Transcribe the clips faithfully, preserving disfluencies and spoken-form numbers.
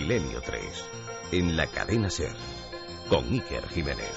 Milenio tres, en la cadena SER, con Iker Jiménez.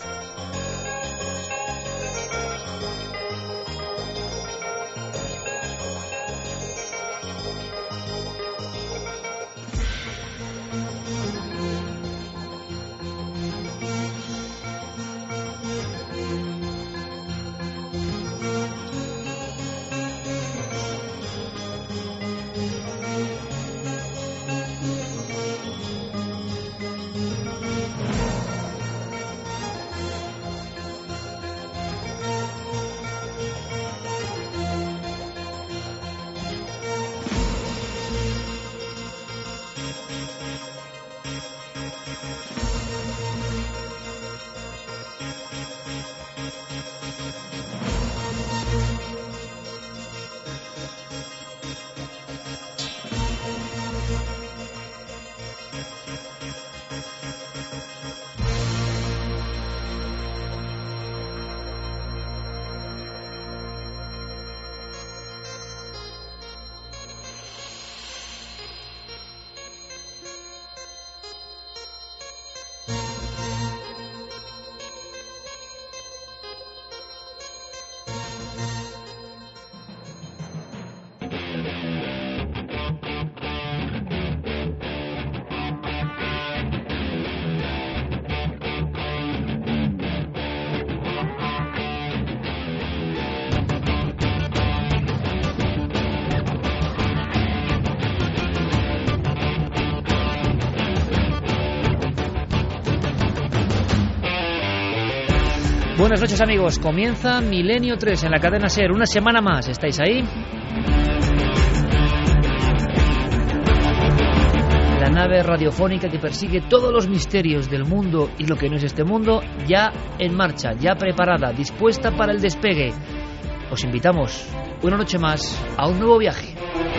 Buenas noches, amigos. Comienza Milenio tres en la cadena SER. Una semana más. ¿Estáis ahí? La nave radiofónica que persigue todos los misterios del mundo y lo que no es este mundo, ya en marcha, ya preparada, dispuesta para el despegue. Os invitamos una noche más a un nuevo viaje.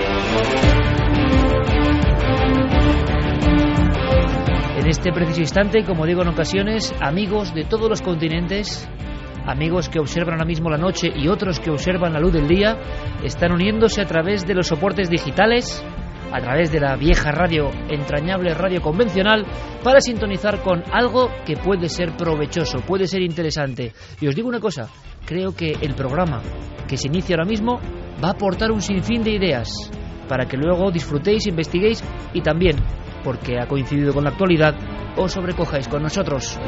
En este preciso instante, como digo en ocasiones, amigos de todos los continentes, amigos que observan ahora mismo la noche y otros que observan la luz del día, están uniéndose a través de los soportes digitales, a través de la vieja radio, entrañable radio convencional, para sintonizar con algo que puede ser provechoso, puede ser interesante. Y os digo una cosa, creo que el programa que se inicia ahora mismo va a aportar un sinfín de ideas para que luego disfrutéis, investiguéis y también, porque ha coincidido con la actualidad, os sobrecojáis con nosotros.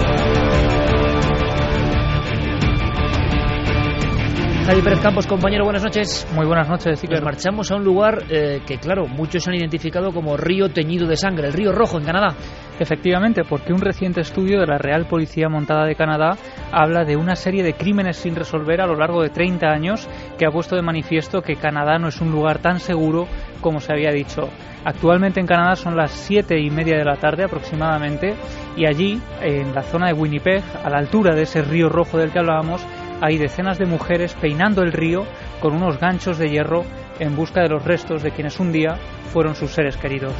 Javi Pérez Campos, compañero, buenas noches. Muy buenas noches. Nos marchamos a un lugar eh, que, claro, muchos han identificado como río teñido de sangre, el río Rojo, en Canadá. Efectivamente, porque un reciente estudio de la Real Policía Montada de Canadá habla de una serie de crímenes sin resolver a lo largo de treinta años que ha puesto de manifiesto que Canadá no es un lugar tan seguro como se había dicho. Actualmente en Canadá son las siete y media de la tarde aproximadamente y allí, en la zona de Winnipeg, a la altura de ese río Rojo del que hablábamos, hay decenas de mujeres peinando el río con unos ganchos de hierro en busca de los restos de quienes un día fueron sus seres queridos.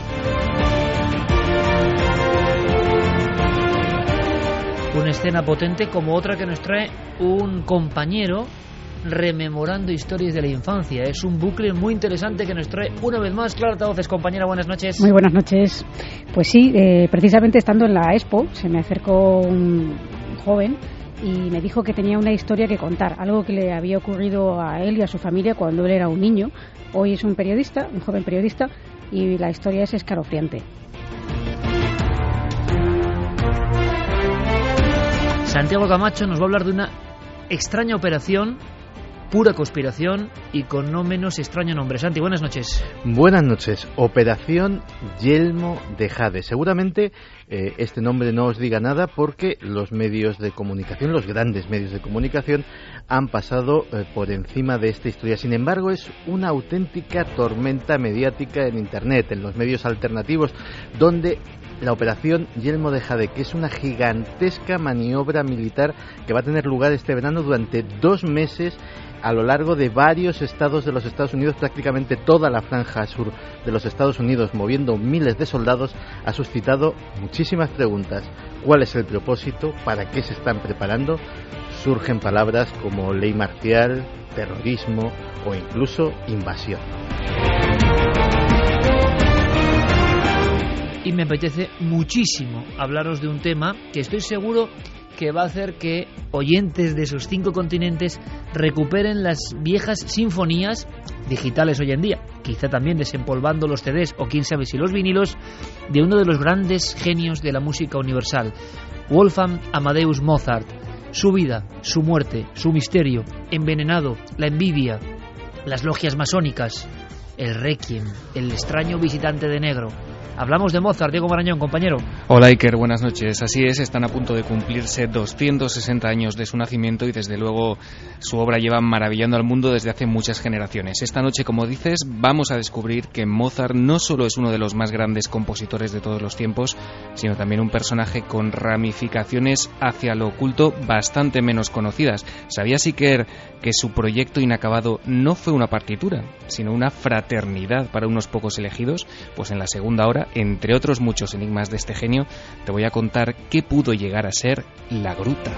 Una escena potente como otra que nos trae un compañero rememorando historias de la infancia. Es un bucle muy interesante que nos trae una vez más Clara Tavoces. Compañera, buenas noches. Muy buenas noches. Pues sí, eh, precisamente estando en la Expo se me acercó un joven y me dijo que tenía una historia que contar, algo que le había ocurrido a él y a su familia cuando él era un niño. Hoy es un periodista, un joven periodista, y la historia es escalofriante. Santiago Camacho nos va a hablar de una extraña operación, pura conspiración y con no menos extraño nombre. Santi, buenas noches. Buenas noches. Operación Yelmo de Jade. Seguramente eh, este nombre no os diga nada porque los medios de comunicación, los grandes medios de comunicación, han pasado eh, por encima de esta historia. Sin embargo, es una auténtica tormenta mediática en Internet, en los medios alternativos, donde la operación Yelmo de Jade, que es una gigantesca maniobra militar que va a tener lugar este verano durante dos meses a lo largo de varios estados de los Estados Unidos, prácticamente toda la franja sur de los Estados Unidos, moviendo miles de soldados, ha suscitado muchísimas preguntas. ¿Cuál es el propósito? ¿Para qué se están preparando? Surgen palabras como ley marcial, terrorismo o incluso invasión. y me apetece muchísimo hablaros de un tema que estoy seguro que va a hacer que oyentes de esos cinco continentes recuperen las viejas sinfonías digitales hoy en día, quizá también desempolvando los C Ds o quién sabe si los vinilos, de uno de los grandes genios de la música universal, Wolfgang Amadeus Mozart. Su vida, su muerte, su misterio, Envenenado, la envidia, las logias masónicas, el Requiem, el extraño visitante de negro. Hablamos de Mozart. Diego Marañón, compañero. Hola Iker, buenas noches. Así es, están a punto de cumplirse doscientos sesenta años de su nacimiento y desde luego su obra lleva maravillando al mundo desde hace muchas generaciones. Esta noche, como dices, vamos a descubrir que Mozart no solo es uno de los más grandes compositores de todos los tiempos, sino también un personaje con ramificaciones hacia lo oculto bastante menos conocidas. ¿Sabías, Iker, que su proyecto inacabado no fue una partitura, sino una fraternidad para unos pocos elegidos? Pues en la segunda hora, entre otros muchos enigmas de este genio, te voy a contar qué pudo llegar a ser la gruta.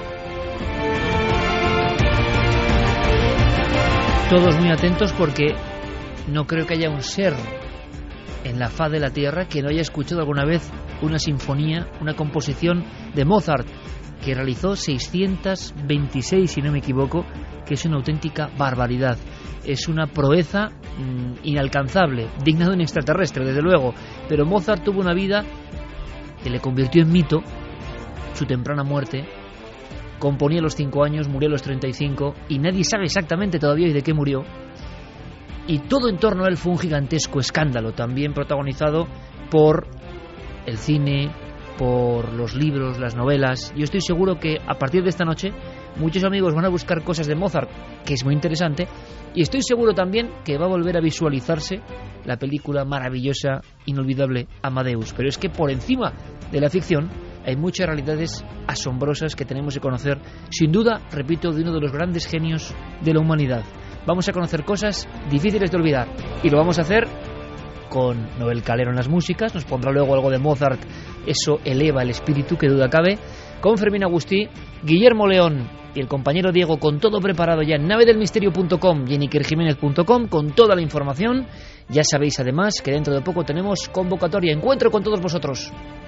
Todos muy atentos porque no creo que haya un ser en la faz de la tierra que no haya escuchado alguna vez una sinfonía, una composición de Mozart, que realizó seiscientos veintiséis, si no me equivoco, que es una auténtica barbaridad. Es una proeza mmm, inalcanzable, digna de un extraterrestre, desde luego. Pero Mozart tuvo una vida que le convirtió en mito, su temprana muerte. Componía a los cinco años, murió a los treinta y cinco, y nadie sabe exactamente todavía de qué murió. Y todo en torno a él fue un gigantesco escándalo, también protagonizado por el cine, por los libros, las novelas. Yo estoy seguro que a partir de esta noche muchos amigos van a buscar cosas de Mozart, que es muy interesante, y estoy seguro también que va a volver a visualizarse la película maravillosa, inolvidable, Amadeus. Pero es que por encima de la ficción hay muchas realidades asombrosas que tenemos que conocer, sin duda, repito, de uno de los grandes genios de la humanidad. Vamos a conocer cosas difíciles de olvidar, y lo vamos a hacer con Noel Calero en las músicas, nos pondrá luego algo de Mozart, eso eleva el espíritu, que duda cabe, con Fermín Agustí, Guillermo León y el compañero Diego, con todo preparado ya en nave del misterio punto com y en iker jiménez punto com, con toda la información. Ya sabéis además que dentro de poco tenemos convocatoria, encuentro con todos vosotros.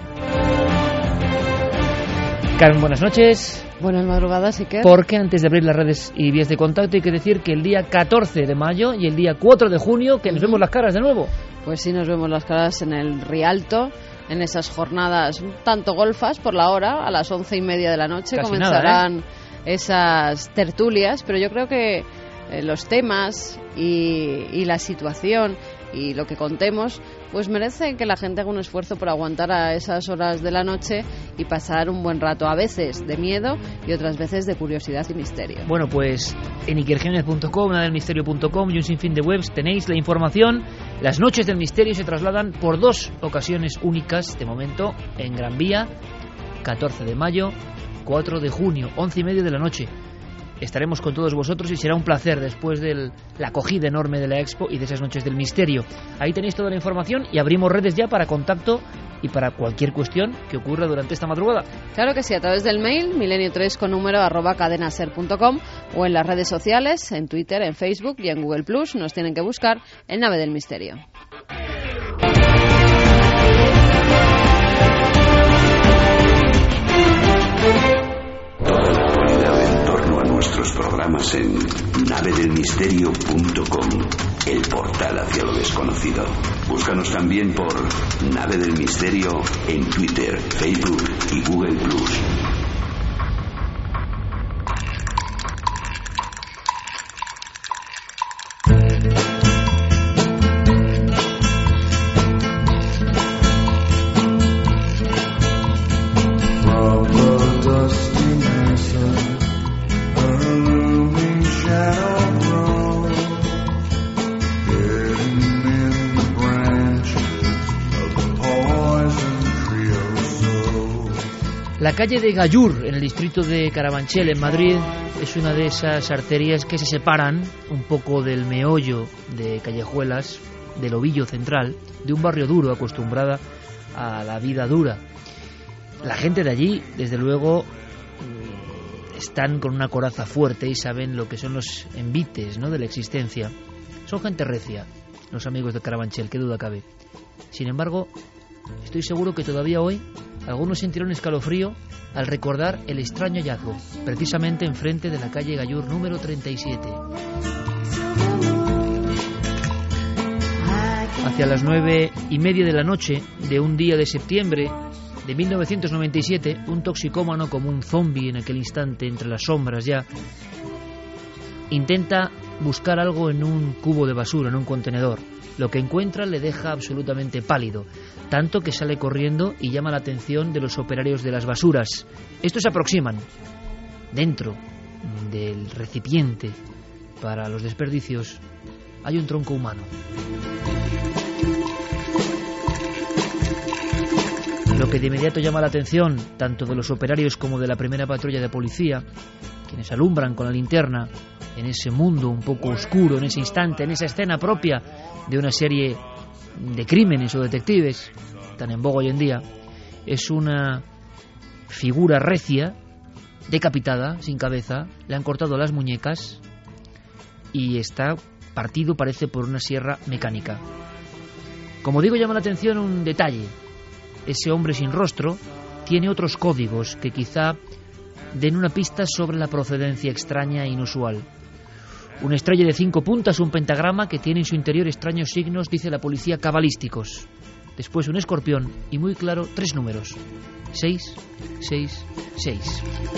Carmen, buenas noches. Buenas madrugadas, Iker. Porque antes de abrir las redes y vías de contacto hay que decir que el día catorce de mayo y el día cuatro de junio, que nos vemos las caras de nuevo. Pues sí, nos vemos las caras en el Rialto, en esas jornadas un tanto golfas por la hora, a las once y media de la noche. Casi comenzarán nada, ¿eh? Esas tertulias, pero yo creo que eh, los temas y, y la situación y lo que contemos pues merece que la gente haga un esfuerzo por aguantar a esas horas de la noche y pasar un buen rato, a veces de miedo y otras veces de curiosidad y misterio. Bueno, pues en iker jiménez punto com, nada del misterio punto com y un sinfín de webs tenéis la información. Las noches del misterio se trasladan por dos ocasiones únicas de momento en Gran Vía, catorce de mayo, cuatro de junio, once y media de la noche. Estaremos con todos vosotros y será un placer después de la acogida enorme de la Expo y de esas noches del misterio. Ahí tenéis toda la información y abrimos redes ya para contacto y para cualquier cuestión que ocurra durante esta madrugada. Claro que sí, a través del mail milenio tres con número arroba cadenaser punto com o en las redes sociales, en Twitter, en Facebook y en Google Plus. Nos tienen que buscar en Nave del Misterio. Nuestros programas en nave del misterio punto com, el portal hacia lo desconocido. Búscanos también por Nave del Misterio en Twitter, Facebook y Google Plus. La calle de Gallur, en el distrito de Carabanchel, en Madrid, es una de esas arterias que se separan un poco del meollo de callejuelas, del ovillo central, de un barrio duro, acostumbrada a la vida dura. La gente de allí, desde luego, están con una coraza fuerte y saben lo que son los envites, ¿no?, de la existencia. Son gente recia, los amigos de Carabanchel, qué duda cabe. Sin embargo, Estoy seguro que todavía hoy algunos sentirán un escalofrío al recordar el extraño hallazgo, precisamente enfrente de la calle Gallur número treinta y siete. Hacia las nueve y media de la noche de un día de septiembre de mil novecientos noventa y siete, un toxicómano como un zombi en aquel instante, entre las sombras ya, intenta buscar algo en un cubo de basura, en un contenedor. Lo que encuentra le deja absolutamente pálido, tanto que sale corriendo y llama la atención de los operarios de las basuras. Estos se aproximan. Dentro del recipiente para los desperdicios hay un tronco humano. Lo que de inmediato llama la atención tanto de los operarios como de la primera patrulla de policía, quienes alumbran con la linterna en ese mundo un poco oscuro, en ese instante, en esa escena propia de una serie de crímenes o detectives tan en boga hoy en día, es una figura recia, decapitada, sin cabeza, le han cortado las muñecas y está partido, parece, por una sierra mecánica. Como digo, llama la atención un detalle. Ese hombre sin rostro tiene otros códigos que quizá den una pista sobre la procedencia extraña e inusual. Una estrella de cinco puntas, un pentagrama que tiene en su interior extraños signos, dice la policía, cabalísticos. Después un escorpión y, muy claro, tres números. seis, seis, seis.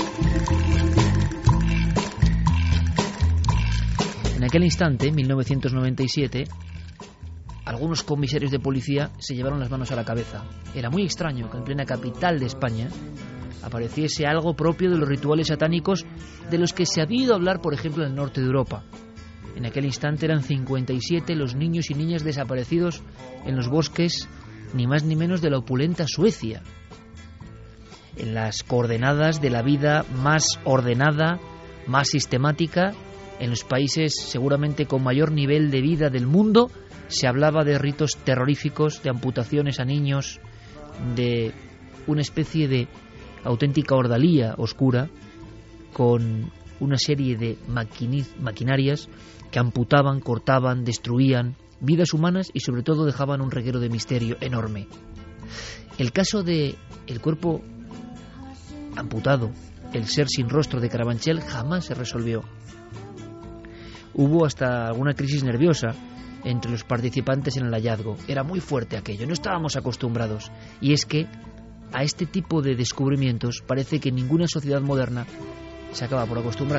En aquel instante, mil novecientos noventa y siete, algunos comisarios de policía se llevaron las manos a la cabeza. Era muy extraño que en plena capital de España apareciese algo propio de los rituales satánicos de los que se había oído hablar, por ejemplo, en el norte de Europa. En aquel instante eran cincuenta y siete los niños y niñas desaparecidos en los bosques, ni más ni menos de la opulenta Suecia. En las coordenadas de la vida más ordenada, más sistemática, en los países seguramente con mayor nivel de vida del mundo, se hablaba de ritos terroríficos, de amputaciones a niños, de una especie de auténtica ordalía oscura, con una serie de maquini- maquinarias que amputaban, cortaban, destruían vidas humanas y sobre todo dejaban un reguero de misterio enorme. El caso de el cuerpo amputado, el ser sin rostro de Carabanchel, jamás se resolvió. Hubo hasta alguna crisis nerviosa entre los participantes en el hallazgo. Era muy fuerte aquello, no estábamos acostumbrados. Y es que a este tipo de descubrimientos parece que ninguna sociedad moderna se acaba por acostumbrar.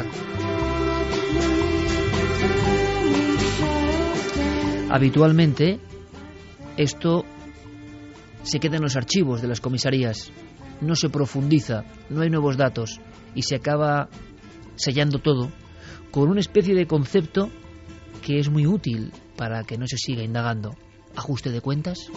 Habitualmente esto se queda en los archivos de las comisarías, no se profundiza, no hay nuevos datos y se acaba sellando todo con una especie de concepto que es muy útil para que no se siga indagando. ¿Ajuste de cuentas?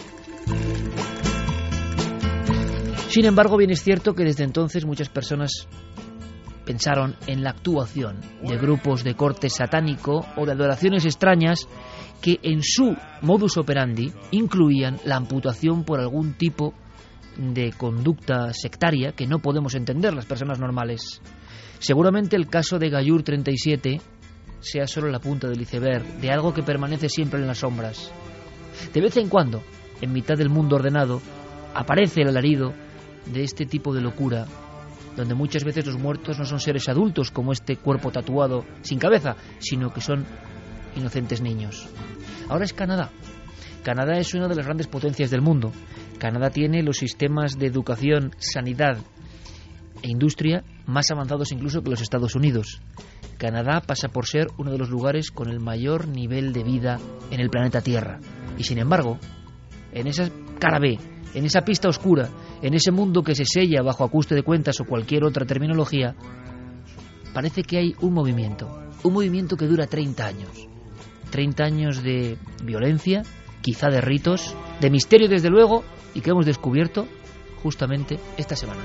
Sin embargo, bien es cierto que desde entonces muchas personas pensaron en la actuación de grupos de corte satánico o de adoraciones extrañas que en su modus operandi incluían la amputación por algún tipo de conducta sectaria que no podemos entender las personas normales. Seguramente el caso de Gallur treinta y siete sea solo la punta del iceberg de algo que permanece siempre en las sombras. De vez en cuando, en mitad del mundo ordenado, aparece el alarido de este tipo de locura, donde muchas veces los muertos no son seres adultos como este cuerpo tatuado sin cabeza, sino que son inocentes niños. Ahora es Canadá. Canadá es una de las grandes potencias del mundo. Canadá tiene los sistemas de educación, sanidad e industria más avanzados incluso que los Estados Unidos. Canadá pasa por ser uno de los lugares con el mayor nivel de vida en el planeta Tierra. Y sin embargo, en esa cara B, en esa pista oscura, en ese mundo que se sella bajo ajuste de cuentas o cualquier otra terminología, parece que hay un movimiento. Un movimiento que dura treinta años. treinta años de violencia, quizá de ritos, de misterio desde luego, y que hemos descubierto justamente esta semana.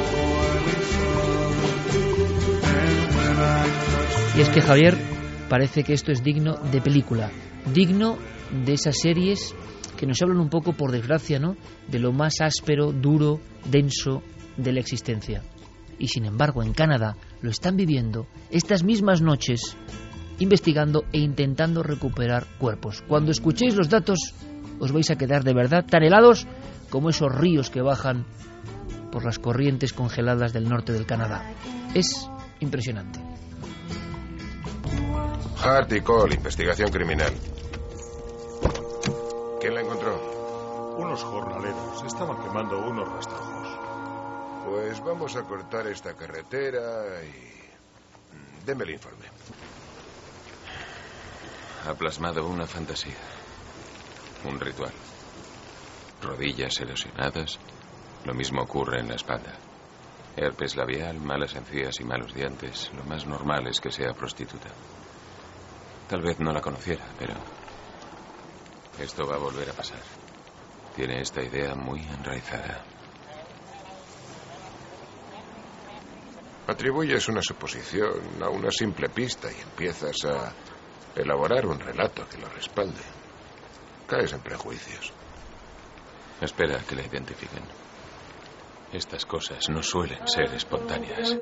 Y es que, Javier, parece que esto es digno de película, digno de esas series que nos hablan un poco, por desgracia, ¿no?, de lo más áspero, duro, denso de la existencia. Y sin embargo, en Canadá lo están viviendo estas mismas noches, investigando e intentando recuperar cuerpos. Cuando escuchéis los datos, os vais a quedar de verdad tan helados como esos ríos que bajan por las corrientes congeladas del norte del Canadá. Es impresionante. Hart y Cole, investigación criminal. ¿Quién la encontró? Unos jornaleros. Estaban quemando unos rastrojos. Pues vamos a cortar esta carretera y... deme el informe. Ha plasmado una fantasía. Un ritual. Rodillas erosionadas. Lo mismo ocurre en la espalda. Herpes labial, malas encías y malos dientes. Lo más normal es que sea prostituta. Tal vez no la conociera, pero... esto va a volver a pasar. Tiene esta idea muy enraizada. Atribuyes una suposición a una simple pista y empiezas a elaborar un relato que lo respalde. Caes en prejuicios. Espera a que la identifiquen. Estas cosas no suelen ser espontáneas.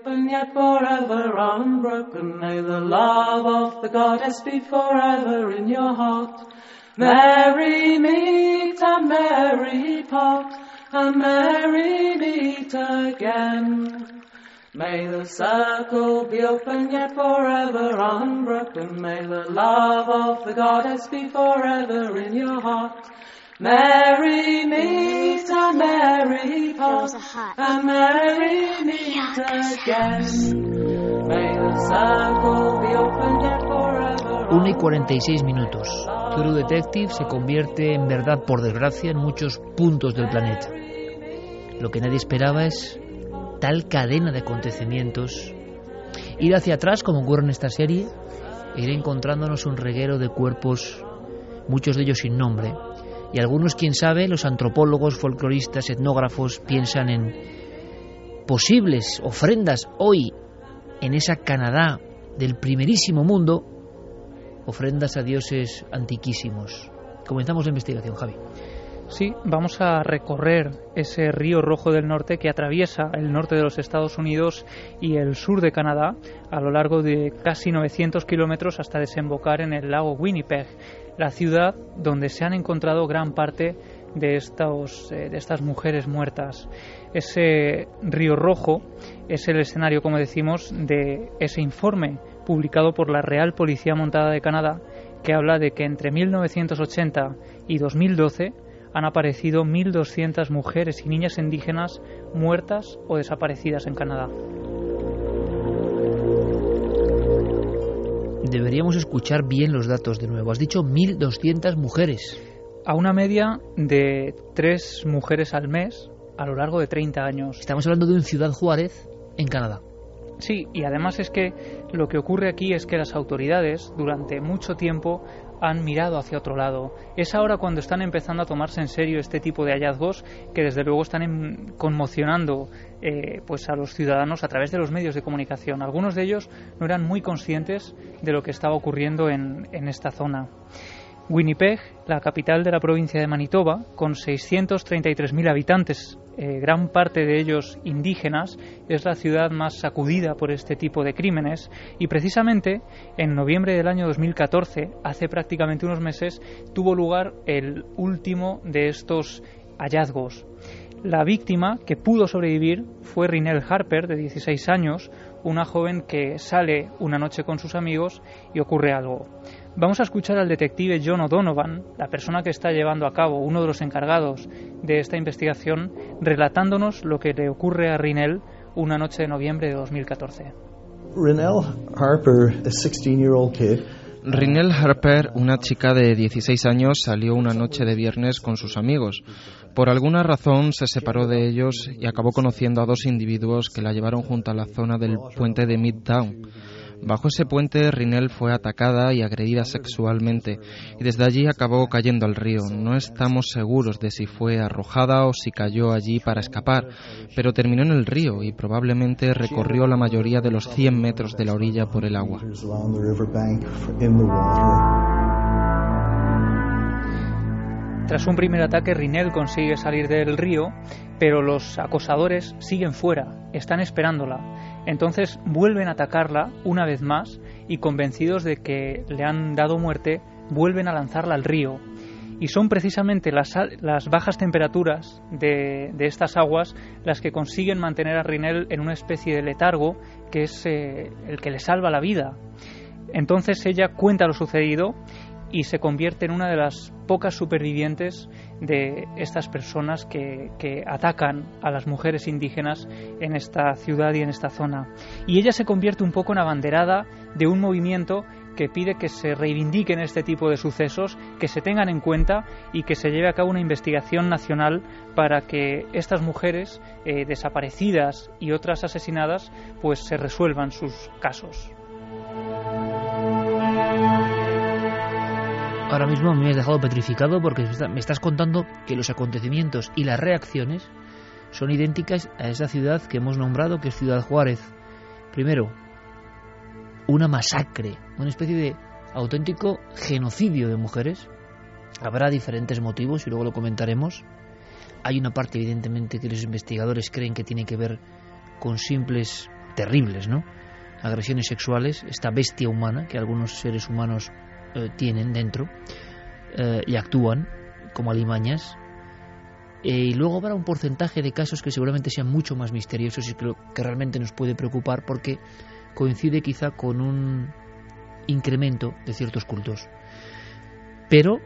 Merry meet and merry part, and merry meet again. May the circle be open yet forever unbroken. May the love of the goddess be forever in your heart. Merry meet and merry part, and merry meet again. May the circle be open yet forever. una y cuarenta y seis minutos. True Detective se convierte en verdad, por desgracia, en muchos puntos del planeta. Lo que nadie esperaba es tal cadena de acontecimientos. Ir hacia atrás, como ocurre en esta serie, e ir encontrándonos un reguero de cuerpos, muchos de ellos sin nombre. Y algunos, quién sabe, los antropólogos, folcloristas, etnógrafos, piensan en posibles ofrendas hoy en esa Canadá del primerísimo mundo, ofrendas a dioses antiquísimos. Comenzamos la investigación, Javi. Sí, vamos a recorrer ese río rojo del norte que atraviesa el norte de los Estados Unidos y el sur de Canadá a lo largo de casi novecientos kilómetros hasta desembocar en el lago Winnipeg, la ciudad donde se han encontrado gran parte de, estos, eh, de estas mujeres muertas. Ese río rojo es el escenario, como decimos, de ese informe publicado por la Real Policía Montada de Canadá, que habla de que entre mil novecientos ochenta y dos mil doce han aparecido mil doscientas mujeres y niñas indígenas muertas o desaparecidas en Canadá. Deberíamos escuchar bien los datos de nuevo. Has dicho mil doscientas mujeres. A una media de tres mujeres al mes a lo largo de treinta años. Estamos hablando de un Ciudad Juárez en Canadá. Sí, y además es que lo que ocurre aquí es que las autoridades durante mucho tiempo han mirado hacia otro lado. Es ahora cuando están empezando a tomarse en serio este tipo de hallazgos que desde luego están en, conmocionando eh, pues a los ciudadanos a través de los medios de comunicación. Algunos de ellos no eran muy conscientes de lo que estaba ocurriendo en, en esta zona. Winnipeg, la capital de la provincia de Manitoba, con seiscientos treinta y tres mil habitantes, eh, gran parte de ellos indígenas, es la ciudad más sacudida por este tipo de crímenes y precisamente en noviembre del año dos mil catorce, hace prácticamente unos meses, tuvo lugar el último de estos hallazgos. La víctima que pudo sobrevivir fue Rinelle Harper, de dieciséis años, una joven que sale una noche con sus amigos y ocurre algo. Vamos a escuchar al detective John O'Donovan, la persona que está llevando a cabo, uno de los encargados de esta investigación, relatándonos lo que le ocurre a Rinelle una noche de noviembre de dos mil catorce. Rinelle Harper, a sixteen-year-old kid. Rinelle Harper, una chica de dieciséis años, salió una noche de viernes con sus amigos. Por alguna razón se separó de ellos y acabó conociendo a dos individuos que la llevaron junto a la zona del puente de Midtown. Bajo ese puente, Rinelle fue atacada y agredida sexualmente, y desde allí acabó cayendo al río. No estamos seguros de si fue arrojada o si cayó allí para escapar, pero terminó en el río y probablemente recorrió la mayoría de los cien metros de la orilla por el agua. Tras un primer ataque, Rinelle consigue salir del río, pero los acosadores siguen fuera, están esperándola. Entonces vuelven a atacarla una vez más y, convencidos de que le han dado muerte, vuelven a lanzarla al río. Y son precisamente las, las bajas temperaturas de, de estas aguas las que consiguen mantener a Rinel en una especie de letargo que es eh, el que le salva la vida. Entonces ella cuenta lo sucedido y se convierte en una de las pocas supervivientes de estas personas que, que atacan a las mujeres indígenas en esta ciudad y en esta zona. Y ella se convierte un poco en abanderada de un movimiento que pide que se reivindiquen este tipo de sucesos, que se tengan en cuenta y que se lleve a cabo una investigación nacional para que estas mujeres eh, desaparecidas y otras asesinadas pues se resuelvan sus casos. Ahora mismo me has dejado petrificado porque me estás contando que los acontecimientos y las reacciones son idénticas a esa ciudad que hemos nombrado, que es Ciudad Juárez. Primero, una masacre, una especie de auténtico genocidio de mujeres. Habrá diferentes motivos y luego lo comentaremos. Hay una parte, evidentemente, que los investigadores creen que tiene que ver con simples, terribles, ¿no?, agresiones sexuales, esta bestia humana que algunos seres humanos eh, tienen dentro eh, y actúan como alimañas. Eh, y luego habrá un porcentaje de casos que seguramente sean mucho más misteriosos y que, que realmente nos puede preocupar porque coincide quizá con un incremento de ciertos cultos. Pero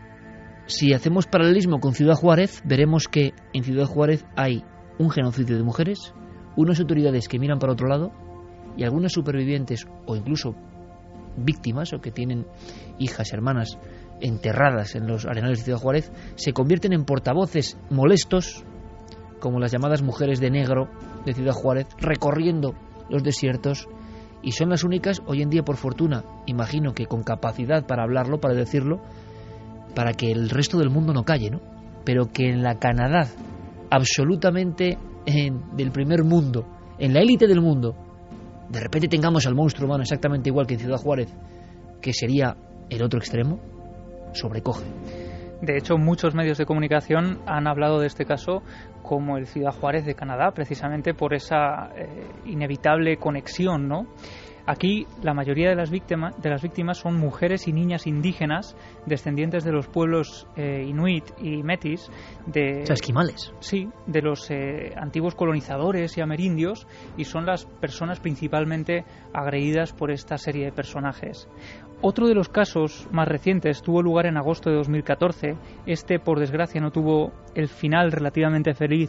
si hacemos paralelismo con Ciudad Juárez, veremos que en Ciudad Juárez hay un genocidio de mujeres, unas autoridades que miran para otro lado y algunas supervivientes o incluso víctimas o que tienen hijas, hermanas enterradas en los arenales de Ciudad Juárez se convierten en portavoces molestos, como las llamadas mujeres de negro de Ciudad Juárez, recorriendo los desiertos, y son las únicas hoy en día, por fortuna, imagino que con capacidad para hablarlo, para decirlo, para que el resto del mundo no calle, ¿no? Pero que en la Canadá absolutamente en, del primer mundo, en la élite del mundo, de repente tengamos al monstruo humano exactamente igual que en Ciudad Juárez, que sería el otro extremo, sobrecoge. De hecho, muchos medios de comunicación han hablado de este caso como el Ciudad Juárez de Canadá, precisamente por esa eh, inevitable conexión, ¿no? Aquí la mayoría de las víctimas, de las víctimas son mujeres y niñas indígenas descendientes de los pueblos eh, inuit y metis, de, o sea, esquimales. Sí, de los eh, antiguos colonizadores y amerindios, y son las personas principalmente agredidas por esta serie de personajes. Otro de los casos más recientes tuvo lugar en agosto de dos mil catorce. Este, por desgracia, no tuvo el final relativamente feliz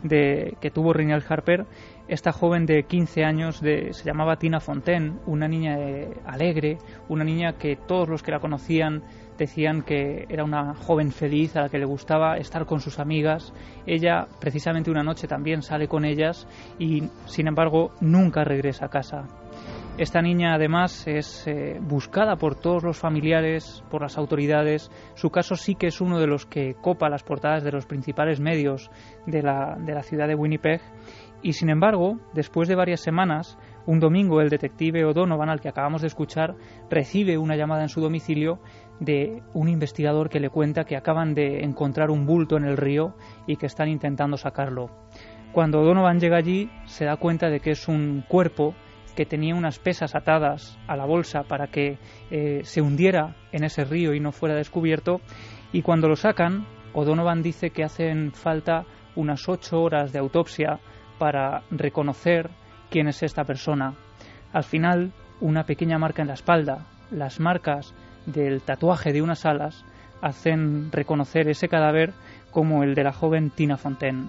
de que tuvo Rinel Harper. Esta joven de quince años de, se llamaba Tina Fontaine, una niña eh, alegre, una niña que todos los que la conocían decían que era una joven feliz a la que le gustaba estar con sus amigas. Ella, precisamente una noche, también sale con ellas y, sin embargo, nunca regresa a casa. Esta niña, además, es eh, buscada por todos los familiares, por las autoridades. Su caso sí que es uno de los que copa las portadas de los principales medios de la, de la ciudad de Winnipeg. Y, sin embargo, después de varias semanas, un domingo el detective O'Donovan, al que acabamos de escuchar, recibe una llamada en su domicilio de un investigador que le cuenta que acaban de encontrar un bulto en el río y que están intentando sacarlo. Cuando O'Donovan llega allí, se da cuenta de que es un cuerpo que tenía unas pesas atadas a la bolsa para que eh, se hundiera en ese río y no fuera descubierto, y cuando lo sacan, O'Donovan dice que hacen falta unas ocho horas de autopsia para reconocer quién es esta persona. Al final, una pequeña marca en la espalda, las marcas del tatuaje de unas alas, hacen reconocer ese cadáver como el de la joven Tina Fontaine.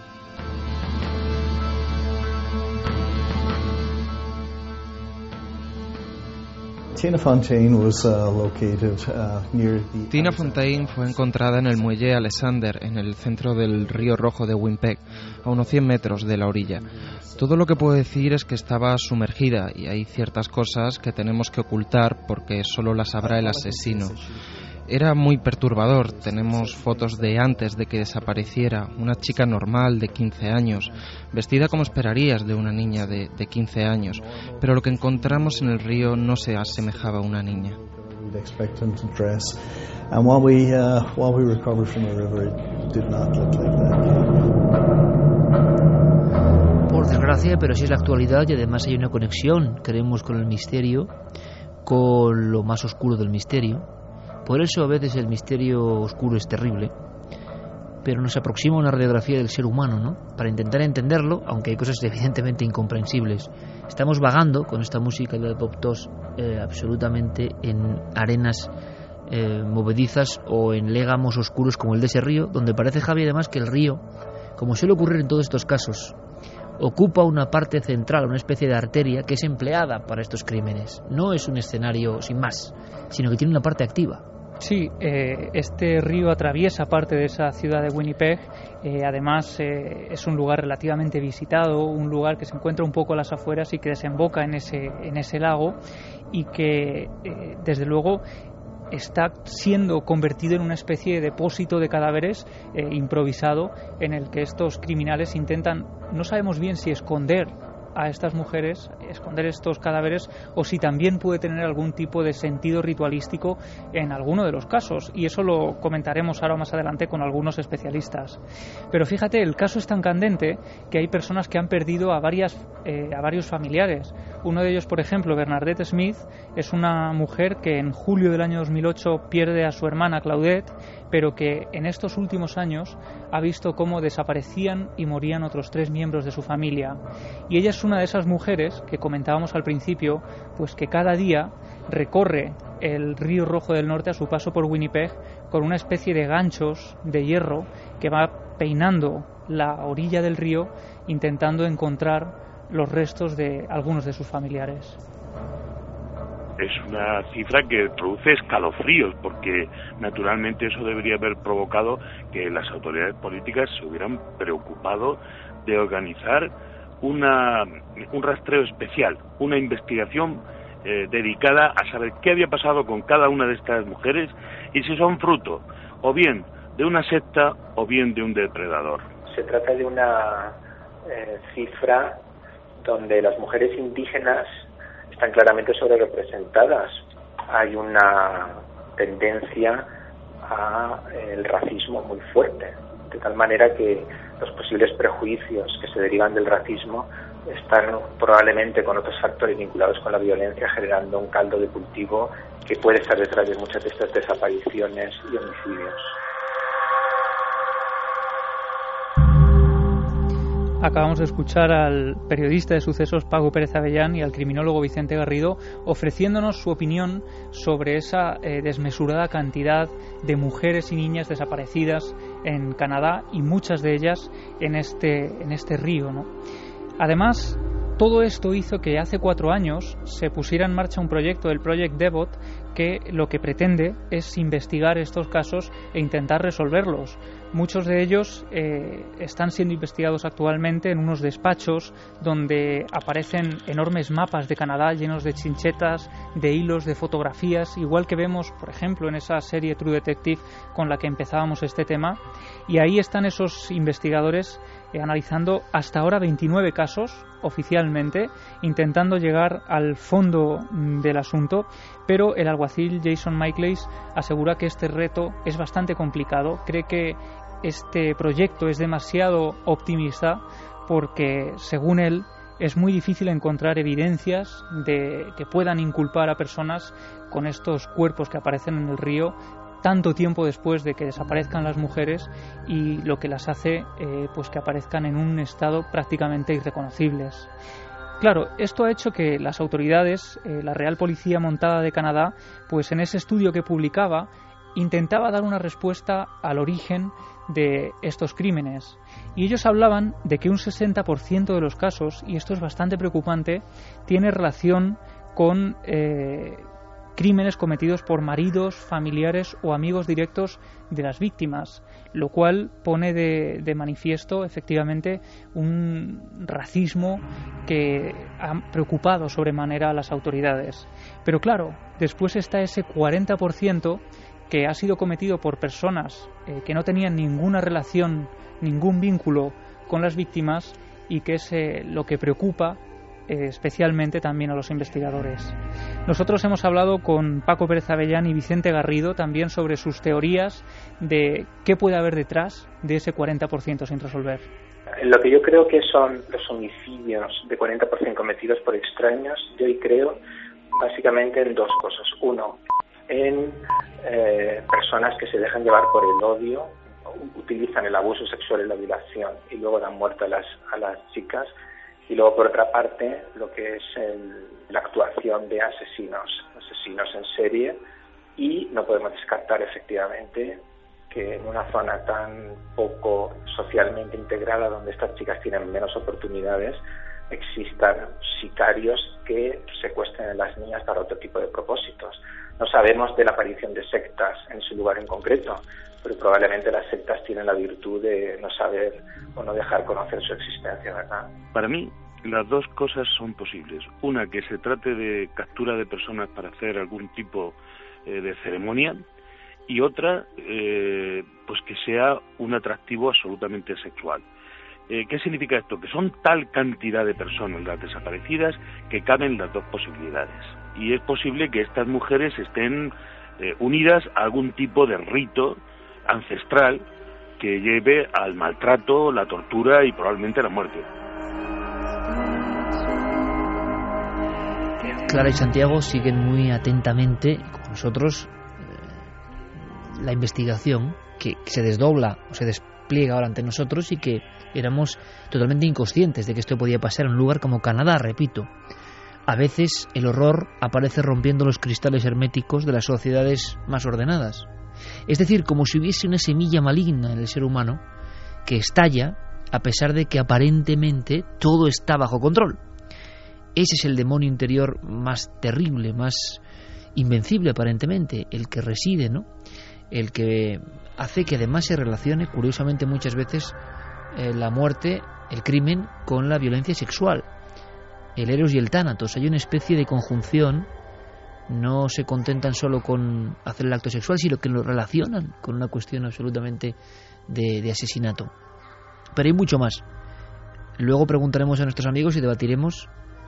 Tina Fontaine was, uh, located, uh, near the... Tina Fontaine fue encontrada en el muelle Alexander, en el centro del Río Rojo de Winnipeg, a unos cien metros de la orilla. Todo lo que puedo decir es que estaba sumergida y hay ciertas cosas que tenemos que ocultar porque solo las sabrá el asesino. Era muy perturbador. Tenemos fotos de antes de que desapareciera, una chica normal de quince años, vestida como esperarías de una niña de, de quince años, pero lo que encontramos en el río no se asemejaba a una niña. Por desgracia, pero sí es la actualidad y además hay una conexión, creemos, con el misterio, con lo más oscuro del misterio. Por eso a veces el misterio oscuro es terrible, pero nos aproxima una radiografía del ser humano, ¿no? Para intentar entenderlo, aunque hay cosas evidentemente incomprensibles. Estamos vagando con esta música de Bob Tosh eh, absolutamente en arenas eh, movedizas o en légamos oscuros como el de ese río, donde parece, Javi, además, que el río, como suele ocurrir en todos estos casos, ocupa una parte central, una especie de arteria que es empleada para estos crímenes. No es un escenario sin más, sino que tiene una parte activa. Sí, eh, este río atraviesa parte de esa ciudad de Winnipeg. Eh, además, eh, es un lugar relativamente visitado, un lugar que se encuentra un poco a las afueras y que desemboca en ese, en ese lago y que, eh, desde luego, está siendo convertido en una especie de depósito de cadáveres eh, improvisado en el que estos criminales intentan, no sabemos bien si esconder a estas mujeres, esconder estos cadáveres, o si también puede tener algún tipo de sentido ritualístico en alguno de los casos, y eso lo comentaremos ahora más adelante con algunos especialistas. Pero fíjate, el caso es tan candente que hay personas que han perdido a varias eh, a varios familiares. Uno de ellos, por ejemplo, Bernadette Smith, es una mujer que en julio del año dos mil ocho pierde a su hermana Claudette, pero que en estos últimos años ha visto cómo desaparecían y morían otros tres miembros de su familia. Y ella es una de esas mujeres que comentábamos al principio, pues que cada día recorre el río Rojo del Norte a su paso por Winnipeg con una especie de ganchos de hierro que va peinando la orilla del río intentando encontrar los restos de algunos de sus familiares. Es una cifra que produce escalofríos, porque naturalmente eso debería haber provocado que las autoridades políticas se hubieran preocupado de organizar una, un rastreo especial, una investigación eh, dedicada a saber qué había pasado con cada una de estas mujeres y si son fruto o bien de una secta o bien de un depredador. Se trata de una eh, cifra donde las mujeres indígenas están claramente sobrerepresentadas. Hay una tendencia al racismo muy fuerte, de tal manera que los posibles prejuicios que se derivan del racismo están probablemente con otros factores vinculados con la violencia generando un caldo de cultivo que puede estar detrás de muchas de estas desapariciones y homicidios. Acabamos de escuchar al periodista de sucesos Paco Pérez Avellán y al criminólogo Vicente Garrido ofreciéndonos su opinión sobre esa eh, desmesurada cantidad de mujeres y niñas desaparecidas en Canadá y muchas de ellas en este, en este río, ¿no? Además, todo esto hizo que hace cuatro años se pusiera en marcha un proyecto, el Project Devot, que lo que pretende es investigar estos casos e intentar resolverlos. Muchos de ellos eh, están siendo investigados actualmente en unos despachos donde aparecen enormes mapas de Canadá llenos de chinchetas, de hilos, de fotografías, igual que vemos, por ejemplo, en esa serie True Detective con la que empezábamos este tema. Y ahí están esos investigadores eh, analizando hasta ahora veintinueve casos oficialmente, intentando llegar al fondo del asunto, pero el alguacil Jason Michaelis asegura que este reto es bastante complicado. Cree que este proyecto es demasiado optimista porque, según él, es muy difícil encontrar evidencias de que puedan inculpar a personas con estos cuerpos que aparecen en el río tanto tiempo después de que desaparezcan las mujeres y lo que las hace eh, pues que aparezcan en un estado prácticamente irreconocibles. Claro, esto ha hecho que las autoridades, eh, la Real Policía Montada de Canadá, pues en ese estudio que publicaba, intentaba dar una respuesta al origen de estos crímenes. Y ellos hablaban de que un sesenta por ciento de los casos, y esto es bastante preocupante, tiene relación con eh, crímenes cometidos por maridos, familiares o amigos directos de las víctimas, lo cual pone de, de manifiesto efectivamente un racismo que ha preocupado sobremanera a las autoridades. Pero claro, después está ese cuarenta por ciento que ha sido cometido por personas eh, que no tenían ninguna relación, ningún vínculo con las víctimas y que es eh, lo que preocupa eh, especialmente también a los investigadores. Nosotros hemos hablado con Paco Pérez Avellán y Vicente Garrido también sobre sus teorías de qué puede haber detrás de ese cuarenta por ciento sin resolver. Lo que yo creo que son los homicidios de cuarenta por ciento cometidos por extraños, yo creo básicamente en dos cosas. Uno, en eh, personas que se dejan llevar por el odio, utilizan el abuso sexual y la violación y luego dan muerte a las, a las chicas. Y luego, por otra parte, lo que es el, la actuación de asesinos, asesinos en serie, y no podemos descartar efectivamente que en una zona tan poco socialmente integrada, donde estas chicas tienen menos oportunidades, existan sicarios que secuestren a las niñas para otro tipo de propósitos. No sabemos de la aparición de sectas en ese lugar en concreto, pero probablemente las sectas tienen la virtud de no saber o no dejar conocer su existencia, ¿verdad? Para mí, las dos cosas son posibles. Una, que se trate de captura de personas para hacer algún tipo eh, de ceremonia, y otra, eh, pues que sea un atractivo absolutamente sexual. Eh, ¿Qué significa esto? Que son tal cantidad de personas las desaparecidas que caben las dos posibilidades. Y es posible que estas mujeres estén eh, unidas a algún tipo de rito ancestral que lleve al maltrato, la tortura y probablemente la muerte. Clara y Santiago siguen muy atentamente con nosotros eh, la investigación que, que se desdobla o se despliega ahora ante nosotros y que éramos totalmente inconscientes de que esto podía pasar en un lugar como Canadá, repito. A veces el horror aparece rompiendo los cristales herméticos de las sociedades más ordenadas. Es decir, como si hubiese una semilla maligna en el ser humano que estalla a pesar de que aparentemente todo está bajo control. Ese es el demonio interior más terrible, más invencible aparentemente, el que reside, ¿no? El que hace que además se relacione, curiosamente muchas veces, eh, la muerte, el crimen, con la violencia sexual. El Eros y el Tánatos. Hay una especie de conjunción. No se contentan solo con hacer el acto sexual, sino que lo relacionan con una cuestión absolutamente de, de asesinato. Pero hay mucho más. Luego preguntaremos a nuestros amigos y debatiremos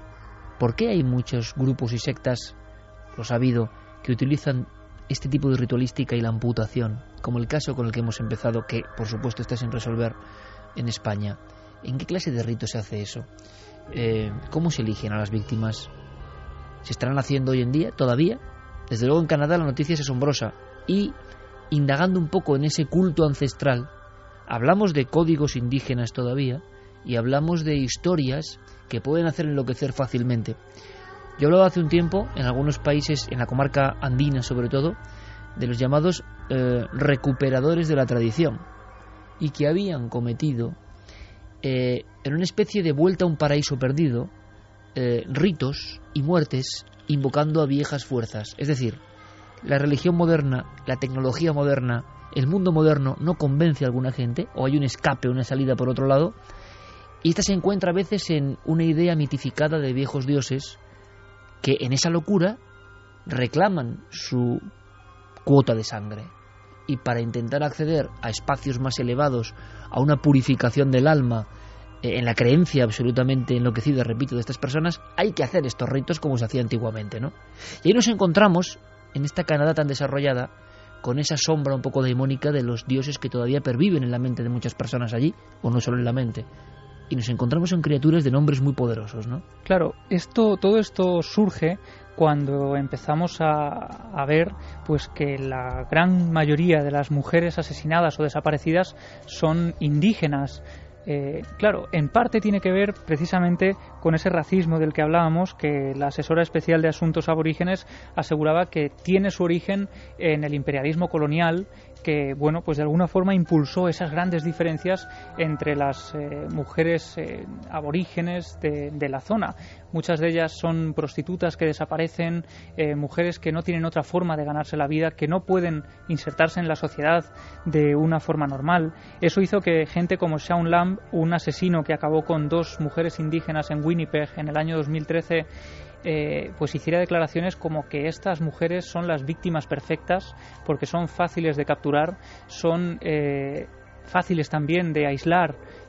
por qué hay muchos grupos y sectas, los ha habido, que utilizan este tipo de ritualística y la amputación, como el caso con el que hemos empezado, que por supuesto está sin resolver en España. ¿En qué clase de rito se hace eso? Eh, ¿Cómo se eligen a las víctimas? ¿Se estarán haciendo hoy en día todavía? Desde luego en Canadá la noticia es asombrosa. Y indagando un poco en ese culto ancestral, hablamos de códigos indígenas todavía y hablamos de historias que pueden hacer enloquecer fácilmente. Yo hablaba hace un tiempo, en algunos países, en la comarca andina sobre todo, de los llamados eh, recuperadores de la tradición, y que habían cometido, eh, en una especie de vuelta a un paraíso perdido, eh, ritos y muertes invocando a viejas fuerzas. Es decir, la religión moderna, la tecnología moderna, el mundo moderno no convence a alguna gente, o hay un escape, una salida por otro lado, y esta se encuentra a veces en una idea mitificada de viejos dioses que en esa locura reclaman su cuota de sangre. Y para intentar acceder a espacios más elevados, a una purificación del alma, eh, en la creencia absolutamente enloquecida, repito, de estas personas, hay que hacer estos ritos como se hacía antiguamente, ¿no? Y ahí nos encontramos, en esta Canadá tan desarrollada, con esa sombra un poco demónica de los dioses que todavía perviven en la mente de muchas personas allí, o no solo en la mente. Y nos encontramos en criaturas de nombres muy poderosos, ¿no? Claro, esto, todo esto surge cuando empezamos a, a ver pues que la gran mayoría de las mujeres asesinadas o desaparecidas son indígenas. Eh, claro, en parte tiene que ver precisamente con ese racismo del que hablábamos, que la asesora especial de asuntos aborígenes aseguraba que tiene su origen en el imperialismo colonial, que bueno, pues de alguna forma impulsó esas grandes diferencias entre las eh, mujeres eh, aborígenes de, de la zona. Muchas de ellas son prostitutas que desaparecen, eh, mujeres que no tienen otra forma de ganarse la vida, que no pueden insertarse en la sociedad de una forma normal. Eso hizo que gente como Shaun Lamb, un asesino que acabó con dos mujeres indígenas en Winnipeg en el año dos mil trece, Eh, pues hiciera declaraciones como que estas mujeres son las víctimas perfectas porque son fáciles de capturar, son eh, fáciles también de aislar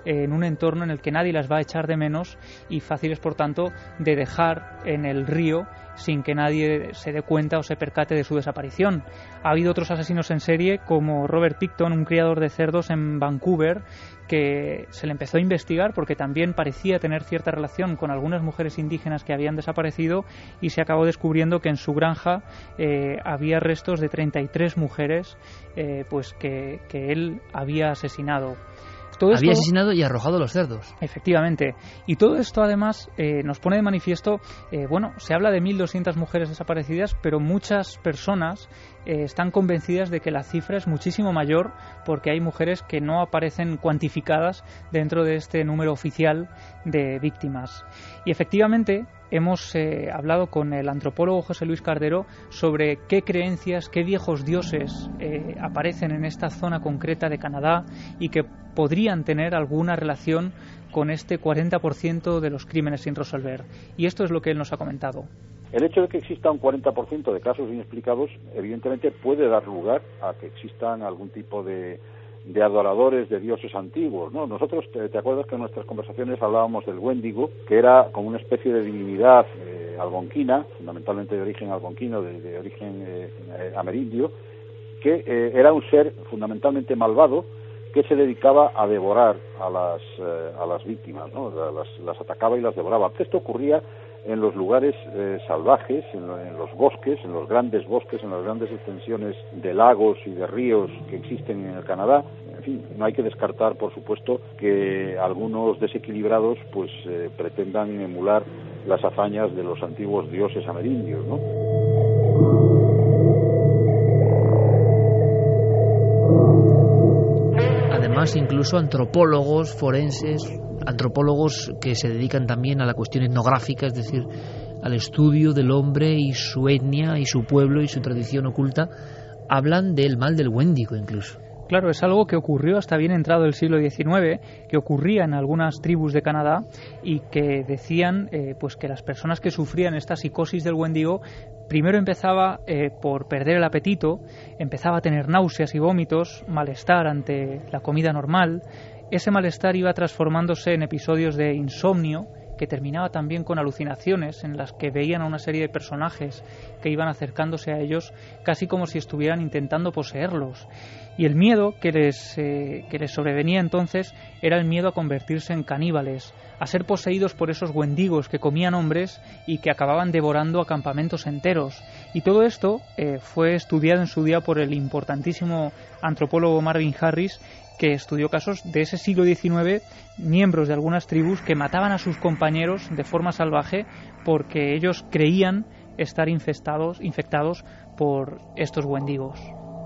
en un entorno en el que nadie las va a echar de menos y fáciles, por tanto, de dejar en el río sin que nadie se dé cuenta o se percate de su desaparición. Ha habido otros asesinos en serie, como Robert Picton, un criador de cerdos en Vancouver, que se le empezó a investigar porque también parecía tener cierta relación con algunas mujeres indígenas que habían desaparecido, y se acabó descubriendo que en su granja eh, había restos de treinta y tres mujeres eh, pues que, que él había asesinado. Todo Había esto, asesinado y arrojado los cerdos. Efectivamente. Y todo esto, además, eh, nos pone de manifiesto, eh, bueno, se habla de mil doscientas mujeres desaparecidas, pero muchas personas eh, están convencidas de que la cifra es muchísimo mayor, porque hay mujeres que no aparecen cuantificadas dentro de este número oficial de víctimas. Y efectivamente, hemos eh, hablado con el antropólogo José Luis Cardero sobre qué creencias, qué viejos dioses eh, aparecen en esta zona concreta de Canadá y que podrían tener alguna relación con este cuarenta por ciento de los crímenes sin resolver. Y esto es lo que él nos ha comentado. El hecho de que exista un cuarenta por ciento de casos inexplicados, evidentemente puede dar lugar a que existan algún tipo de, de adoradores de dioses antiguos, ¿no? Nosotros, te, te acuerdas que en nuestras conversaciones hablábamos del Wendigo, que era como una especie de divinidad eh, algonquina, fundamentalmente de origen algonquino, de, de origen eh, eh, amerindio, que eh, era un ser fundamentalmente malvado, que se dedicaba a devorar a las eh, a las víctimas, ¿no? Las, las atacaba y las devoraba. Esto ocurría en los lugares eh, salvajes, en, lo, en los bosques, en los grandes bosques, en las grandes extensiones de lagos y de ríos que existen en el Canadá. En fin, no hay que descartar, por supuesto, que algunos desequilibrados pues eh, pretendan emular las hazañas de los antiguos dioses amerindios, ¿no? Además, incluso antropólogos forenses, antropólogos que se dedican también a la cuestión etnográfica, es decir, al estudio del hombre y su etnia y su pueblo y su tradición oculta, hablan del mal del Wendigo incluso. Claro, es algo que ocurrió hasta bien entrado el siglo diecinueve, que ocurría en algunas tribus de Canadá y que decían eh, pues que las personas que sufrían esta psicosis del Wendigo primero empezaba eh, por perder el apetito, empezaba a tener náuseas y vómitos, malestar ante la comida normal. Ese malestar iba transformándose en episodios de insomnio, que terminaba también con alucinaciones en las que veían a una serie de personajes que iban acercándose a ellos casi como si estuvieran intentando poseerlos. Y el miedo que les, eh, que les sobrevenía entonces era el miedo a convertirse en caníbales, a ser poseídos por esos wendigos que comían hombres y que acababan devorando a campamentos enteros. Y todo esto eh, fue estudiado en su día por el importantísimo antropólogo Marvin Harris, que estudió casos de ese siglo diecinueve, miembros de algunas tribus que mataban a sus compañeros de forma salvaje porque ellos creían estar infestados, infectados por estos wendigos.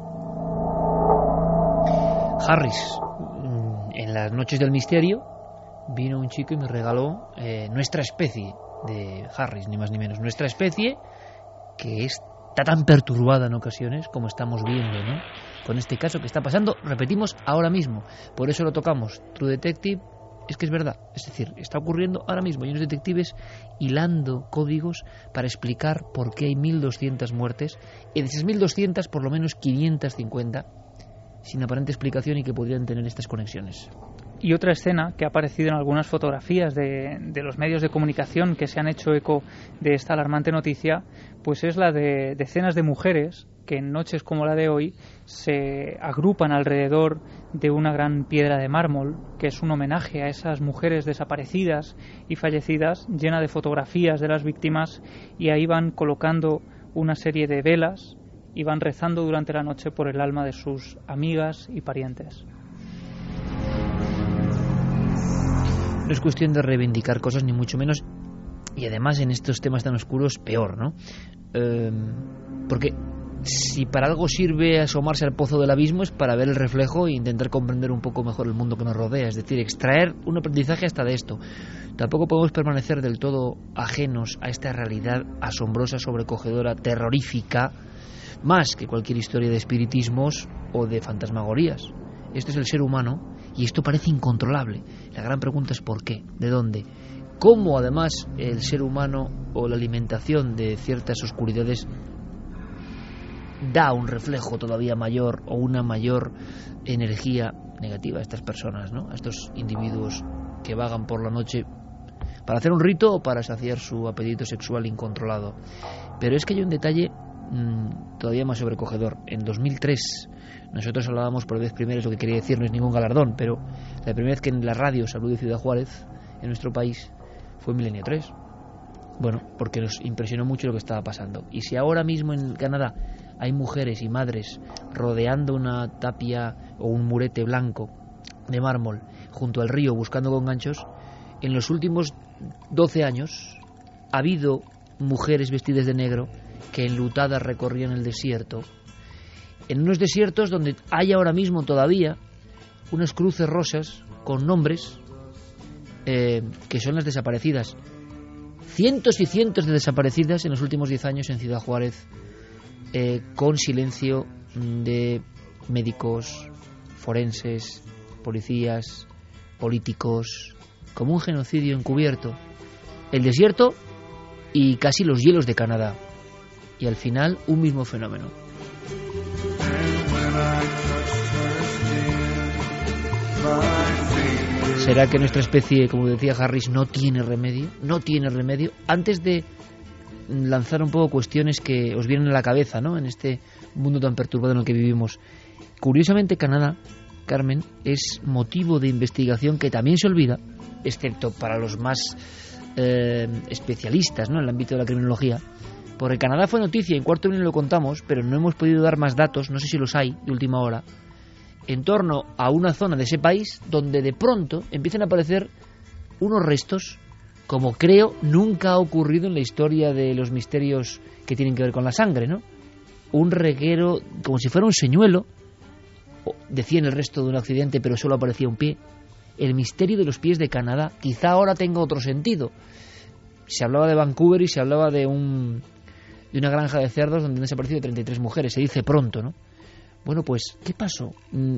Harris, en las noches del misterio, vino un chico y me regaló eh, nuestra especie de Harris, ni más ni menos. Nuestra especie, que está tan perturbada en ocasiones, como estamos viendo, ¿no? Con este caso que está pasando, repetimos, ahora mismo. Por eso lo tocamos. True Detective, es que es verdad. Es decir, está ocurriendo ahora mismo. Hay unos detectives hilando códigos para explicar por qué hay mil doscientas muertes. Y de esas mil doscientas, por lo menos quinientas cincuenta, sin aparente explicación y que podrían tener estas conexiones. Y otra escena que ha aparecido en algunas fotografías de, de los medios de comunicación que se han hecho eco de esta alarmante noticia, pues es la de decenas de mujeres que en noches como la de hoy se agrupan alrededor de una gran piedra de mármol, que es un homenaje a esas mujeres desaparecidas y fallecidas, llena de fotografías de las víctimas, y ahí van colocando una serie de velas y van rezando durante la noche por el alma de sus amigas y parientes. No es cuestión de reivindicar cosas, ni mucho menos, y además en estos temas tan oscuros, peor, ¿no? Eh, porque si para algo sirve asomarse al pozo del abismo es para ver el reflejo e intentar comprender un poco mejor el mundo que nos rodea, es decir, extraer un aprendizaje hasta de esto. Tampoco podemos permanecer del todo ajenos a esta realidad asombrosa, sobrecogedora, terrorífica, más que cualquier historia de espiritismos o de fantasmagorías. Este es el ser humano y esto parece incontrolable. La gran pregunta es ¿por qué? ¿De dónde? ¿Cómo además el ser humano o la alimentación de ciertas oscuridades da un reflejo todavía mayor o una mayor energía negativa a estas personas, ¿no? A estos individuos que vagan por la noche para hacer un rito o para saciar su apetito sexual incontrolado. Pero es que hay un detalle mmm, todavía más sobrecogedor. En dos mil tres nosotros hablábamos por vez primera, es lo que quería decir, no es ningún galardón, pero la primera vez que en la radio se habló de Ciudad Juárez en nuestro país fue en Milenio tres. Bueno, porque nos impresionó mucho lo que estaba pasando. Y si ahora mismo en Canadá hay mujeres y madres rodeando una tapia o un murete blanco de mármol junto al río buscando con ganchos, en los últimos doce años ha habido mujeres vestidas de negro que enlutadas recorrían el desierto, en unos desiertos donde hay ahora mismo todavía unas cruces rosas con nombres eh, que son las desaparecidas. Cientos y cientos de desaparecidas en los últimos diez años en Ciudad Juárez, eh, con silencio de médicos, forenses, policías, políticos, como un genocidio encubierto. El desierto y casi los hielos de Canadá. Y al final un mismo fenómeno. ¿Será que nuestra especie, como decía Harris, no tiene remedio? No tiene remedio. Antes de lanzar un poco cuestiones que os vienen a la cabeza, ¿no?, en este mundo tan perturbado en el que vivimos. Curiosamente, Canadá, Carmen, es motivo de investigación que también se olvida, excepto para los más eh, especialistas, ¿no?, en el ámbito de la criminología. Porque Canadá fue noticia, en Cuarto Milenio lo contamos, pero no hemos podido dar más datos, no sé si los hay, de última hora, en torno a una zona de ese país donde de pronto empiezan a aparecer unos restos, como creo nunca ha ocurrido en la historia de los misterios que tienen que ver con la sangre, ¿no? Un reguero, como si fuera un señuelo, decían el resto de un accidente, pero solo aparecía un pie. El misterio de los pies de Canadá, quizá ahora tenga otro sentido. Se hablaba de Vancouver y se hablaba de un de una granja de cerdos donde han desaparecido treinta y tres mujeres, se dice pronto, ¿no? Bueno, pues, ¿qué pasó?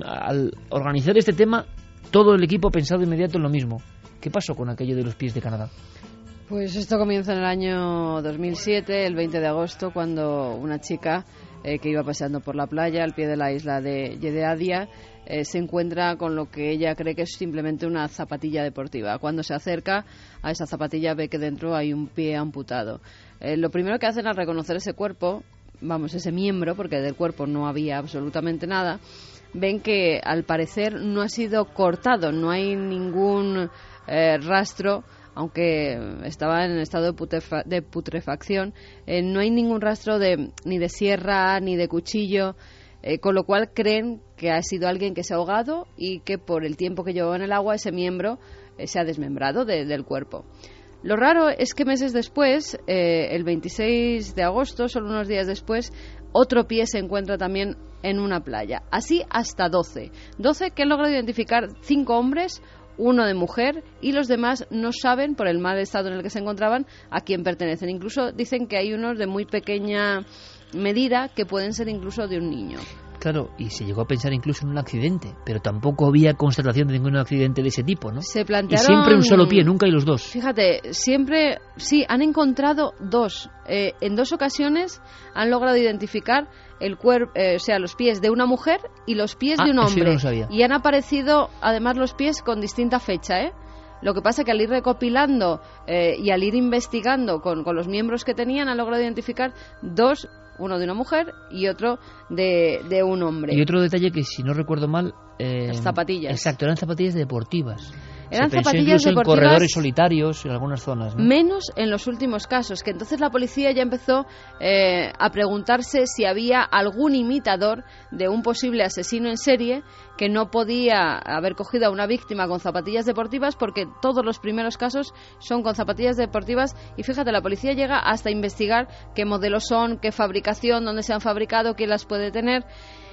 Al organizar este tema, todo el equipo ha pensado de inmediato en lo mismo. ¿Qué pasó con aquello de los pies de Canadá? Pues esto comienza en el año dos mil siete, el veinte de agosto, cuando una chica eh, que iba paseando por la playa al pie de la isla de Jedediah eh, se encuentra con lo que ella cree que es simplemente una zapatilla deportiva. Cuando se acerca a esa zapatilla ve que dentro hay un pie amputado. Eh, lo primero que hacen al reconocer ese cuerpo, vamos, ese miembro, porque del cuerpo no había absolutamente nada, ven que al parecer no ha sido cortado, no hay ningún eh, rastro, aunque estaba en estado de, putrefa- de putrefacción, eh, no hay ningún rastro de ni de sierra ni de cuchillo, eh, con lo cual creen que ha sido alguien que se ha ahogado y que por el tiempo que llevaba en el agua ese miembro eh, se ha desmembrado de, del cuerpo. Lo raro es que meses después, eh, el veintiséis de agosto, solo unos días después, otro pie se encuentra también en una playa. Así hasta doce. doce que han logrado identificar cinco hombres, uno de mujer, y los demás no saben, por el mal estado en el que se encontraban, a quién pertenecen. Incluso dicen que hay unos de muy pequeña medida que pueden ser incluso de un niño. Claro, y se llegó a pensar incluso en un accidente, pero tampoco había constatación de ningún accidente de ese tipo, ¿no? Se plantearon... Y siempre un solo pie, nunca hay los dos. Fíjate, siempre, sí, han encontrado dos. Eh, en dos ocasiones han logrado identificar el cuerpo, eh, o sea, los pies de una mujer y los pies ah, de un eso hombre. yo no lo sabía. Y han aparecido, además, los pies con distinta fecha, ¿eh? Lo que pasa es que al ir recopilando eh, y al ir investigando con, con los miembros que tenían, han logrado identificar dos, uno de una mujer y otro de, de un hombre. Y otro detalle que, si no recuerdo mal... Eh, Las zapatillas. Exacto, eran zapatillas deportivas. Eran Se pensó zapatillas incluso deportivas, en corredores solitarios en algunas zonas, ¿no? Menos en los últimos casos, que entonces la policía ya empezó eh, a preguntarse si había algún imitador de un posible asesino en serie que no podía haber cogido a una víctima con zapatillas deportivas, porque todos los primeros casos son con zapatillas deportivas. Y fíjate, la policía llega hasta investigar qué modelos son, qué fabricación, dónde se han fabricado, quién las puede tener.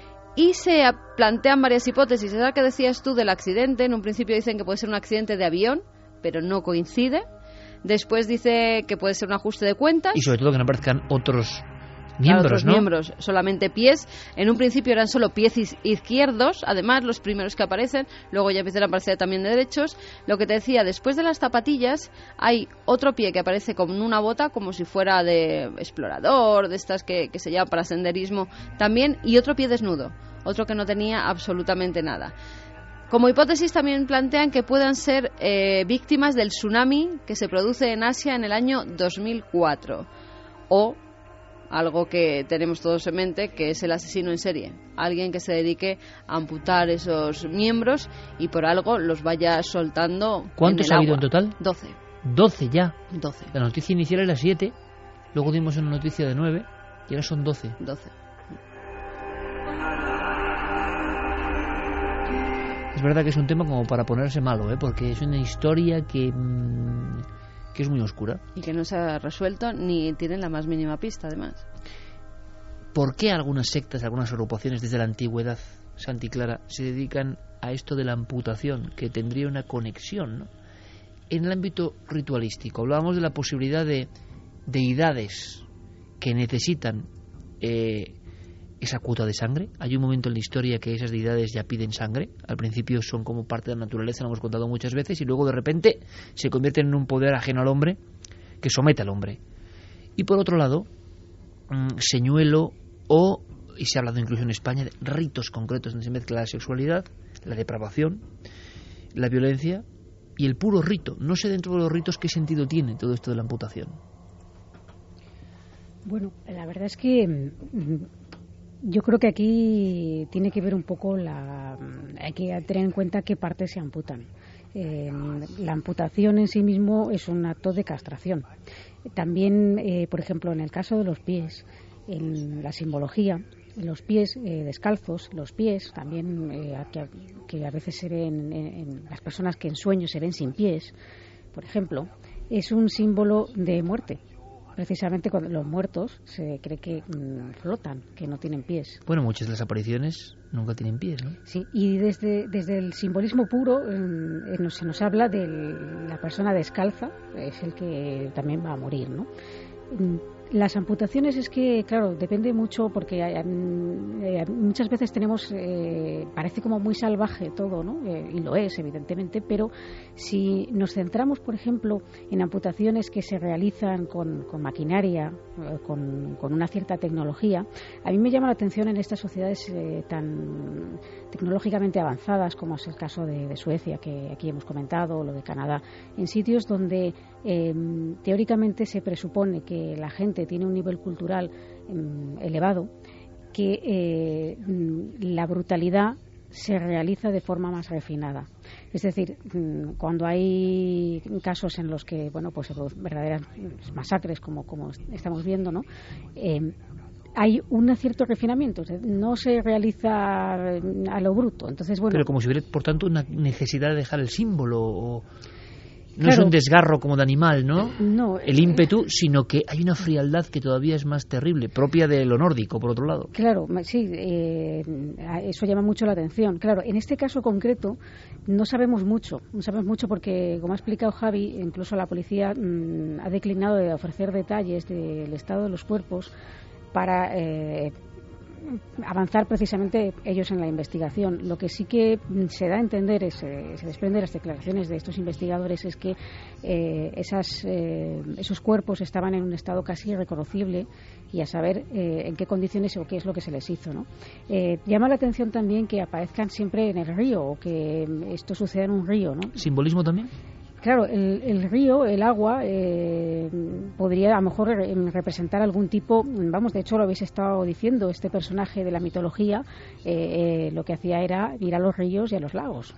Y se plantean varias hipótesis. Esa que decías tú del accidente, en un principio dicen que puede ser un accidente de avión, pero no coincide. Después dice que puede ser un ajuste de cuentas. Y sobre todo que no aparezcan otros Miembros, otros ¿no? miembros, solamente pies. En un principio eran solo pies izquierdos, además los primeros que aparecen, luego ya empiezan a aparecer también de derechos. Lo que te decía, después de las zapatillas hay otro pie que aparece con una bota, como si fuera de explorador, de estas que, que se llevan para senderismo también, y otro pie desnudo, otro que no tenía absolutamente nada. Como hipótesis también plantean que puedan ser eh, víctimas del tsunami que se produce en Asia en el año dos mil cuatro. O algo que tenemos todos en mente, que es el asesino en serie. Alguien que se dedique a amputar esos miembros y por algo los vaya soltando. ¿Cuántos ha habido en total? Doce. Doce ya. Doce. La noticia inicial era siete, luego dimos una noticia de nueve y ahora son doce. Doce. Es verdad que es un tema como para ponerse malo, ¿eh? Porque es una historia que, mmm, que es muy oscura. Y que no se ha resuelto ni tienen la más mínima pista, además. ¿Por qué algunas sectas, algunas agrupaciones desde la antigüedad, Santi Clara, se dedican a esto de la amputación, que tendría una conexión, ¿no? En el ámbito ritualístico, hablábamos de la posibilidad de deidades que necesitan eh, esa cuota de sangre. Hay un momento en la historia que esas deidades ya piden sangre. Al principio son como parte de la naturaleza, lo hemos contado muchas veces, y luego de repente se convierten en un poder ajeno al hombre que somete al hombre. Y por otro lado, mmm, señuelo o, y se ha hablado incluso en España, de ritos concretos donde se mezcla la sexualidad, la depravación, la violencia y el puro rito. No sé dentro de los ritos qué sentido tiene todo esto de la amputación. Bueno, la verdad es que yo creo que aquí tiene que ver un poco la... Hay que tener en cuenta qué partes se amputan. Eh, la amputación en sí mismo es un acto de castración. También, eh, por ejemplo, en el caso de los pies, en la simbología, los pies eh, descalzos, los pies también eh, que, que a veces se ven en, en las personas que en sueños se ven sin pies, por ejemplo, es un símbolo de muerte. Precisamente cuando los muertos se cree que mmm, flotan, que no tienen pies. Bueno, muchas de las apariciones nunca tienen pies, ¿no? Sí, y desde, desde el simbolismo puro eh, se nos habla de la persona descalza, es el que también va a morir, ¿no? Las amputaciones es que, claro, depende mucho porque hay, eh, muchas veces tenemos, eh, parece como muy salvaje todo, ¿no? Eh, y lo es, evidentemente, pero si nos centramos, por ejemplo, en amputaciones que se realizan con, con maquinaria, eh, con, con una cierta tecnología, a mí me llama la atención en estas sociedades eh, tan tecnológicamente avanzadas, como es el caso de, de Suecia, que aquí hemos comentado, o lo de Canadá, en sitios donde eh, teóricamente se presupone que la gente tiene un nivel cultural eh, elevado, que eh, la brutalidad se realiza de forma más refinada. Es decir, cuando hay casos en los que, bueno, pues se producen verdaderas masacres, como, como estamos viendo, ¿no? Eh, hay un cierto refinamiento, no se realiza a lo bruto. Entonces, bueno, pero como si hubiera, por tanto, una necesidad de dejar el símbolo o... No claro, es un desgarro como de animal, ¿no? No. El ímpetu, sino que hay una frialdad que todavía es más terrible, propia de lo nórdico, por otro lado. Claro, sí, eh, eso llama mucho la atención. Claro, en este caso concreto no sabemos mucho, no sabemos mucho porque, como ha explicado Javi, incluso la policía mmm, ha declinado de ofrecer detalles del estado de los cuerpos para eh, avanzar precisamente ellos en la investigación. Lo que sí que se da a entender, es, eh, se desprende de las declaraciones de estos investigadores, es que eh, esas, eh, esos cuerpos estaban en un estado casi irreconocible y a saber eh, en qué condiciones o qué es lo que se les hizo, ¿no? Eh, llama la atención también que aparezcan siempre en el río o que esto suceda en un río, ¿no? ¿Simbolismo también? Claro, el, el río, el agua, eh, podría a lo mejor representar algún tipo, vamos, de hecho lo habéis estado diciendo, este personaje de la mitología eh, eh, lo que hacía era ir a los ríos y a los lagos.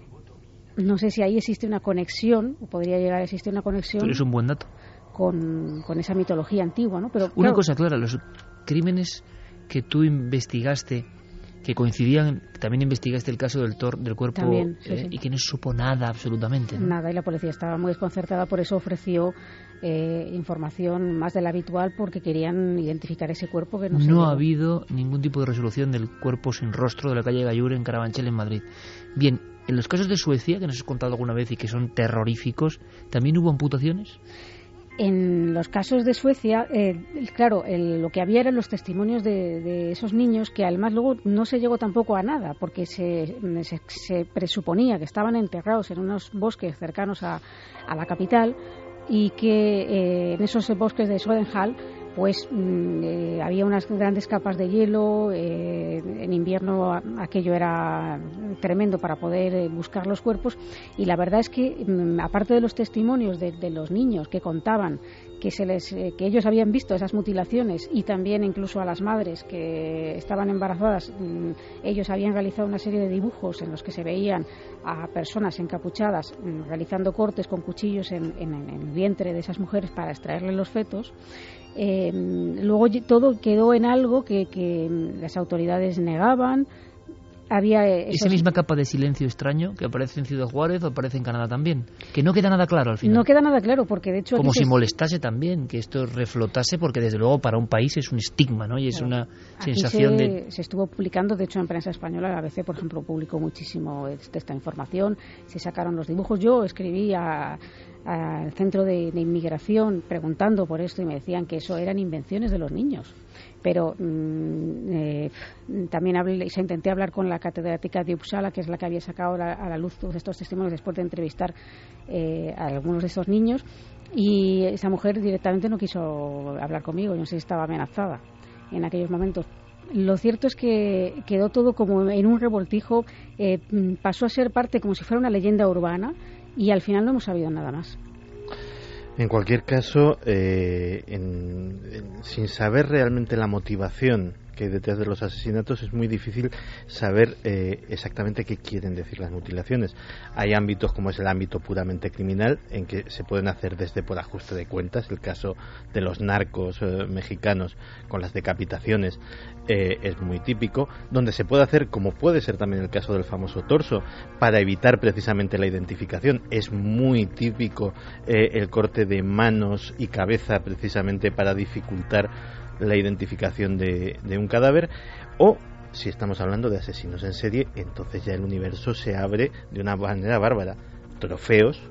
No sé si ahí existe una conexión, o podría llegar a existir una conexión. Pero es un buen dato. Con, con esa mitología antigua, ¿no? Pero una claro, cosa clara, los crímenes que tú investigaste, que coincidían, también investigaste el caso del tor del cuerpo también, sí, eh, sí. y que no se supo nada absolutamente, ¿no? Nada, y la policía estaba muy desconcertada, por eso ofreció eh, información más de la habitual, porque querían identificar ese cuerpo que no se No dio. ha habido ningún tipo de resolución del cuerpo sin rostro de la calle Gallur en Carabanchel, en Madrid. Bien, en los casos de Suecia, que nos has contado alguna vez y que son terroríficos, ¿también hubo amputaciones? En los casos de Suecia, eh, claro, el, lo que había eran los testimonios de, de esos niños, que además luego no se llegó tampoco a nada, porque se, se, se presuponía que estaban enterrados en unos bosques cercanos a, a la capital, y que eh, en esos bosques de Swedenhall pues eh, había unas grandes capas de hielo, eh, en invierno aquello era tremendo para poder eh, buscar los cuerpos, y la verdad es que mm, aparte de los testimonios de, de los niños que contaban que se les eh, que ellos habían visto esas mutilaciones, y también incluso a las madres que estaban embarazadas, mmm, ellos habían realizado una serie de dibujos en los que se veían a personas encapuchadas mmm, realizando cortes con cuchillos en, en, en el vientre de esas mujeres para extraerle los fetos. Eh, luego todo quedó en algo que, que las autoridades negaban. Había esos... Esa misma capa de silencio extraño que aparece en Ciudad Juárez o aparece en Canadá también, que no queda nada claro al final. No queda nada claro, porque de hecho... Como si se... molestase también, que esto reflotase, porque desde luego para un país es un estigma, ¿no? Y es claro. Una Aquí sensación se, de... se estuvo publicando, de hecho en prensa española, la A B C, por ejemplo, publicó muchísimo esta información, se sacaron los dibujos. Yo escribí a... al centro de, de inmigración preguntando por esto, y me decían que eso eran invenciones de los niños. Pero mmm, eh, también hablé, se intenté hablar con la catedrática de Uppsala, que es la que había sacado la, a la luz todos estos testimonios después de entrevistar eh, a algunos de estos niños, y esa mujer directamente no quiso hablar conmigo. Yo no sé si estaba amenazada en aquellos momentos. Lo cierto es que quedó todo como en un revoltijo, eh, pasó a ser parte como si fuera una leyenda urbana, y al final no hemos sabido nada más. En cualquier caso, eh, en, en, sin saber realmente la motivación que hay detrás de los asesinatos, es muy difícil saber eh, exactamente qué quieren decir las mutilaciones. Hay ámbitos como es el ámbito puramente criminal, en que se pueden hacer desde por ajuste de cuentas. El caso de los narcos eh, mexicanos con las decapitaciones eh, es muy típico, donde se puede hacer, como puede ser también el caso del famoso torso, para evitar precisamente la identificación. Es muy típico eh, el corte de manos y cabeza, precisamente para dificultar la identificación de, de un cadáver. O si estamos hablando de asesinos en serie, entonces ya el universo se abre de una manera bárbara. Trofeos.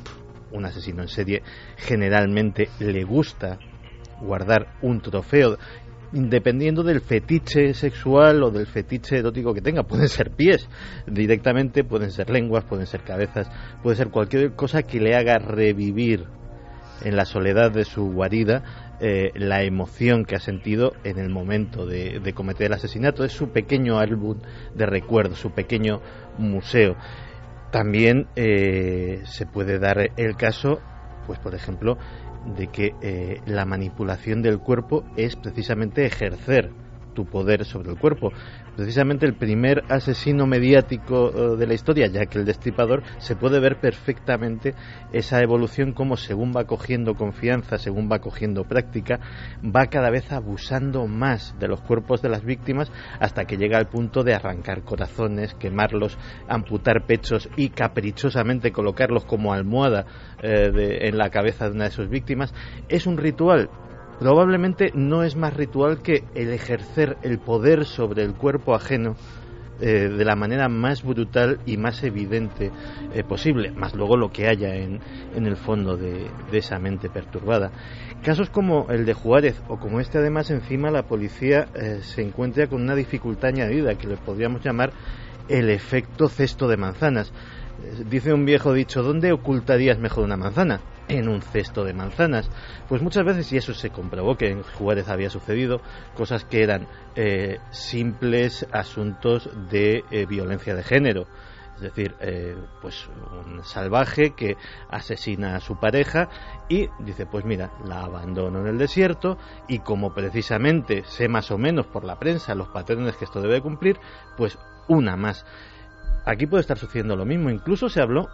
Un asesino en serie generalmente le gusta guardar un trofeo, dependiendo del fetiche sexual o del fetiche erótico que tenga. Pueden ser pies directamente, pueden ser lenguas, pueden ser cabezas, puede ser cualquier cosa que le haga revivir en la soledad de su guarida eh, la emoción que ha sentido en el momento de, de cometer el asesinato. Es su pequeño álbum de recuerdos, su pequeño museo. También eh, se puede dar el caso, pues por ejemplo, de que eh, la manipulación del cuerpo es precisamente ejercer tu poder sobre el cuerpo. Precisamente el primer asesino mediático uh, de la historia, Jack el Destripador, se puede ver perfectamente esa evolución, como según va cogiendo confianza, según va cogiendo práctica, va cada vez abusando más de los cuerpos de las víctimas, hasta que llega al punto de arrancar corazones, quemarlos, amputar pechos y caprichosamente colocarlos como almohada eh, de, en la cabeza de una de sus víctimas. Es un ritual. Probablemente no es más ritual que el ejercer el poder sobre el cuerpo ajeno eh, de la manera más brutal y más evidente eh, posible, más luego lo que haya en, en el fondo de, de esa mente perturbada. Casos como el de Juárez o como este, además, encima la policía eh, se encuentra con una dificultad añadida que le podríamos llamar el efecto cesto de manzanas. Eh, dice un viejo dicho: ¿dónde ocultarías mejor una manzana? En un cesto de manzanas. Pues muchas veces, y eso se comprobó que en Juárez había sucedido, cosas que eran eh, simples asuntos de eh, violencia de género. Es decir, eh, pues un salvaje que asesina a su pareja y dice: pues mira, la abandono en el desierto, y como precisamente sé más o menos por la prensa los patrones que esto debe cumplir, pues una más. Aquí puede estar sucediendo lo mismo. Incluso se habló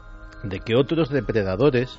de que otros depredadores,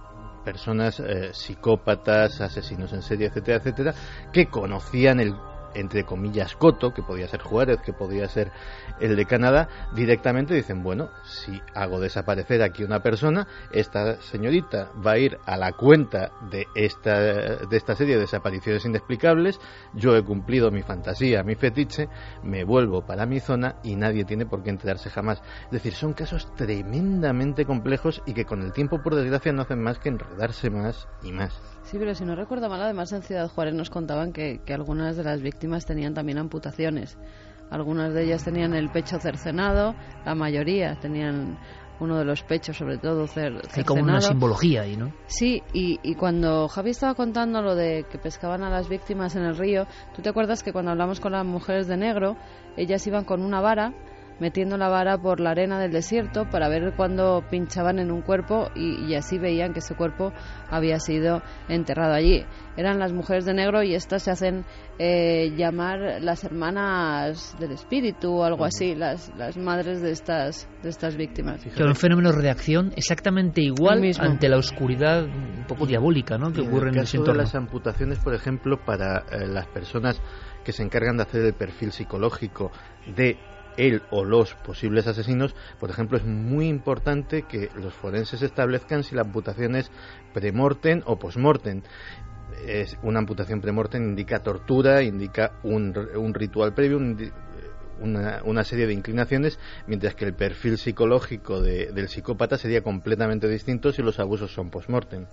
personas eh, psicópatas, asesinos en serie, etcétera, etcétera, que conocían el, entre comillas, coto, que podía ser Juárez, que podía ser el de Canadá, directamente dicen, bueno, si hago desaparecer aquí una persona, esta señorita va a ir a la cuenta de esta, de esta serie de desapariciones inexplicables, yo he cumplido mi fantasía, mi fetiche, me vuelvo para mi zona y nadie tiene por qué enterarse jamás. Es decir, son casos tremendamente complejos y que con el tiempo, por desgracia, no hacen más que enredarse más y más. Sí, pero si no recuerdo mal, además en Ciudad Juárez nos contaban que, que algunas de las víctimas tenían también amputaciones. Algunas de ellas tenían el pecho cercenado, la mayoría tenían uno de los pechos, sobre todo, cer cercenado. Hay como una simbología ahí, ¿no? Sí, y, y cuando Javi estaba contando lo de que pescaban a las víctimas en el río, ¿tú te acuerdas que cuando hablamos con las mujeres de negro, ellas iban con una vara, metiendo la vara por la arena del desierto para ver cuándo pinchaban en un cuerpo y, y así veían que ese cuerpo había sido enterrado allí? Eran las mujeres de negro y estas se hacen eh, llamar las hermanas del espíritu o algo así, las, las madres de estas, de estas víctimas. Que un fenómeno de reacción exactamente igual ante la oscuridad un poco diabólica, ¿no?, que y ocurre en, en el ese caso entorno. de las amputaciones, por ejemplo, para eh, las personas que se encargan de hacer el perfil psicológico de él o los posibles asesinos, por ejemplo, es muy importante que los forenses establezcan si la amputación es premortem o postmortem. Es una amputación premortem indica tortura, indica un, un ritual previo, un, una, una serie de inclinaciones, mientras que el perfil psicológico de, del psicópata sería completamente distinto si los abusos son postmortem.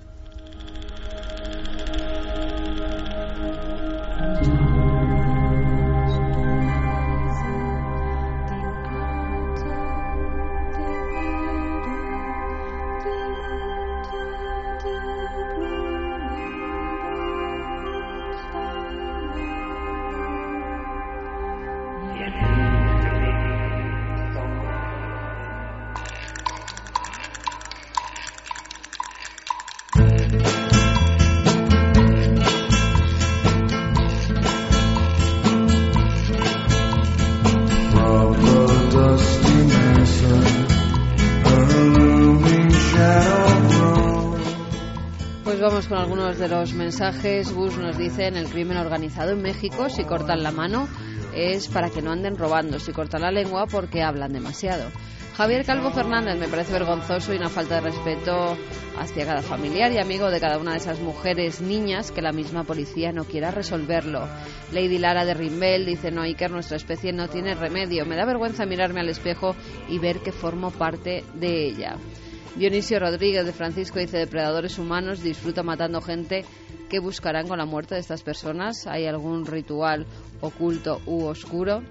Con algunos de los mensajes. Gus nos dice: en el crimen organizado en México, si cortan la mano es para que no anden robando, si cortan la lengua porque hablan demasiado. Javier Calvo Fernández: me parece vergonzoso y una falta de respeto hacia cada familiar y amigo de cada una de esas mujeres, niñas, que la misma policía no quiera resolverlo. Lady Lara de Rimbel dice: no, Iker, nuestra especie no tiene remedio, me da vergüenza mirarme al espejo y ver que formo parte de ella. Dionisio Rodríguez de Francisco dice: depredadores humanos, disfruta matando gente. ¿Qué buscarán con la muerte de estas personas? ¿Hay algún ritual oculto u oscuro?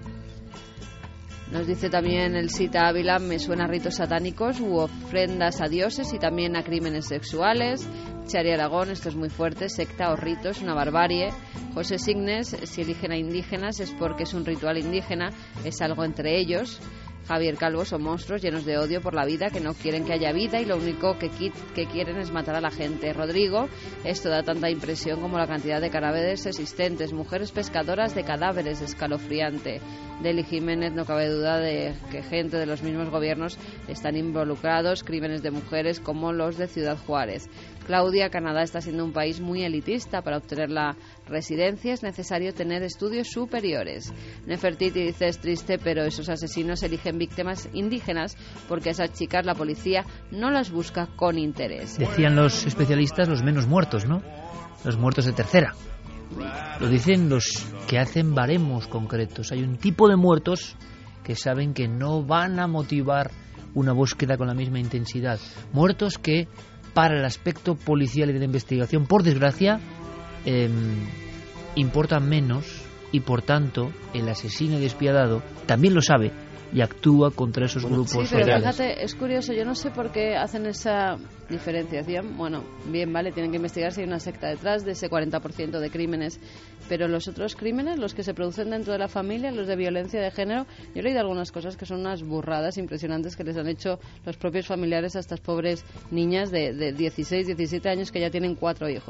Nos dice también el Cita Ávila: me suena a ritos satánicos u ofrendas a dioses y también a crímenes sexuales. Chari Aragón: esto es muy fuerte, secta o ritos, una barbarie. José Signes: si eligen a indígenas es porque es un ritual indígena, es algo entre ellos. Javier Calvo: son monstruos llenos de odio por la vida, que no quieren que haya vida y lo único que, que quieren es matar a la gente. Rodrigo: esto da tanta impresión como la cantidad de cadáveres existentes. Mujeres pescadoras de cadáveres, escalofriante. Deli Jiménez: no cabe duda de que gente de los mismos gobiernos están involucrados, crímenes de mujeres como los de Ciudad Juárez. Claudia: Canadá está siendo un país muy elitista. Para obtener la residencia es necesario tener estudios superiores. Nefertiti dice: es triste, pero esos asesinos eligen víctimas indígenas porque esas chicas la policía no las busca con interés. Decían los especialistas los menos muertos, ¿no? Los muertos de tercera. Lo dicen los que hacen baremos concretos. Hay un tipo de muertos que saben que no van a motivar una búsqueda con la misma intensidad. Muertos que, para el aspecto policial y de la investigación, por desgracia, eh, importan menos y, por tanto, el asesino despiadado también lo sabe y actúa contra esos grupos. Sí, pero reales. Fíjate, es curioso, yo no sé por qué hacen esa diferenciación. Bueno, bien, vale, tienen que investigar si hay una secta detrás de ese cuarenta por ciento de crímenes, pero los otros crímenes, los que se producen dentro de la familia, los de violencia de género, yo he leído algunas cosas que son unas burradas impresionantes que les han hecho los propios familiares a estas pobres niñas de, de dieciséis, diecisiete años que ya tienen cuatro hijos.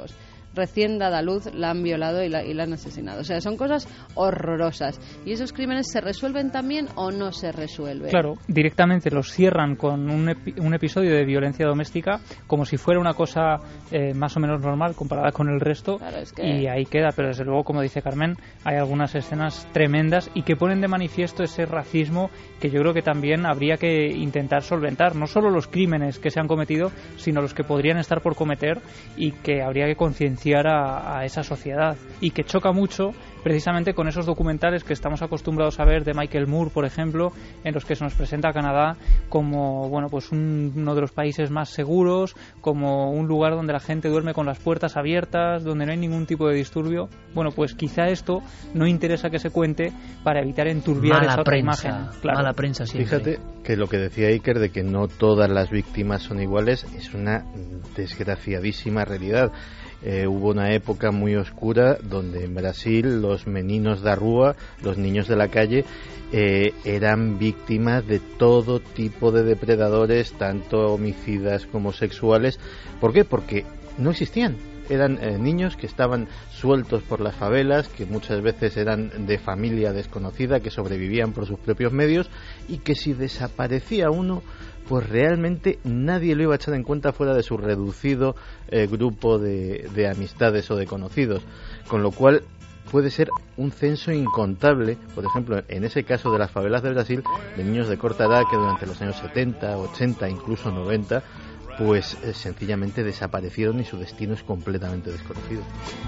recién dada a luz la han violado y la, y la han asesinado. O sea, son cosas horrorosas. ¿Y esos crímenes se resuelven también o no se resuelven? Claro, directamente los cierran con un, epi un episodio de violencia doméstica como si fuera una cosa eh, más o menos normal comparada con el resto, claro, es que... y ahí queda. Pero desde luego, como dice Carmen, hay algunas escenas tremendas y que ponen de manifiesto ese racismo que yo creo que también habría que intentar solventar. No solo los crímenes que se han cometido, sino los que podrían estar por cometer, y que habría que concienciar a, a esa sociedad, y que choca mucho precisamente con esos documentales que estamos acostumbrados a ver de Michael Moore, por ejemplo, en los que se nos presenta a Canadá como, bueno, pues un, uno de los países más seguros, como un lugar donde la gente duerme con las puertas abiertas, donde no hay ningún tipo de disturbio. Bueno, pues quizá esto no interesa que se cuente para evitar enturbiar mala esa otra prensa, imagen. Claro. Mala prensa siempre. Fíjate que lo que decía Iker de que no todas las víctimas son iguales es una desgraciadísima realidad. Eh, hubo una época muy oscura donde en Brasil los meninos da rúa, los niños de la calle, eh, eran víctimas de todo tipo de depredadores, tanto homicidas como sexuales. ¿Por qué? Porque no existían. Eran eh, niños que estaban sueltos por las favelas, que muchas veces eran de familia desconocida, que sobrevivían por sus propios medios, y que si desaparecía uno, pues realmente nadie lo iba a echar en cuenta fuera de su reducido eh, grupo de, de amistades o de conocidos. Con lo cual puede ser un censo incontable, por ejemplo, en ese caso de las favelas de Brasil, de niños de corta edad que durante los años setenta, ochenta, incluso noventa, pues eh, sencillamente desaparecieron y su destino es completamente desconocido.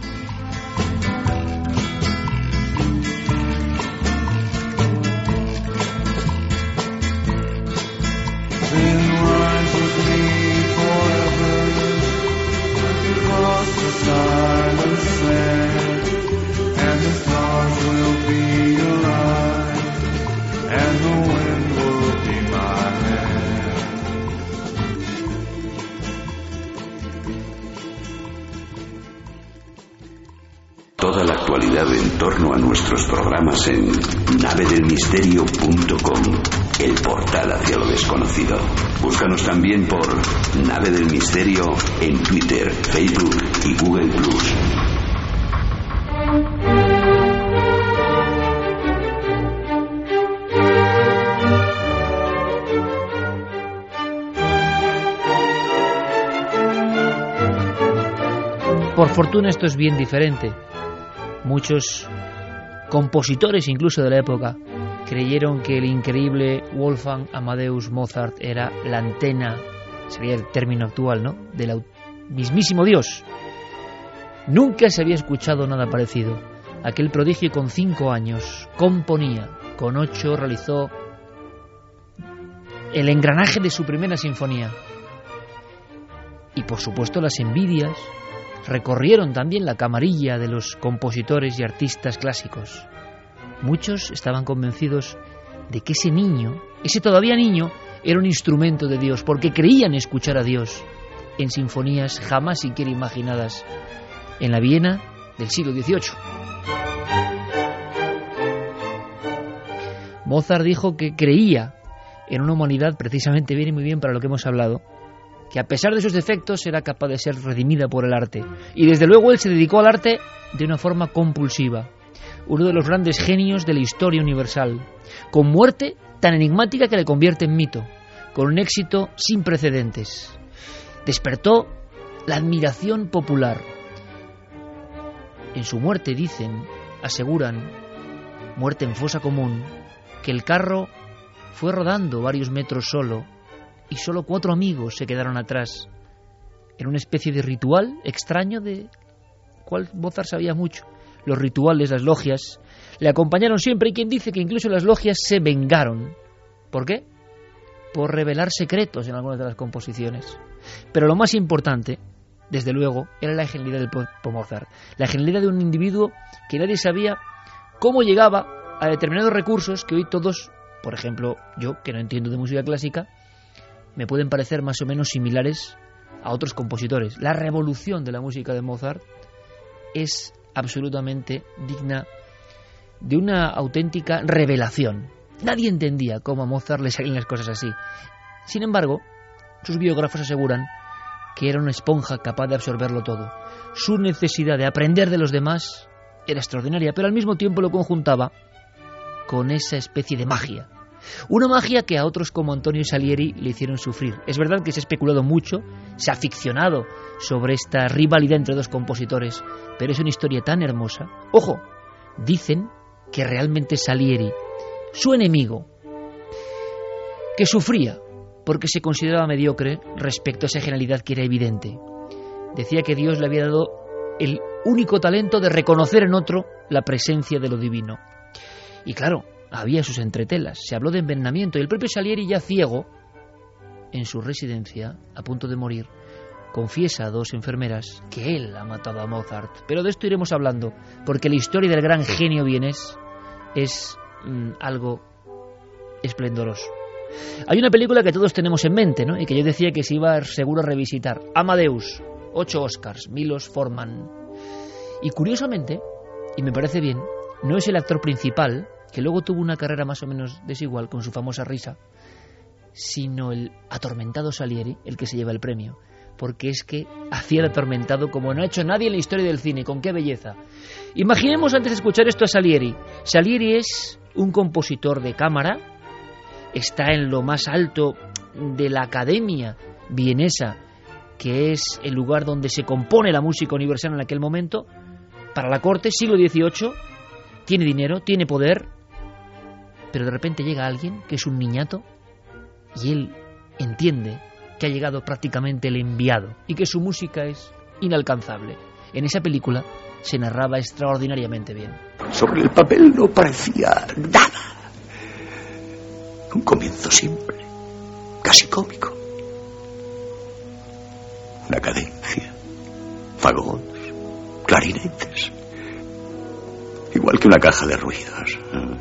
Toda la actualidad en torno a nuestros programas en nave del misterio punto com, el portal hacia lo desconocido. Búscanos también por Nave del Misterio en Twitter, Facebook y Google plus. Por fortuna esto es bien diferente. Muchos compositores incluso de la época creyeron que el increíble Wolfgang Amadeus Mozart era la antena, sería el término actual, ¿no?, del mismísimo Dios. Nunca se había escuchado nada parecido. Aquel prodigio con cinco años componía, con ocho realizó el engranaje de su primera sinfonía. Y por supuesto las envidias recorrieron también la camarilla de los compositores y artistas clásicos. Muchos estaban convencidos de que ese niño, ese todavía niño, era un instrumento de Dios, porque creían escuchar a Dios en sinfonías jamás siquiera imaginadas en la Viena del siglo dieciocho. Mozart dijo que creía en una humanidad, precisamente viene muy bien para lo que hemos hablado, que a pesar de sus defectos era capaz de ser redimida por el arte. Y desde luego él se dedicó al arte de una forma compulsiva. Uno de los grandes genios de la historia universal, con muerte tan enigmática que le convierte en mito, con un éxito sin precedentes. Despertó la admiración popular. En su muerte dicen, aseguran, muerte en fosa común, que el carro fue rodando varios metros solo, y solo cuatro amigos se quedaron atrás, en una especie de ritual extraño de cual Mozart sabía mucho. Los rituales, las logias, le acompañaron siempre, y quien dice que incluso las logias se vengaron. ¿Por qué? Por revelar secretos en algunas de las composiciones. Pero lo más importante, desde luego, era la genialidad del propio Mozart. La genialidad de un individuo que nadie sabía cómo llegaba a determinados recursos que hoy todos, por ejemplo, yo, que no entiendo de música clásica, me pueden parecer más o menos similares a otros compositores. La revolución de la música de Mozart es absolutamente digna de una auténtica revelación. Nadie entendía cómo a Mozart le salían las cosas así. Sin embargo, sus biógrafos aseguran que era una esponja capaz de absorberlo todo. Su necesidad de aprender de los demás era extraordinaria, pero al mismo tiempo lo conjuntaba con esa especie de magia. Una magia que a otros como Antonio Salieri le hicieron sufrir. Es verdad que se ha especulado mucho, se ha ficcionado sobre esta rivalidad entre dos compositores, pero es una historia tan hermosa. Ojo, dicen que realmente Salieri, su enemigo, que sufría porque se consideraba mediocre respecto a esa genialidad que era evidente. Decía que Dios le había dado el único talento de reconocer en otro la presencia de lo divino. Y claro, había sus entretelas, se habló de envenenamiento, y el propio Salieri, ya ciego, en su residencia, a punto de morir, confiesa a dos enfermeras que él ha matado a Mozart. Pero de esto iremos hablando, porque la historia del gran genio vienés es mmm, algo esplendoroso. Hay una película que todos tenemos en mente, ¿no? Y que yo decía que se iba seguro a revisitar. Amadeus, ocho Oscars, Milos Forman. Y curiosamente, y me parece bien, no es el actor principal, que luego tuvo una carrera más o menos desigual con su famosa risa, sino el atormentado Salieri, el que se lleva el premio, porque es que hacía el atormentado como no ha hecho nadie en la historia del cine. ¡Con qué belleza! Imaginemos antes de escuchar esto a Salieri. Salieri es un compositor de cámara, está en lo más alto de la academia vienesa, que es el lugar donde se compone la música universal en aquel momento, para la corte, siglo dieciocho, tiene dinero, tiene poder, pero de repente llega alguien que es un niñato y él entiende que ha llegado prácticamente el enviado y que su música es inalcanzable. En esa película se narraba extraordinariamente bien. Sobre el papel no parecía nada. Un comienzo simple, casi cómico. Una cadencia, fagots, clarinetes, igual que una caja de ruidos.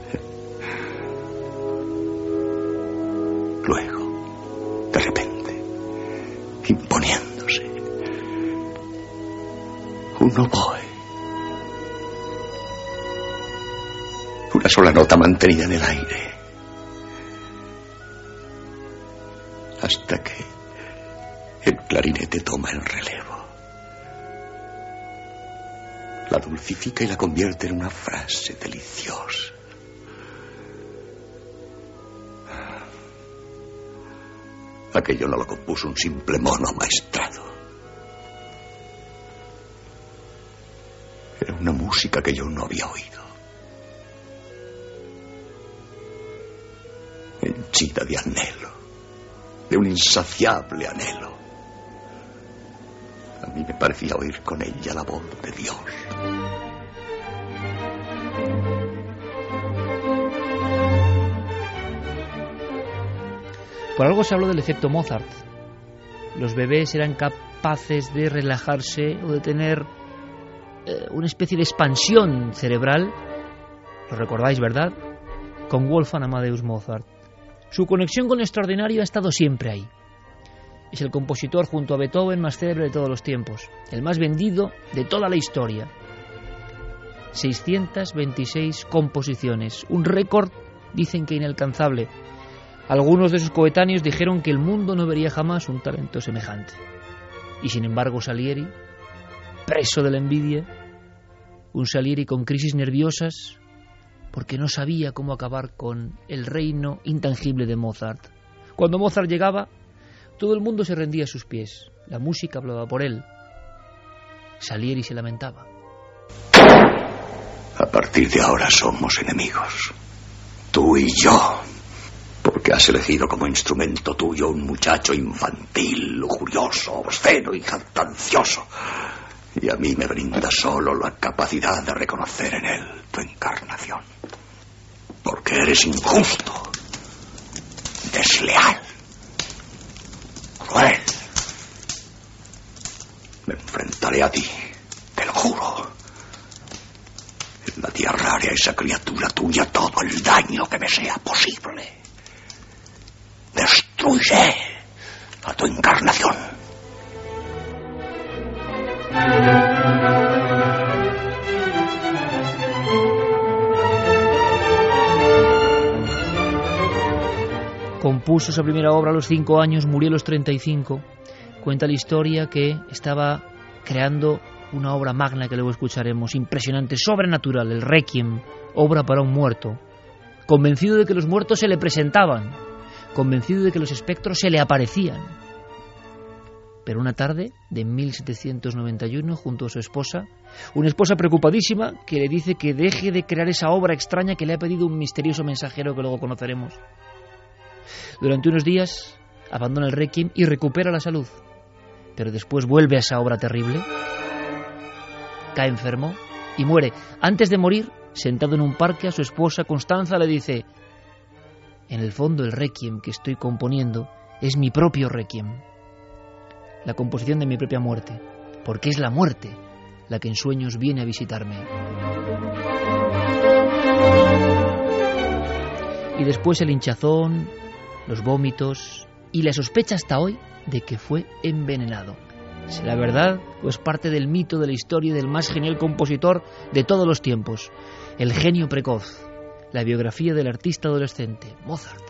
Luego, de repente, imponiéndose, un oboe. Una sola nota mantenida en el aire. Hasta que el clarinete toma el relevo. La dulcifica y la convierte en una frase deliciosa. Aquello no lo compuso un simple mono amaestrado. Era una música que yo no había oído. Henchida de anhelo, de un insaciable anhelo. A mí me parecía oír con ella la voz de Dios. Por algo se habló del efecto Mozart. Los bebés eran capaces de relajarse o de tener eh, una especie de expansión cerebral. Lo recordáis, ¿verdad? Con Wolfgang Amadeus Mozart. Su conexión con lo extraordinario ha estado siempre ahí. Es el compositor junto a Beethoven más célebre de todos los tiempos, el más vendido de toda la historia. seiscientas veintiséis composiciones, un récord, dicen que inalcanzable. Algunos de sus coetáneos dijeron que el mundo no vería jamás un talento semejante. Y sin embargo Salieri, preso de la envidia, un Salieri con crisis nerviosas, porque no sabía cómo acabar con el reino intangible de Mozart. Cuando Mozart llegaba, todo el mundo se rendía a sus pies. La música hablaba por él. Salieri se lamentaba. A partir de ahora somos enemigos. Tú y yo. Porque has elegido como instrumento tuyo un muchacho infantil, lujurioso, obsceno y jactancioso. Y a mí me brinda solo la capacidad de reconocer en él tu encarnación. Porque eres injusto, desleal, cruel. Me enfrentaré a ti, te lo juro. En la tierra haré a esa criatura tuya todo el daño que me sea posible. Destruiré a tu encarnación. Compuso su primera obra a los cinco años, murió a los treinta y cinco. cuenta la historia que estaba creando una obra magna que luego escucharemos, impresionante, sobrenatural, el Requiem, obra para un muerto, convencido de que los muertos se le presentaban, convencido de que los espectros se le aparecían. Pero una tarde de mil setecientos noventa y uno, junto a su esposa, una esposa preocupadísima que le dice que deje de crear esa obra extraña que le ha pedido un misterioso mensajero que luego conoceremos. Durante unos días abandona el Requiem y recupera la salud, pero después vuelve a esa obra terrible, cae enfermo y muere. Antes de morir, sentado en un parque, a su esposa Constanza le dice: en el fondo el Requiem que estoy componiendo es mi propio Requiem, la composición de mi propia muerte, porque es la muerte la que en sueños viene a visitarme. Y después el hinchazón, los vómitos y la sospecha hasta hoy de que fue envenenado. ¿Será verdad o es parte del mito de la historia del más genial compositor de todos los tiempos? El genio precoz, la biografía del artista adolescente, Mozart.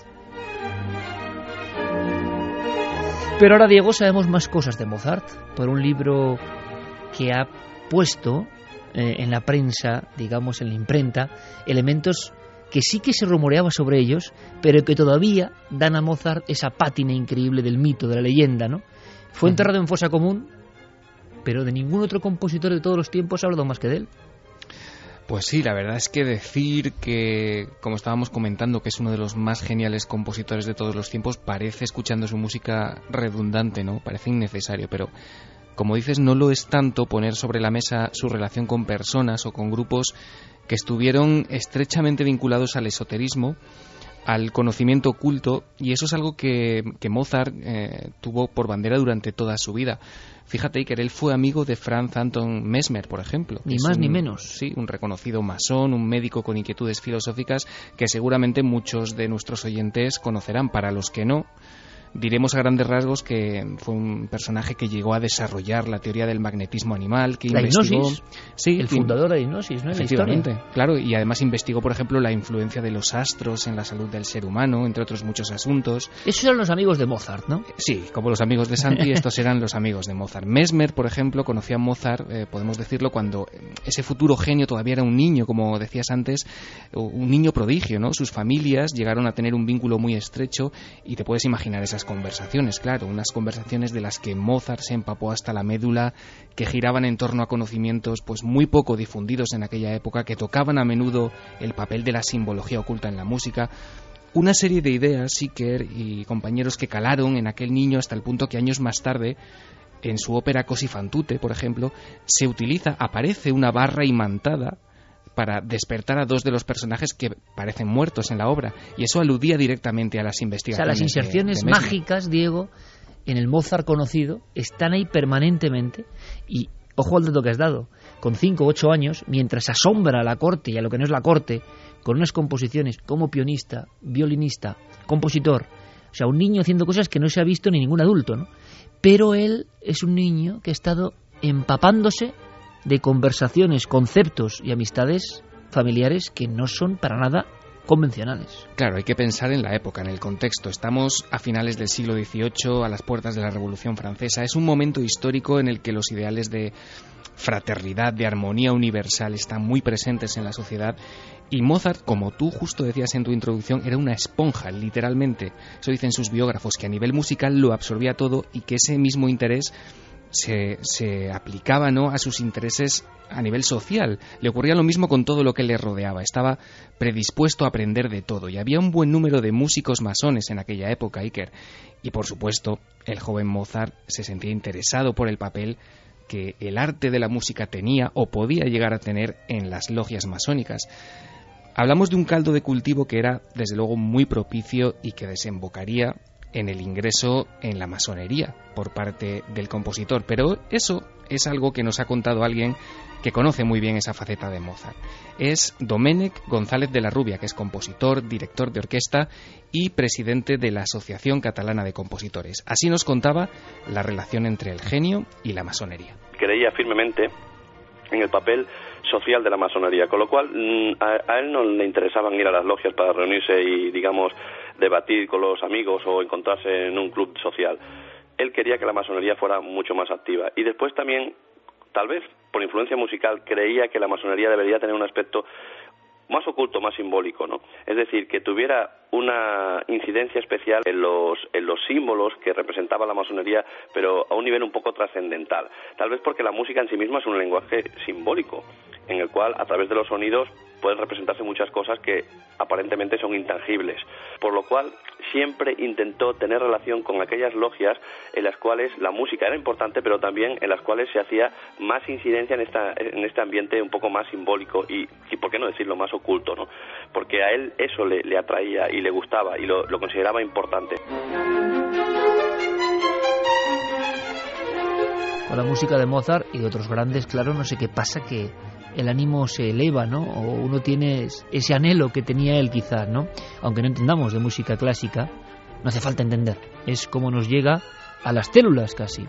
Pero ahora, Diego, sabemos más cosas de Mozart por un libro que ha puesto eh, en la prensa, digamos en la imprenta, elementos que sí que se rumoreaba sobre ellos, pero que todavía dan a Mozart esa pátina increíble del mito, de la leyenda, ¿no? Fue enterrado en fosa común, pero de ningún otro compositor de todos los tiempos ha hablado más que de él. Pues sí, la verdad es que decir que, como estábamos comentando, que es uno de los más geniales compositores de todos los tiempos, parece, escuchando su música, redundante, ¿no? Parece innecesario, pero como dices, no lo es tanto poner sobre la mesa su relación con personas o con grupos que estuvieron estrechamente vinculados al esoterismo, al conocimiento oculto, y eso es algo que, que Mozart eh, tuvo por bandera durante toda su vida. Fíjate que él fue amigo de Franz Anton Mesmer, por ejemplo. Ni más un, ni menos. Sí, un reconocido masón, un médico con inquietudes filosóficas que seguramente muchos de nuestros oyentes conocerán. Para los que no, diremos a grandes rasgos que fue un personaje que llegó a desarrollar la teoría del magnetismo animal, que la investigó... hipnosis, sí, el fundador de la hipnosis, ¿no? Efectivamente, claro, y además investigó, por ejemplo, la influencia de los astros en la salud del ser humano, entre otros muchos asuntos. Esos eran los amigos de Mozart, ¿no? Sí, como los amigos de Santi, estos eran los amigos de Mozart. Mesmer, por ejemplo, conocía a Mozart, eh, podemos decirlo, cuando ese futuro genio todavía era un niño, como decías antes, un niño prodigio, ¿no? Sus familias llegaron a tener un vínculo muy estrecho y te puedes imaginar esas conversaciones. Claro, unas conversaciones de las que Mozart se empapó hasta la médula, que giraban en torno a conocimientos pues muy poco difundidos en aquella época, que tocaban a menudo el papel de la simbología oculta en la música. Una serie de ideas, Iker y compañeros, que calaron en aquel niño hasta el punto que años más tarde, en su ópera Così fan tutte, por ejemplo, se utiliza, aparece una barra imantada para despertar a dos de los personajes que parecen muertos en la obra, y eso aludía directamente a las investigaciones. O sea, las inserciones de, de mágicas, Diego, en el Mozart conocido, están ahí permanentemente, y ojo al dato que has dado, con cinco o ocho años, mientras asombra a la corte y a lo que no es la corte, con unas composiciones como pianista, violinista, compositor, o sea, un niño haciendo cosas que no se ha visto ni ningún adulto, ¿no? Pero él es un niño que ha estado empapándose de conversaciones, conceptos y amistades familiares que no son para nada convencionales. Claro, hay que pensar en la época, en el contexto. Estamos a finales del siglo dieciocho, a las puertas de la Revolución Francesa. Es un momento histórico en el que los ideales de fraternidad, de armonía universal están muy presentes en la sociedad, y Mozart, como tú justo decías en tu introducción, era una esponja, literalmente. Eso dicen sus biógrafos, que a nivel musical lo absorbía todo y que ese mismo interés Se, se aplicaba, ¿no?, a sus intereses a nivel social. Le ocurría lo mismo con todo lo que le rodeaba. Estaba predispuesto a aprender de todo, y había un buen número de músicos masones en aquella época, Iker. Y por supuesto, el joven Mozart se sentía interesado por el papel que el arte de la música tenía o podía llegar a tener en las logias masónicas. Hablamos de un caldo de cultivo que era, desde luego, muy propicio y que desembocaría en el ingreso en la masonería por parte del compositor, pero eso es algo que nos ha contado alguien que conoce muy bien esa faceta de Mozart. Es Domènec González de la Rubia, que es compositor, director de orquesta y presidente de la Asociación Catalana de Compositores. Así nos contaba la relación entre el genio y la masonería. Creía firmemente en el papel social de la masonería, con lo cual a, a él no le interesaban ir a las logias para reunirse y, digamos, debatir con los amigos o encontrarse en un club social. él quería que la masonería fuera mucho más activa. Y después también, tal vez por influencia musical, creía que la masonería debería tener un aspecto más oculto, más simbólico, ¿no? Es decir, que tuviera una incidencia especial en los en los símbolos que representaba la masonería, pero a un nivel un poco trascendental. Tal vez porque la música en sí misma es un lenguaje simbólico, en el cual, a través de los sonidos, pueden representarse muchas cosas que aparentemente son intangibles. Por lo cual, siempre intentó tener relación con aquellas logias en las cuales la música era importante, pero también en las cuales se hacía más incidencia en esta en este ambiente un poco más simbólico y, y por qué no decirlo, más oculto, ¿no? Porque a él eso le, le atraía y le gustaba y lo, lo consideraba importante. Con la música de Mozart y de otros grandes, claro, no sé qué pasa, que el ánimo se eleva, ¿no? O uno tiene ese anhelo que tenía él quizás, ¿no? Aunque no entendamos de música clásica, no hace falta entender. Es como nos llega a las células casi.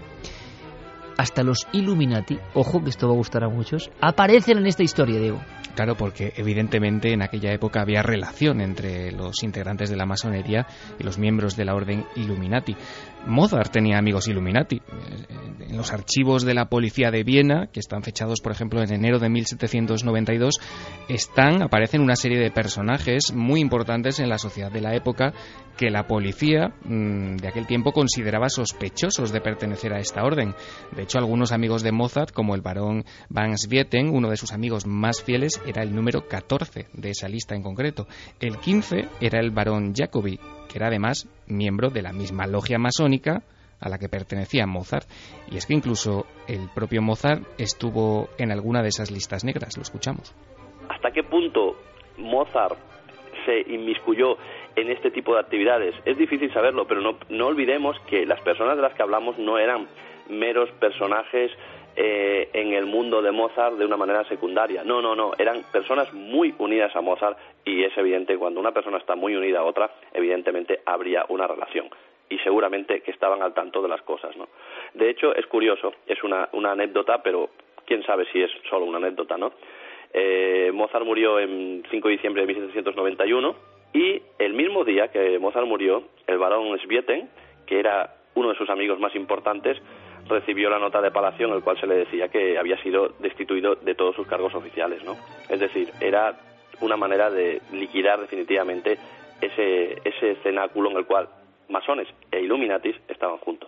Hasta los Illuminati, ojo que esto va a gustar a muchos, aparecen en esta historia, Diego. Claro, porque evidentemente en aquella época había relación entre los integrantes de la masonería y los miembros de la orden Illuminati. Mozart tenía amigos Illuminati. En los archivos de la policía de Viena, que están fechados, por ejemplo, en enero de mil setecientos noventa y dos, están, aparecen una serie de personajes muy importantes en la sociedad de la época que la policía mmm, de aquel tiempo consideraba sospechosos de pertenecer a esta orden. De hecho, algunos amigos de Mozart, como el barón Van Swieten, uno de sus amigos más fieles, era el número catorce de esa lista en concreto. El quince era el barón Jacobi, que era además miembro de la misma logia masónica a la que pertenecía Mozart. Y es que incluso el propio Mozart estuvo en alguna de esas listas negras. Lo escuchamos. ¿Hasta qué punto Mozart se inmiscuyó en este tipo de actividades? Es difícil saberlo, pero no, no olvidemos que las personas de las que hablamos no eran meros personajes eh, en el mundo de Mozart de una manera secundaria. No, no, no. Eran personas muy unidas a Mozart y es evidente, cuando una persona está muy unida a otra, evidentemente habría una relación. Y seguramente que estaban al tanto de las cosas, ¿no? De hecho, es curioso, es una, una anécdota, pero quién sabe si es solo una anécdota, ¿no? Eh, Mozart murió en cinco de diciembre de mil setecientos noventa y uno y el mismo día que Mozart murió, el barón Swieten, que era uno de sus amigos más importantes, recibió la nota de palacio en el cual se le decía que había sido destituido de todos sus cargos oficiales, ¿no? Es decir, era una manera de liquidar definitivamente ese, ese cenáculo en el cual masones e Illuminatis estaban juntos.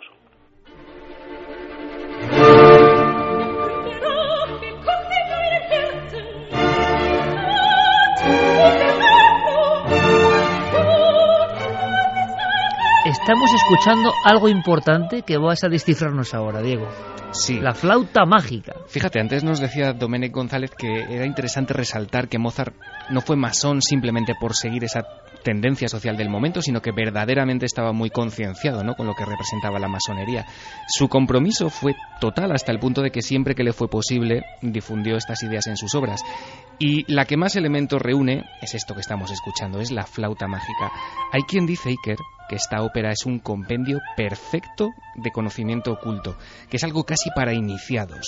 Estamos escuchando algo importante que vas a descifrarnos ahora, Diego. Sí. La flauta mágica. Fíjate, antes nos decía Domènech González que era interesante resaltar que Mozart no fue masón simplemente por seguir esa tendencia social del momento, sino que verdaderamente estaba muy concienciado, ¿no?, con lo que representaba la masonería. Su compromiso fue total hasta el punto de que siempre que le fue posible difundió estas ideas en sus obras. Y la que más elementos reúne es esto que estamos escuchando, es la flauta mágica. Hay quien dice, Iker, que esta ópera es un compendio perfecto de conocimiento oculto, que es algo casi para iniciados.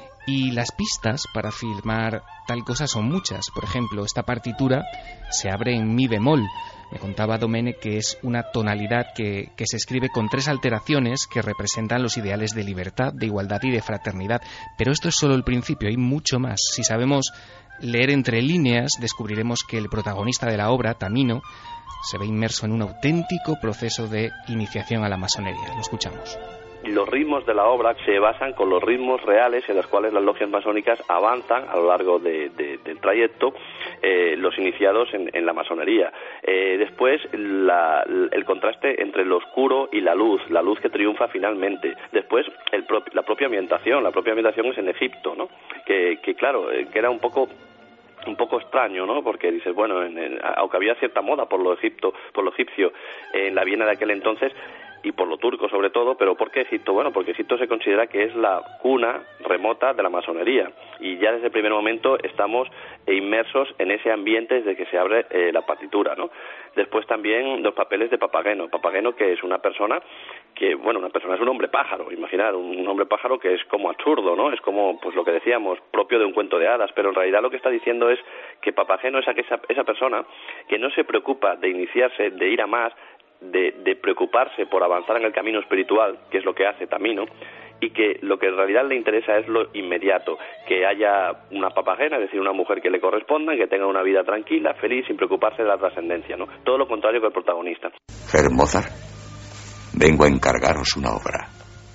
Y las pistas para filmar tal cosa son muchas. Por ejemplo, esta partitura se abre en mi bemol. Me contaba Domènech que es una tonalidad que, que se escribe con tres alteraciones que representan los ideales de libertad, de igualdad y de fraternidad. Pero esto es solo el principio, hay mucho más. Si sabemos leer entre líneas, descubriremos que el protagonista de la obra, Tamino, se ve inmerso en un auténtico proceso de iniciación a la masonería. Lo escuchamos. Los ritmos de la obra se basan con los ritmos reales en los cuales las logias masónicas avanzan a lo largo de, de, del trayecto, eh, los iniciados en, en la masonería. Eh, después, la, el contraste entre lo oscuro y la luz, la luz que triunfa finalmente. Después, el pro, la propia ambientación, la propia ambientación es en Egipto, ¿no? Que, que claro, que era un poco... un poco extraño, ¿no? Porque dices, bueno, en, en, aunque había cierta moda por lo egipto, por lo egipcio en la Viena de aquel entonces y por lo turco sobre todo, pero ¿por qué Egipto? Bueno, porque Egipto se considera que es la cuna remota de la masonería y ya desde el primer momento estamos inmersos en ese ambiente desde que se abre eh, la partitura, ¿no? Después también los papeles de Papageno, Papageno que es una persona que, bueno, una persona es un hombre pájaro, imaginar, un hombre pájaro que es como absurdo, ¿no? Es como, pues lo que decíamos, propio de un cuento de hadas, pero en realidad lo que está diciendo es que Papageno es esa, esa persona que no se preocupa de iniciarse, de ir a más, de, de preocuparse por avanzar en el camino espiritual, que es lo que hace Tamino, y que lo que en realidad le interesa es lo inmediato, que haya una papagena, es decir, una mujer que le corresponda, que tenga una vida tranquila, feliz, sin preocuparse de la trascendencia, ¿no? Todo lo contrario que el protagonista. Herr Mozart, vengo a encargaros una obra.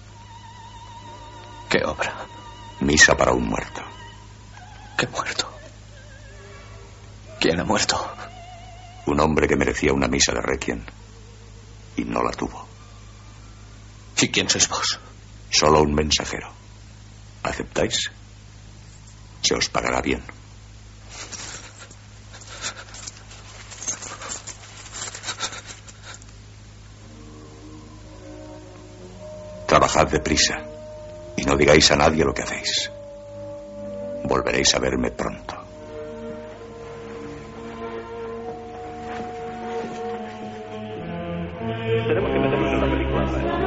¿Qué obra? Misa para un muerto. ¿Qué muerto? ¿Quién ha muerto? Un hombre que merecía una misa de requiem y no la tuvo. ¿Y quién sois vos? Solo un mensajero. ¿Aceptáis? Se os pagará bien. Trabajad deprisa y no digáis a nadie lo que hacéis. Volveréis a verme pronto. Tenemos que meternos en la película,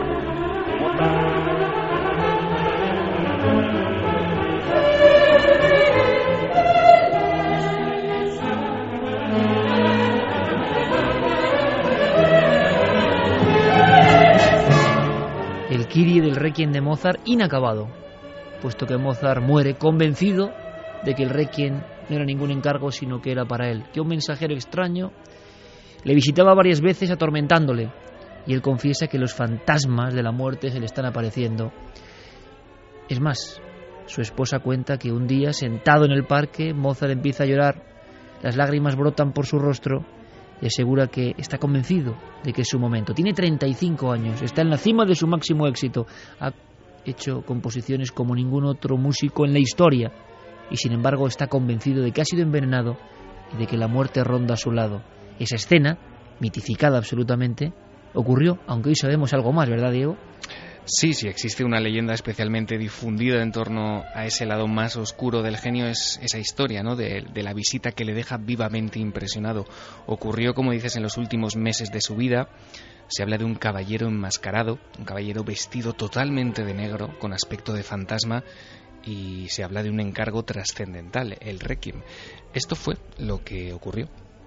El Kyrie del Requiem de Mozart inacabado, puesto que Mozart muere convencido de que el Requiem no era ningún encargo, sino que era para él, que un mensajero extraño le visitaba varias veces atormentándole, y él confiesa que los fantasmas de la muerte se le están apareciendo. Es más, su esposa cuenta que un día, sentado en el parque, Mozart empieza a llorar, las lágrimas brotan por su rostro y asegura que está convencido de que es su momento. Tiene treinta y cinco años, está en la cima de su máximo éxito, ha hecho composiciones como ningún otro músico en la historia y sin embargo está convencido de que ha sido envenenado y de que la muerte ronda a su lado. Esa escena, mitificada absolutamente, ocurrió, aunque hoy sabemos algo más, ¿verdad, Diego? Sí, sí, existe una leyenda especialmente difundida en torno a ese lado más oscuro del genio, es esa historia, ¿no?, de, de la visita que le deja vivamente impresionado. Ocurrió, como dices, en los últimos meses de su vida. Se habla de un caballero enmascarado, un caballero vestido totalmente de negro, con aspecto de fantasma, y se habla de un encargo trascendental, el Requiem. Esto fue lo que ocurrió.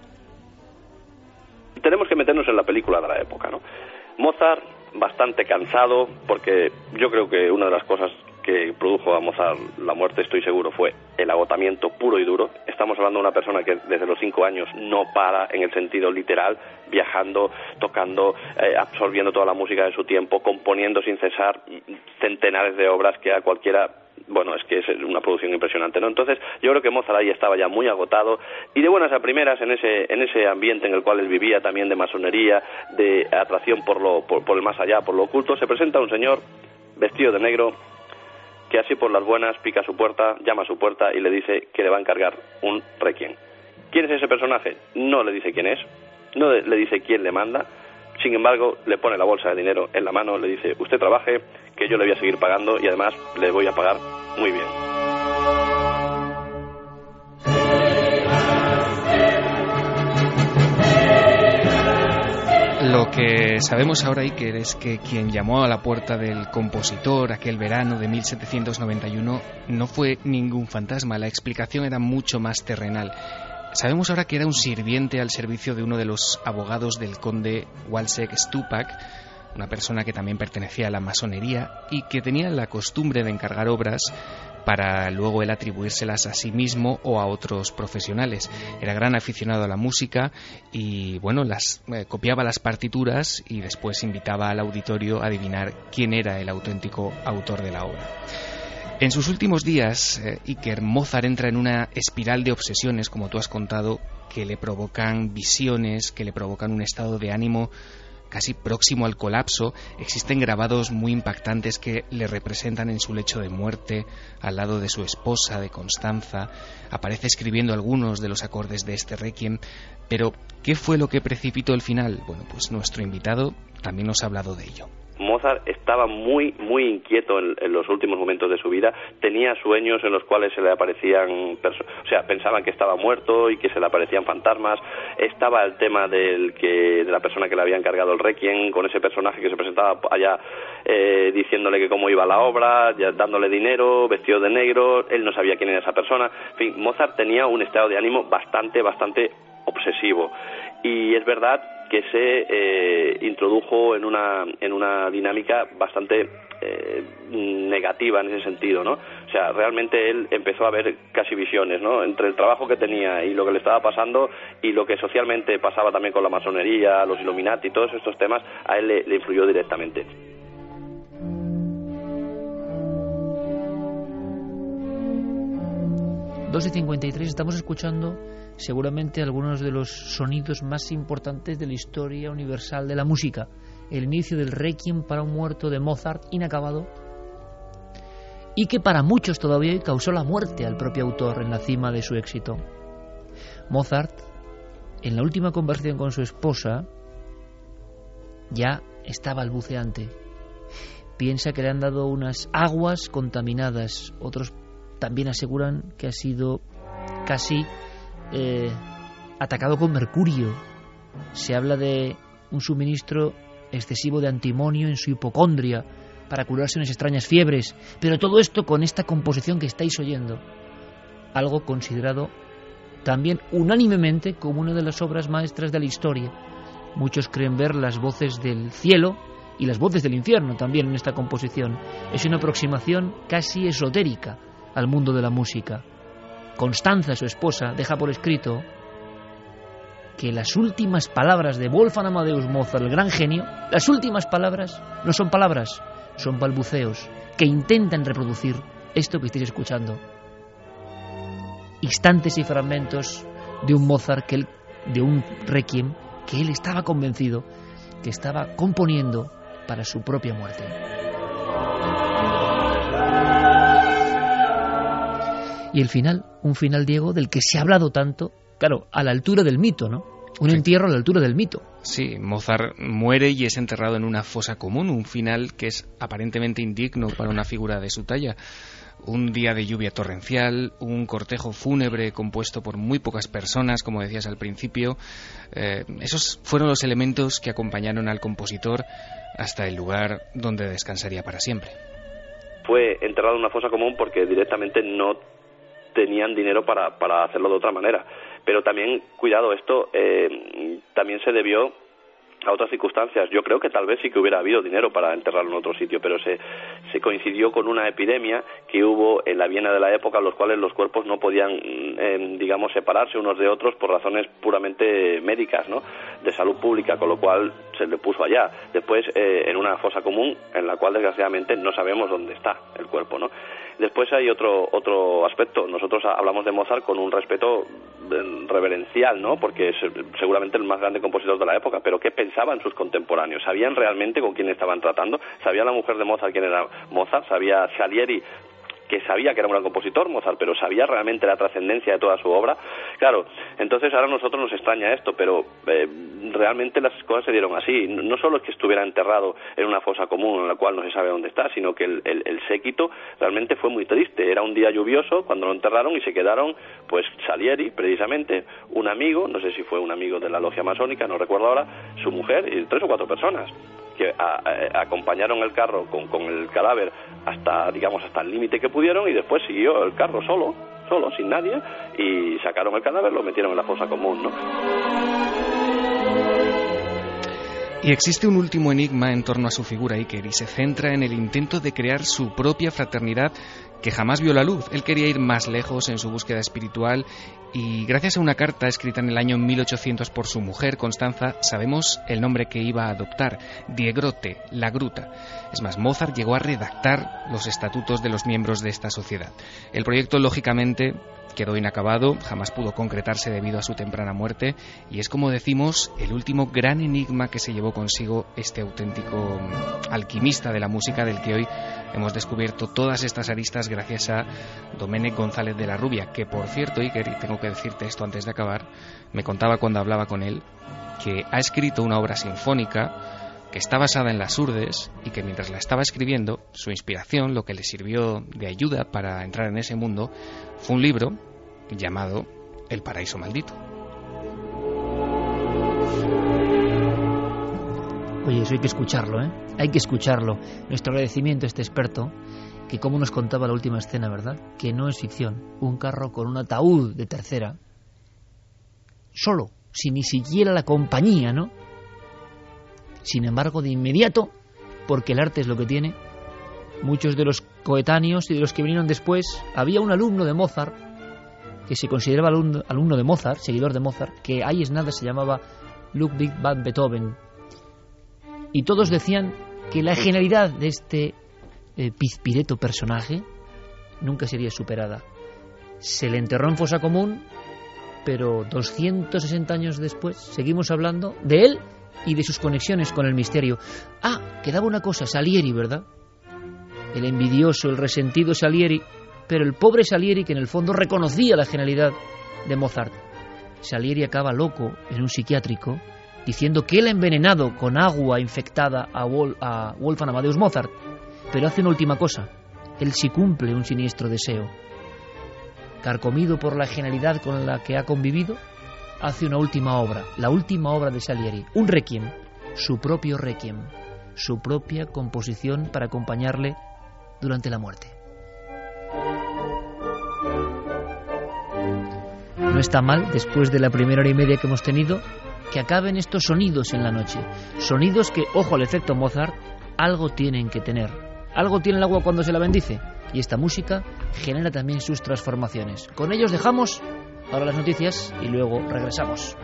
Tenemos que meternos en la película de la época, ¿no? Mozart, bastante cansado, porque yo creo que una de las cosas que produjo a Mozart la muerte, estoy seguro, fue el agotamiento puro y duro. Estamos hablando de una persona que desde los cinco años no para en el sentido literal, viajando, tocando, eh, absorbiendo toda la música de su tiempo, componiendo sin cesar centenares de obras que a cualquiera... Bueno, es que es una producción impresionante, ¿no? Entonces, yo creo que Mozart ahí estaba ya muy agotado y de buenas a primeras en ese en ese ambiente en el cual él vivía, también de masonería, de atracción por lo por, por el más allá, por lo oculto, se presenta un señor vestido de negro que así por las buenas pica a su puerta, llama a su puerta y le dice que le va a encargar un requiem. ¿Quién es ese personaje? No le dice quién es, no le dice quién le manda. Sin embargo, le pone la bolsa de dinero en la mano, le dice, usted trabaje, que yo le voy a seguir pagando y además le voy a pagar muy bien. Lo que sabemos ahora, Iker, es que quien llamó a la puerta del compositor aquel verano de mil setecientos noventa y uno no fue ningún fantasma, la explicación era mucho más terrenal. Sabemos ahora que era un sirviente al servicio de uno de los abogados del conde Wałęsa Stupak, una persona que también pertenecía a la masonería y que tenía la costumbre de encargar obras para luego él atribuírselas a sí mismo o a otros profesionales. Era gran aficionado a la música y, bueno, las eh, copiaba las partituras y después invitaba al auditorio a adivinar quién era el auténtico autor de la obra. En sus últimos días, eh, Iker, Mozart entra en una espiral de obsesiones, como tú has contado, que le provocan visiones, que le provocan un estado de ánimo casi próximo al colapso. Existen grabados muy impactantes que le representan en su lecho de muerte, al lado de su esposa, de Constanza. Aparece escribiendo algunos de los acordes de este Requiem. Pero, ¿qué fue lo que precipitó el final? Bueno, pues nuestro invitado también nos ha hablado de ello. Mozart estaba muy, muy inquieto en, en los últimos momentos de su vida. Tenía sueños en los cuales se le aparecían, o sea, pensaban que estaba muerto y que se le aparecían fantasmas. Estaba el tema del que de la persona que le había encargado el Requiem, con ese personaje que se presentaba allá eh, diciéndole que cómo iba la obra, ya dándole dinero, vestido de negro. Él no sabía quién era esa persona. En fin, Mozart tenía un estado de ánimo bastante, bastante obsesivo. Y es verdad que se eh, introdujo en una en una dinámica bastante eh, negativa en ese sentido, ¿no? O sea, realmente él empezó a ver casi visiones, ¿no? Entre el trabajo que tenía y lo que le estaba pasando y lo que socialmente pasaba también con la masonería, los Illuminati, todos estos temas, a él le, le influyó directamente. dos y cincuenta y tres, estamos escuchando seguramente algunos de los sonidos más importantes de la historia universal de la música. El inicio del Requiem para un muerto de Mozart, inacabado, y que para muchos todavía causó la muerte al propio autor en la cima de su éxito. Mozart, en la última conversación con su esposa, ya está balbuceante. Piensa que le han dado unas aguas contaminadas. Otros también aseguran que ha sido casi eh, atacado con mercurio. Se habla de un suministro excesivo de antimonio en su hipocondria para curarse unas extrañas fiebres, pero todo esto con esta composición que estáis oyendo, algo considerado también unánimemente como una de las obras maestras de la historia. Muchos creen ver las voces del cielo y las voces del infierno también en esta composición. Es una aproximación casi esotérica al mundo de la música. Constanza, su esposa, deja por escrito que las últimas palabras de Wolfgang Amadeus Mozart, el gran genio, las últimas palabras no son palabras, son balbuceos que intentan reproducir esto que estáis escuchando. Instantes y fragmentos de un Mozart, que él, de un Requiem, que él estaba convencido que estaba componiendo para su propia muerte. Y el final, un final, Diego, del que se ha hablado tanto, claro, a la altura del mito, ¿no? Un sí. entierro a la altura del mito. Sí, Mozart muere y es enterrado en una fosa común, un final que es aparentemente indigno para una figura de su talla. Un día de lluvia torrencial, un cortejo fúnebre compuesto por muy pocas personas, como decías al principio. Eh, esos fueron los elementos que acompañaron al compositor hasta el lugar donde descansaría para siempre. Fue enterrado en una fosa común porque directamente no tenían dinero para, para hacerlo de otra manera. Pero también, cuidado, esto eh, también se debió a otras circunstancias. Yo creo que tal vez sí que hubiera habido dinero para enterrarlo en otro sitio, pero se, se coincidió con una epidemia que hubo en la Viena de la época, en los cuales los cuerpos no podían, eh, digamos, separarse unos de otros por razones puramente médicas, ¿no?, de salud pública, con lo cual se le puso allá. Después, eh, en una fosa común, en la cual desgraciadamente no sabemos dónde está el cuerpo, ¿no? Después hay otro otro aspecto. Nosotros hablamos de Mozart con un respeto reverencial, ¿no?, porque es seguramente el más grande compositor de la época, pero ¿qué pensaban sus contemporáneos? ¿Sabían realmente con quién estaban tratando? ¿Sabía la mujer de Mozart quién era Mozart? ¿Sabía Salieri, que sabía que era un gran compositor, Mozart, pero sabía realmente la trascendencia de toda su obra? Claro, entonces ahora a nosotros nos extraña esto, pero eh, realmente las cosas se dieron así. No solo es que estuviera enterrado en una fosa común en la cual no se sabe dónde está, sino que el, el, el séquito realmente fue muy triste. Era un día lluvioso cuando lo enterraron y se quedaron, pues, Salieri, precisamente, un amigo, no sé si fue un amigo de la logia masónica, no recuerdo ahora, su mujer y tres o cuatro personas que a, a, acompañaron el carro con, con el cadáver hasta, digamos, hasta el límite que pudieron, y después siguió el carro solo, solo, sin nadie, y sacaron el cadáver, lo metieron en la fosa común, ¿no? Y existe un último enigma en torno a su figura, Iker, y se centra en el intento de crear su propia fraternidad que jamás vio la luz. Él quería ir más lejos en su búsqueda espiritual y gracias a una carta escrita en el año mil ochocientos por su mujer, Constanza, sabemos el nombre que iba a adoptar, Die Grotte, la gruta. Es más, Mozart llegó a redactar los estatutos de los miembros de esta sociedad. El proyecto, lógicamente, quedó inacabado, jamás pudo concretarse debido a su temprana muerte, y es, como decimos, el último gran enigma que se llevó consigo este auténtico alquimista de la música, del que hoy hemos descubierto todas estas aristas gracias a Domènec González de la Rubia, que, por cierto, Iker, y tengo que decirte esto antes de acabar, me contaba cuando hablaba con él que ha escrito una obra sinfónica que está basada en las Urdes y que mientras la estaba escribiendo, su inspiración, lo que le sirvió de ayuda para entrar en ese mundo, fue un libro llamado El paraíso maldito. Oye, eso hay que escucharlo, ¿eh? Hay que escucharlo. Nuestro agradecimiento a este experto, que como nos contaba la última escena, ¿verdad?, que no es ficción. Un carro con un ataúd de tercera, solo, sin ni siquiera la compañía, ¿no?, Sin embargo, de inmediato, porque el arte es lo que tiene, muchos de los coetáneos y de los que vinieron después, había un alumno de Mozart, que se consideraba alumno, alumno de Mozart, seguidor de Mozart, que ahí es nada se llamaba Ludwig van Beethoven. Y todos decían que la genialidad de este eh, pizpireto personaje nunca sería superada. Se le enterró en fosa común, pero doscientos sesenta años después seguimos hablando de él y de sus conexiones con el misterio. Ah, quedaba una cosa, Salieri, ¿verdad? El envidioso, el resentido Salieri, pero el pobre Salieri que en el fondo reconocía la genialidad de Mozart. Salieri acaba loco en un psiquiátrico diciendo que él ha envenenado con agua infectada a, Wol- a Wolfgang Amadeus Mozart, pero hace una última cosa, él sí cumple un siniestro deseo. Carcomido por la genialidad con la que ha convivido, hace una última obra, la última obra de Salieri, un requiem, su propio requiem, su propia composición para acompañarle durante la muerte. No está mal, después de la primera hora y media que hemos tenido, que acaben estos sonidos en la noche. Sonidos que, ojo al efecto Mozart, algo tienen que tener. Algo tiene el agua cuando se la bendice. Y esta música genera también sus transformaciones. Con ellos dejamos ahora las noticias y luego regresamos.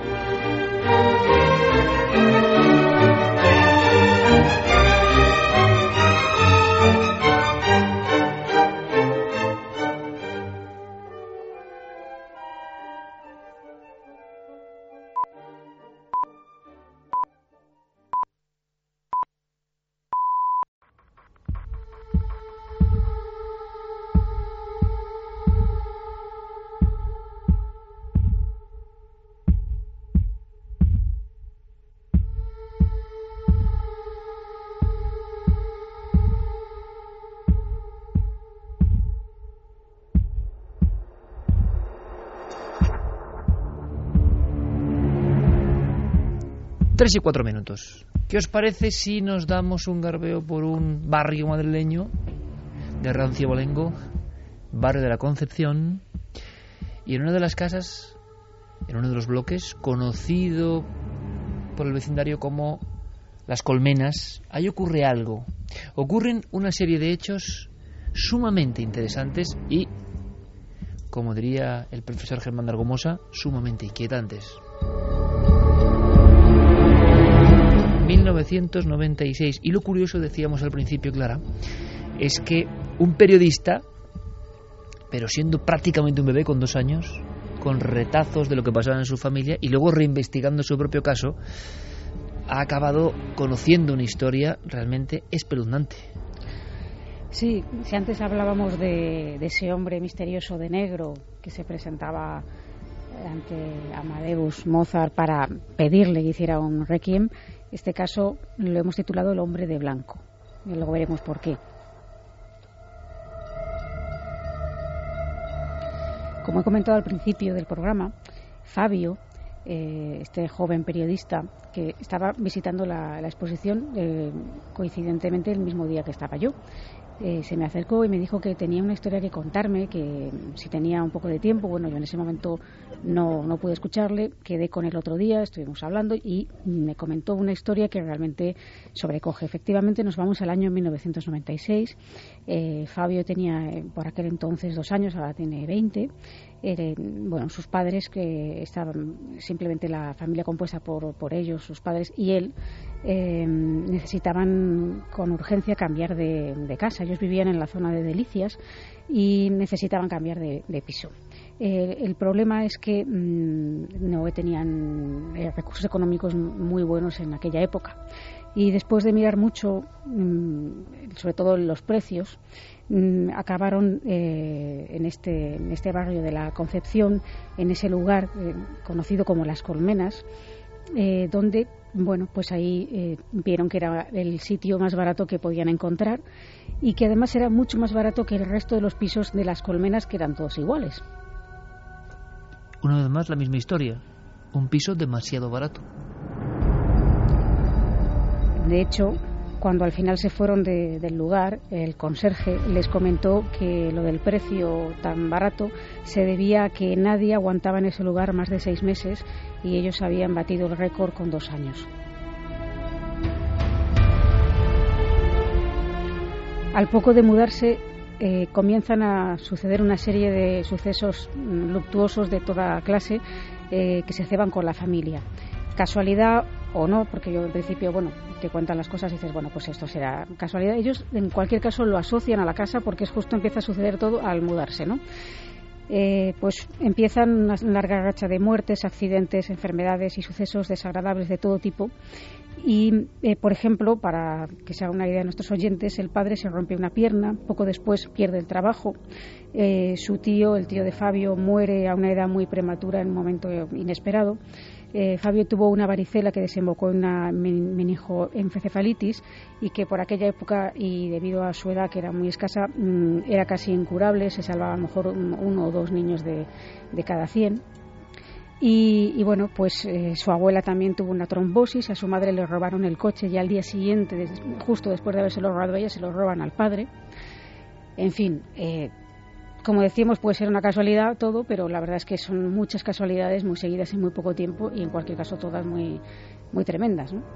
Tres y cuatro minutos. ¿Qué os parece si nos damos un garbeo por un barrio madrileño de rancio bolengo, barrio de la Concepción, y en una de las casas, en uno de los bloques, conocido por el vecindario como Las Colmenas, ahí ocurre algo. Ocurren una serie de hechos sumamente interesantes y, como diría el profesor Germán de Argomosa, sumamente inquietantes. mil novecientos noventa y seis. Y lo curioso, decíamos al principio, Clara, es que un periodista, pero siendo prácticamente un bebé con dos años, con retazos de lo que pasaba en su familia y luego reinvestigando su propio caso, ha acabado conociendo una historia realmente espeluznante. Sí, si antes hablábamos de, de ese hombre misterioso de negro que se presentaba ante Amadeus Mozart para pedirle que hiciera un requiem, este caso lo hemos titulado El hombre de blanco. Y luego veremos por qué. Como he comentado al principio del programa, Fabio, eh, este joven periodista que estaba visitando la, la exposición eh, coincidentemente el mismo día que estaba yo, Eh, se me acercó y me dijo que tenía una historia que contarme, que si tenía un poco de tiempo. Bueno, yo en ese momento no, no pude escucharle, quedé con él otro día, estuvimos hablando y me comentó una historia que realmente sobrecoge. Efectivamente, nos vamos al año mil novecientos noventa y seis. Eh, Fabio tenía eh, por aquel entonces dos años, ahora tiene veinte. Eh, bueno, sus padres, que estaban simplemente la familia compuesta por, por ellos, sus padres y él, eh, necesitaban con urgencia cambiar de, de casa. Ellos vivían en la zona de Delicias y necesitaban cambiar de, de piso. Eh, el problema es que mmm, no tenían eh, recursos económicos muy buenos en aquella época. Y después de mirar mucho, mmm, sobre todo los precios, mmm, acabaron eh, en, este, en este barrio de la Concepción, en ese lugar eh, conocido como Las Colmenas, eh, donde, bueno, pues ahí eh, vieron que era el sitio más barato que podían encontrar y que además era mucho más barato que el resto de los pisos de Las Colmenas, que eran todos iguales. Una vez más la misma historia, un piso demasiado barato. De hecho, cuando al final se fueron de, del lugar, el conserje les comentó que lo del precio tan barato se debía a que nadie aguantaba en ese lugar más de seis meses y ellos habían batido el récord con dos años. al poco de mudarse eh, comienzan a suceder una serie de sucesos luctuosos de toda clase eh, que se ceban con la familia. Casualidad o no, porque yo en principio, bueno, te cuentan las cosas y dices, bueno, pues esto será casualidad. Ellos en cualquier caso lo asocian a la casa porque es justo empieza a suceder todo al mudarse, ¿no? Eh, pues empiezan una larga racha de muertes, accidentes, enfermedades y sucesos desagradables de todo tipo. Y, eh, por ejemplo, para que se haga una idea de nuestros oyentes, el padre se rompe una pierna, poco después pierde el trabajo, eh, su tío, el tío de Fabio, muere a una edad muy prematura en un momento inesperado. Eh, Fabio tuvo una varicela que desembocó en una meningoencefalitis y que por aquella época y debido a su edad que era muy escasa mmm, era casi incurable, se salvaba a lo mejor un, uno o dos niños de, de cada cien. Y, y bueno, pues eh, su abuela también tuvo una trombosis, a su madre le robaron el coche y al día siguiente, des, justo después de haberse lo robado a ella, se lo roban al padre. En fin, eh, como decíamos, puede ser una casualidad todo, pero la verdad es que son muchas casualidades muy seguidas en muy poco tiempo y en cualquier caso todas muy, muy tremendas, ¿no?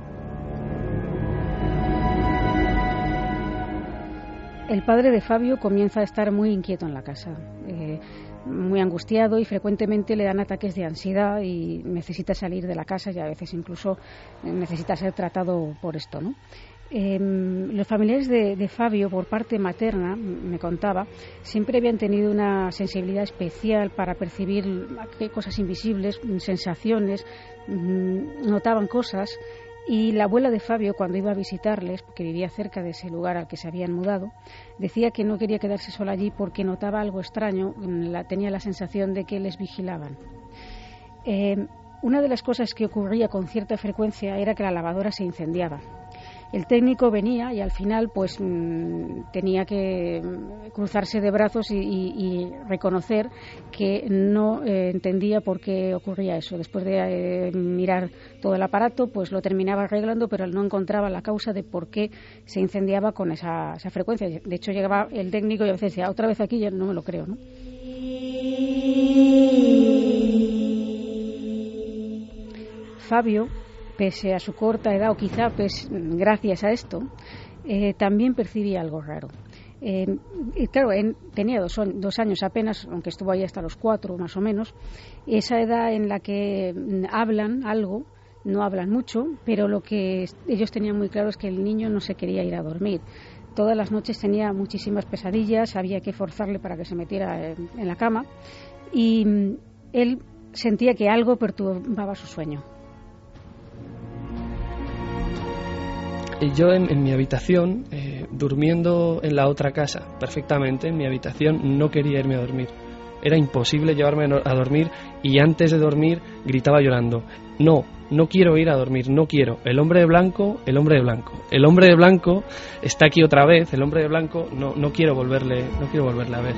El padre de Fabio comienza a estar muy inquieto en la casa, eh, muy angustiado y frecuentemente le dan ataques de ansiedad y necesita salir de la casa y a veces incluso necesita ser tratado por esto, ¿no? Eh, los familiares de, de Fabio, por parte materna, me contaba, siempre habían tenido una sensibilidad especial para percibir cosas invisibles, sensaciones, notaban cosas. Y la abuela de Fabio, cuando iba a visitarles, porque vivía cerca de ese lugar al que se habían mudado, decía que no quería quedarse sola allí porque notaba algo extraño, la, tenía la sensación de que les vigilaban. Eh, una de las cosas que ocurría con cierta frecuencia era que la lavadora se incendiaba. El técnico venía y al final pues mmm, tenía que cruzarse de brazos y, y, y reconocer que no eh, entendía por qué ocurría eso. Después de eh, mirar todo el aparato, pues lo terminaba arreglando, pero no encontraba la causa de por qué se incendiaba con esa, esa frecuencia. De hecho, llegaba el técnico y a veces decía, otra vez aquí, ya no me lo creo, ¿no? Fabio, pese a su corta edad, o quizá pues, gracias a esto, eh, también percibía algo raro. Eh, y claro, él tenía dos, dos años apenas, aunque estuvo ahí hasta los cuatro más o menos, esa edad en la que hablan algo, no hablan mucho, pero lo que ellos tenían muy claro es que el niño no se quería ir a dormir. Todas las noches tenía muchísimas pesadillas, había que forzarle para que se metiera en, en la cama y él sentía que algo perturbaba su sueño. Yo en, en mi habitación, eh, durmiendo en la otra casa, perfectamente, en mi habitación no quería irme a dormir. Era imposible llevarme a dormir y antes de dormir gritaba llorando, no, no quiero ir a dormir, no quiero. El hombre de blanco, el hombre de blanco. El hombre de blanco está aquí otra vez, el hombre de blanco, no, no quiero volverle, no quiero volverle a ver.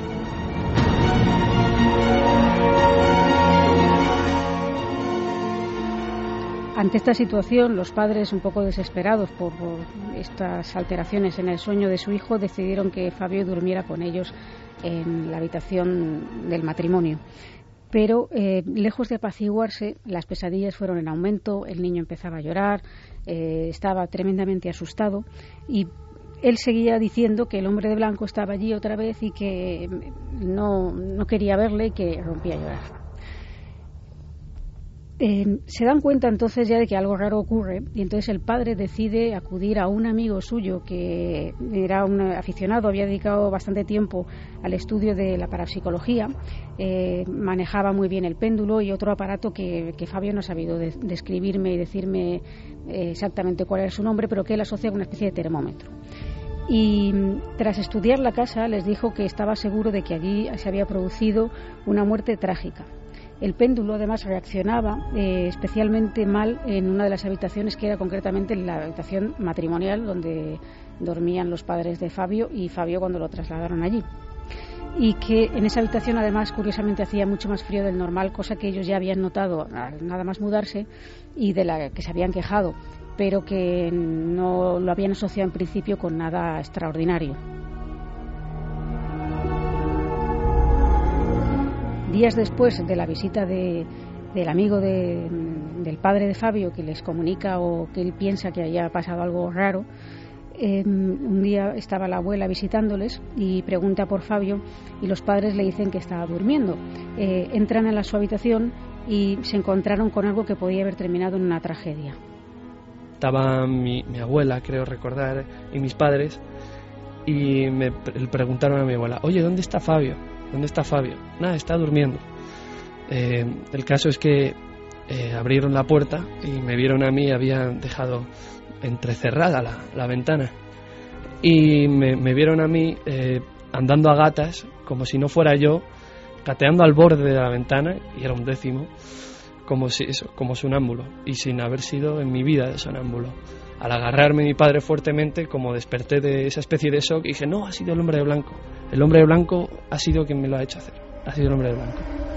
Ante esta situación, los padres, un poco desesperados por, por estas alteraciones en el sueño de su hijo, decidieron que Fabio durmiera con ellos en la habitación del matrimonio. Pero, eh, lejos de apaciguarse, las pesadillas fueron en aumento, el niño empezaba a llorar, eh, estaba tremendamente asustado y él seguía diciendo que el hombre de blanco estaba allí otra vez y que no, no quería verle y que rompía a llorar. Eh, se dan cuenta entonces ya de que algo raro ocurre y entonces el padre decide acudir a un amigo suyo que era un aficionado, había dedicado bastante tiempo al estudio de la parapsicología, eh, manejaba muy bien el péndulo y otro aparato que, que Fabio no ha sabido de, describirme y decirme eh, exactamente cuál era su nombre, pero que él asocia con una especie de termómetro. Y tras estudiar la casa les dijo que estaba seguro de que allí se había producido una muerte trágica. El péndulo además reaccionaba eh, especialmente mal en una de las habitaciones que era concretamente la habitación matrimonial donde dormían los padres de Fabio y Fabio cuando lo trasladaron allí. Y que en esa habitación además curiosamente hacía mucho más frío del normal, cosa que ellos ya habían notado nada más mudarse y de la que se habían quejado, pero que no lo habían asociado en principio con nada extraordinario. Días después de la visita de, del amigo de, del padre de Fabio, que les comunica o que él piensa que haya pasado algo raro, Eh, un día estaba la abuela visitándoles y pregunta por Fabio y los padres le dicen que estaba durmiendo. Eh, entran a la su habitación y se encontraron con algo que podía haber terminado en una tragedia. Estaba mi, mi abuela, creo recordar, y mis padres, y me pre- preguntaron a mi abuela: oye, ¿dónde está Fabio? ¿Dónde está Fabio? Nada, está durmiendo. Eh, el caso es que eh, abrieron la puerta y me vieron a mí, habían dejado entrecerrada la, la ventana, y me, me vieron a mí eh, andando a gatas, como si no fuera yo, gateando al borde de la ventana, y era un décimo, como si eso, como sonámbulo, y sin haber sido en mi vida de sonámbulo. Al agarrarme mi padre fuertemente, como desperté de esa especie de shock, y dije: no, ha sido el hombre de blanco. El hombre de blanco ha sido quien me lo ha hecho hacer. Ha sido el hombre de blanco.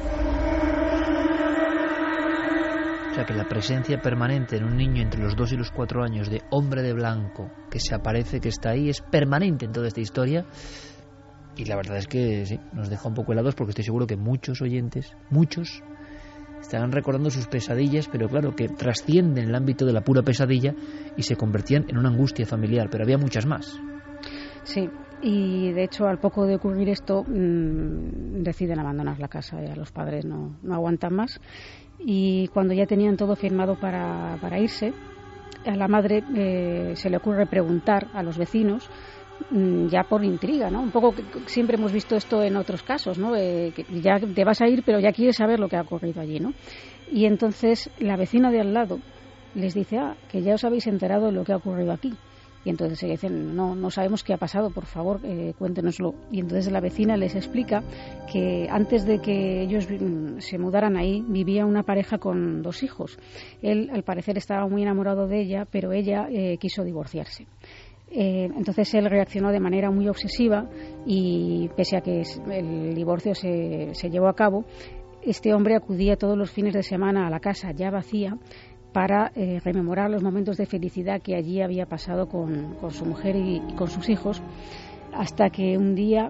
O sea que la presencia permanente en un niño entre los dos y los cuatro años de hombre de blanco que se aparece, que está ahí, es permanente en toda esta historia. Y la verdad es que sí, nos deja un poco helados, porque estoy seguro que muchos oyentes, muchos, estarán recordando sus pesadillas, pero claro, que trascienden el ámbito de la pura pesadilla y se convertían en una angustia familiar, pero había muchas más. Sí, y de hecho al poco de ocurrir esto mmm, deciden abandonar la casa, ya los padres no, no aguantan más, y cuando ya tenían todo firmado para, para irse, a la madre eh, se le ocurre preguntar a los vecinos, ya por intriga, ¿no? Un poco que siempre hemos visto esto en otros casos, ¿no? Eh, que ya te vas a ir, pero ya quieres saber lo que ha ocurrido allí, ¿no? Y entonces la vecina de al lado les dice: ah, que ya os habéis enterado de lo que ha ocurrido aquí. Y entonces se dicen: no, no sabemos qué ha pasado, por favor, eh, cuéntenoslo. Y entonces la vecina les explica que antes de que ellos se mudaran ahí, vivía una pareja con dos hijos. Él, al parecer, estaba muy enamorado de ella, pero ella eh, quiso divorciarse. Eh, entonces él reaccionó de manera muy obsesiva y, pese a que el divorcio se, se llevó a cabo, este hombre acudía todos los fines de semana a la casa ya vacía para eh, rememorar los momentos de felicidad que allí había pasado con, con su mujer y, y con sus hijos, hasta que un día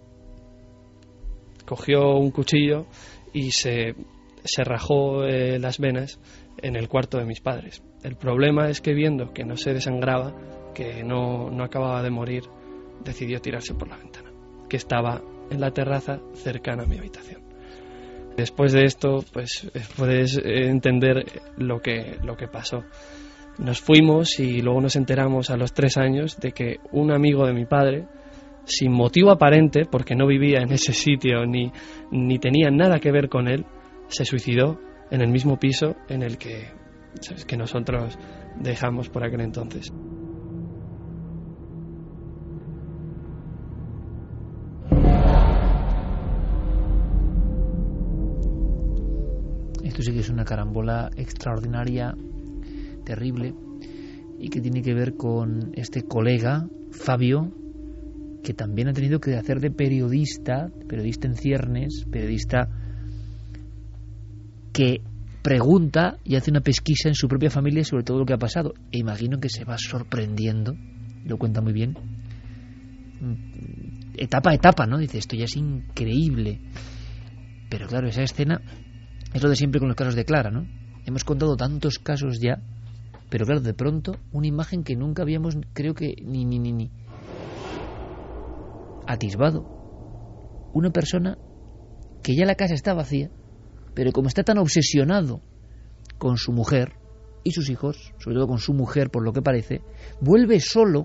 cogió un cuchillo y se, se rajó eh, las venas en el cuarto de mis padres. El problema es que, viendo que no se desangraba, que no, no acababa de morir, decidió tirarse por la ventana, que estaba en la terraza cercana a mi habitación. Después de esto, pues puedes entender lo que, lo que pasó. Nos fuimos y luego nos enteramos a los tres años de que un amigo de mi padre, sin motivo aparente, porque no vivía en ese sitio ni, ni tenía nada que ver con él, se suicidó en el mismo piso en el que, ¿sabes?, que nosotros dejamos por aquel entonces. Esto sí que es una carambola extraordinaria, terrible, y que tiene que ver con este colega, Fabio, que también ha tenido que hacer de periodista, periodista en ciernes, periodista que pregunta y hace una pesquisa en su propia familia sobre todo lo que ha pasado. E imagino que se va sorprendiendo, lo cuenta muy bien, etapa a etapa, ¿no? Dice, esto ya es increíble. Pero claro, esa escena es lo de siempre con los casos de Clara, ¿no? Hemos contado tantos casos ya, pero claro, de pronto una imagen que nunca habíamos, creo que ni ni ni ni atisbado. Una persona que ya la casa está vacía, pero como está tan obsesionado con su mujer y sus hijos, sobre todo con su mujer por lo que parece, vuelve solo.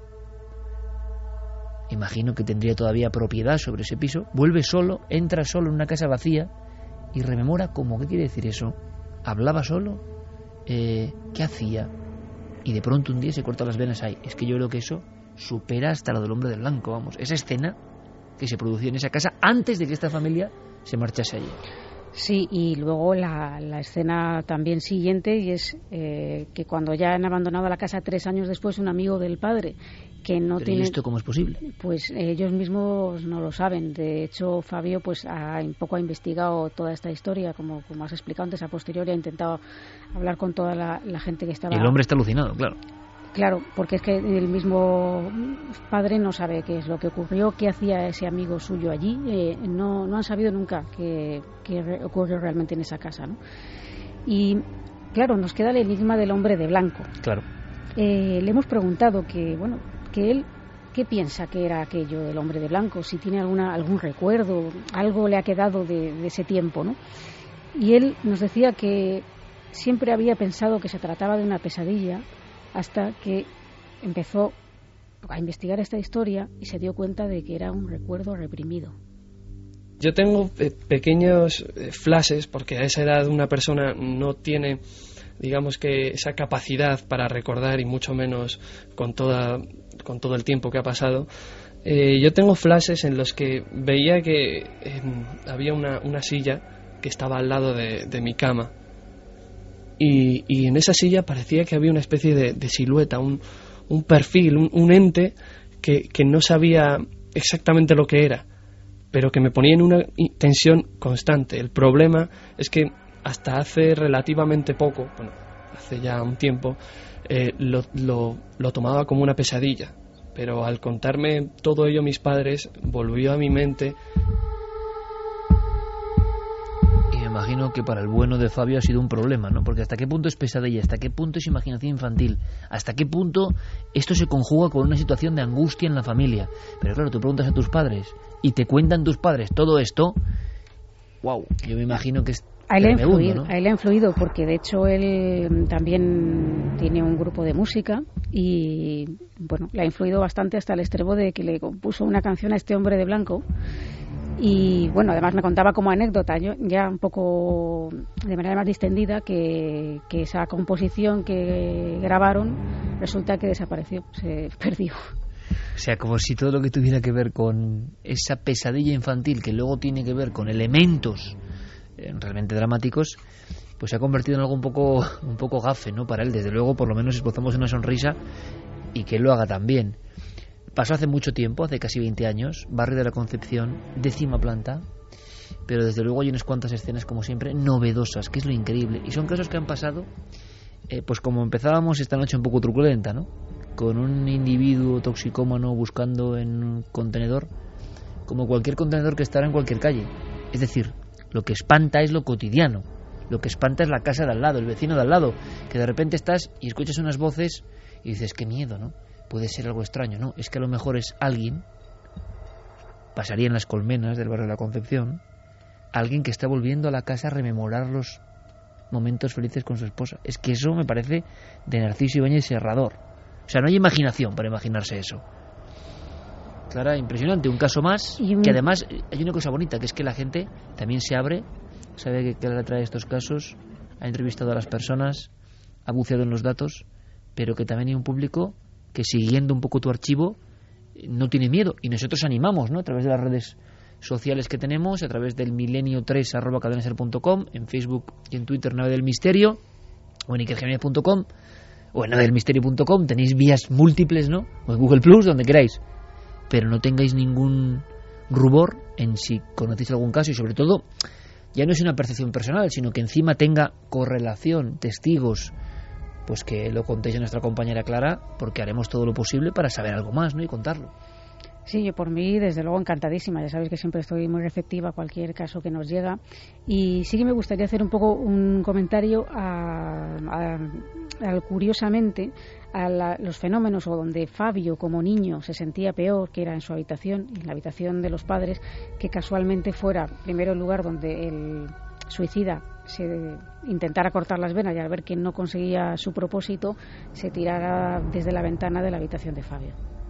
Imagino que tendría todavía propiedad sobre ese piso. Vuelve solo, entra solo en una casa vacía y rememora cómo, ¿qué quiere decir eso? ¿Hablaba solo? Eh, ¿Qué hacía? Y de pronto un día se corta las venas ahí. Es que yo creo que eso supera hasta lo del hombre de blanco, vamos. Esa escena que se producía en esa casa antes de que esta familia se marchase allí. Sí, y luego la, la escena también siguiente, y es eh, que cuando ya han abandonado la casa tres años después, un amigo del padre que no ¿Pero tiene... ¿y esto cómo es posible? Pues eh, ellos mismos no lo saben. De hecho, Fabio pues ha un poco ha investigado toda esta historia, como, como has explicado antes, a posteriori ha intentado hablar con toda la, la gente que estaba... Y el hombre está alucinado, claro. Claro, porque es que el mismo padre no sabe qué es lo que ocurrió, qué hacía ese amigo suyo allí. Eh, no, no han sabido nunca qué, qué ocurrió realmente en esa casa, ¿no? Y claro, nos queda el enigma del hombre de blanco. Claro. eh, le hemos preguntado que, bueno, que él qué piensa que era aquello del hombre de blanco, si tiene alguna algún recuerdo, algo le ha quedado de, de ese tiempo, ¿no? Y él nos decía que siempre había pensado que se trataba de una pesadilla hasta que empezó a investigar esta historia y se dio cuenta de que era un recuerdo reprimido. Yo tengo eh, pequeños eh, flashes, porque a esa edad una persona no tiene, digamos que, esa capacidad para recordar, y mucho menos con toda con todo el tiempo que ha pasado. Eh, yo tengo flashes en los que veía que eh, había una, una silla que estaba al lado de, de mi cama, y, y en esa silla parecía que había una especie de, de silueta, un, un perfil, un, un ente que, que no sabía exactamente lo que era, pero que me ponía en una tensión constante. El problema es que hasta hace relativamente poco, bueno, hace ya un tiempo, eh, lo, lo, lo tomaba como una pesadilla, pero al contarme todo ello mis padres, volvió a mi mente. Y me imagino que para el bueno de Fabio ha sido un problema, ¿no? Porque hasta qué punto es pesadilla, hasta qué punto es imaginación infantil, hasta qué punto esto se conjuga con una situación de angustia en la familia. Pero claro, tú preguntas a tus padres y te cuentan tus padres todo esto, wow, yo me imagino que es a él, tremendo, influido, ¿no? a él ha influido, porque de hecho él también tiene un grupo de música y bueno, le ha influido bastante hasta el extremo de que le compuso una canción a este hombre de blanco. Y bueno, además me contaba como anécdota, yo ya un poco de manera más distendida, que, que esa composición que grabaron resulta que desapareció, se perdió. O sea, como si todo lo que tuviera que ver con esa pesadilla infantil, que luego tiene que ver con elementos eh, realmente dramáticos, pues se ha convertido en algo un poco un poco gafe, ¿no? Para él, desde luego, por lo menos esbozamos una sonrisa, y que él lo haga también. Pasó hace mucho tiempo, hace casi veinte años, barrio de la Concepción, décima planta, pero desde luego hay unas cuantas escenas, como siempre, novedosas, que es lo increíble. Y son casos que han pasado, eh, pues como empezábamos esta noche un poco truculenta, ¿no? Con un individuo toxicómano buscando en un contenedor, como cualquier contenedor que estará en cualquier calle. Es decir, lo que espanta es lo cotidiano, lo que espanta es la casa de al lado, el vecino de al lado, que de repente estás y escuchas unas voces y dices, qué miedo, ¿no? Puede ser algo extraño, ¿no? Es que a lo mejor es alguien, pasaría en las colmenas del barrio de la Concepción, alguien que está volviendo a la casa a rememorar los momentos felices con su esposa. Es que eso me parece de Narciso Ibáñez Serrador. O sea, no hay imaginación para imaginarse eso. Clara, impresionante, un caso más, un... que además hay una cosa bonita, que es que la gente también se abre, sabe que Clara trae estos casos, ha entrevistado a las personas, ha buceado en los datos, pero que también hay un público que, siguiendo un poco tu archivo, no tiene miedo, y nosotros animamos, ¿no?, a través de las redes sociales que tenemos, a través del milenio tres arroba cadenaser punto com, en Facebook y en Twitter Nave del Misterio, o en iker jiménez punto com, o en nave del misterio punto com, tenéis vías múltiples, ¿no?, o en Google Plus, donde queráis, pero no tengáis ningún rubor en si conocéis algún caso, y sobre todo, ya no es una percepción personal, sino que encima tenga correlación, testigos, pues que lo contéis a nuestra compañera Clara, porque haremos todo lo posible para saber algo más, ¿no?, y contarlo. Sí, yo por mí, desde luego, encantadísima. Ya sabéis que siempre estoy muy receptiva a cualquier caso que nos llega. Y sí que me gustaría hacer un poco un comentario a, a, a curiosamente, a la, los fenómenos o donde Fabio, como niño, se sentía peor, que era en su habitación, en la habitación de los padres, que casualmente fuera primero el lugar donde el suicida se intentara cortar las venas, y al ver que no conseguía su propósito, se tirara desde la ventana de la habitación de Fabio.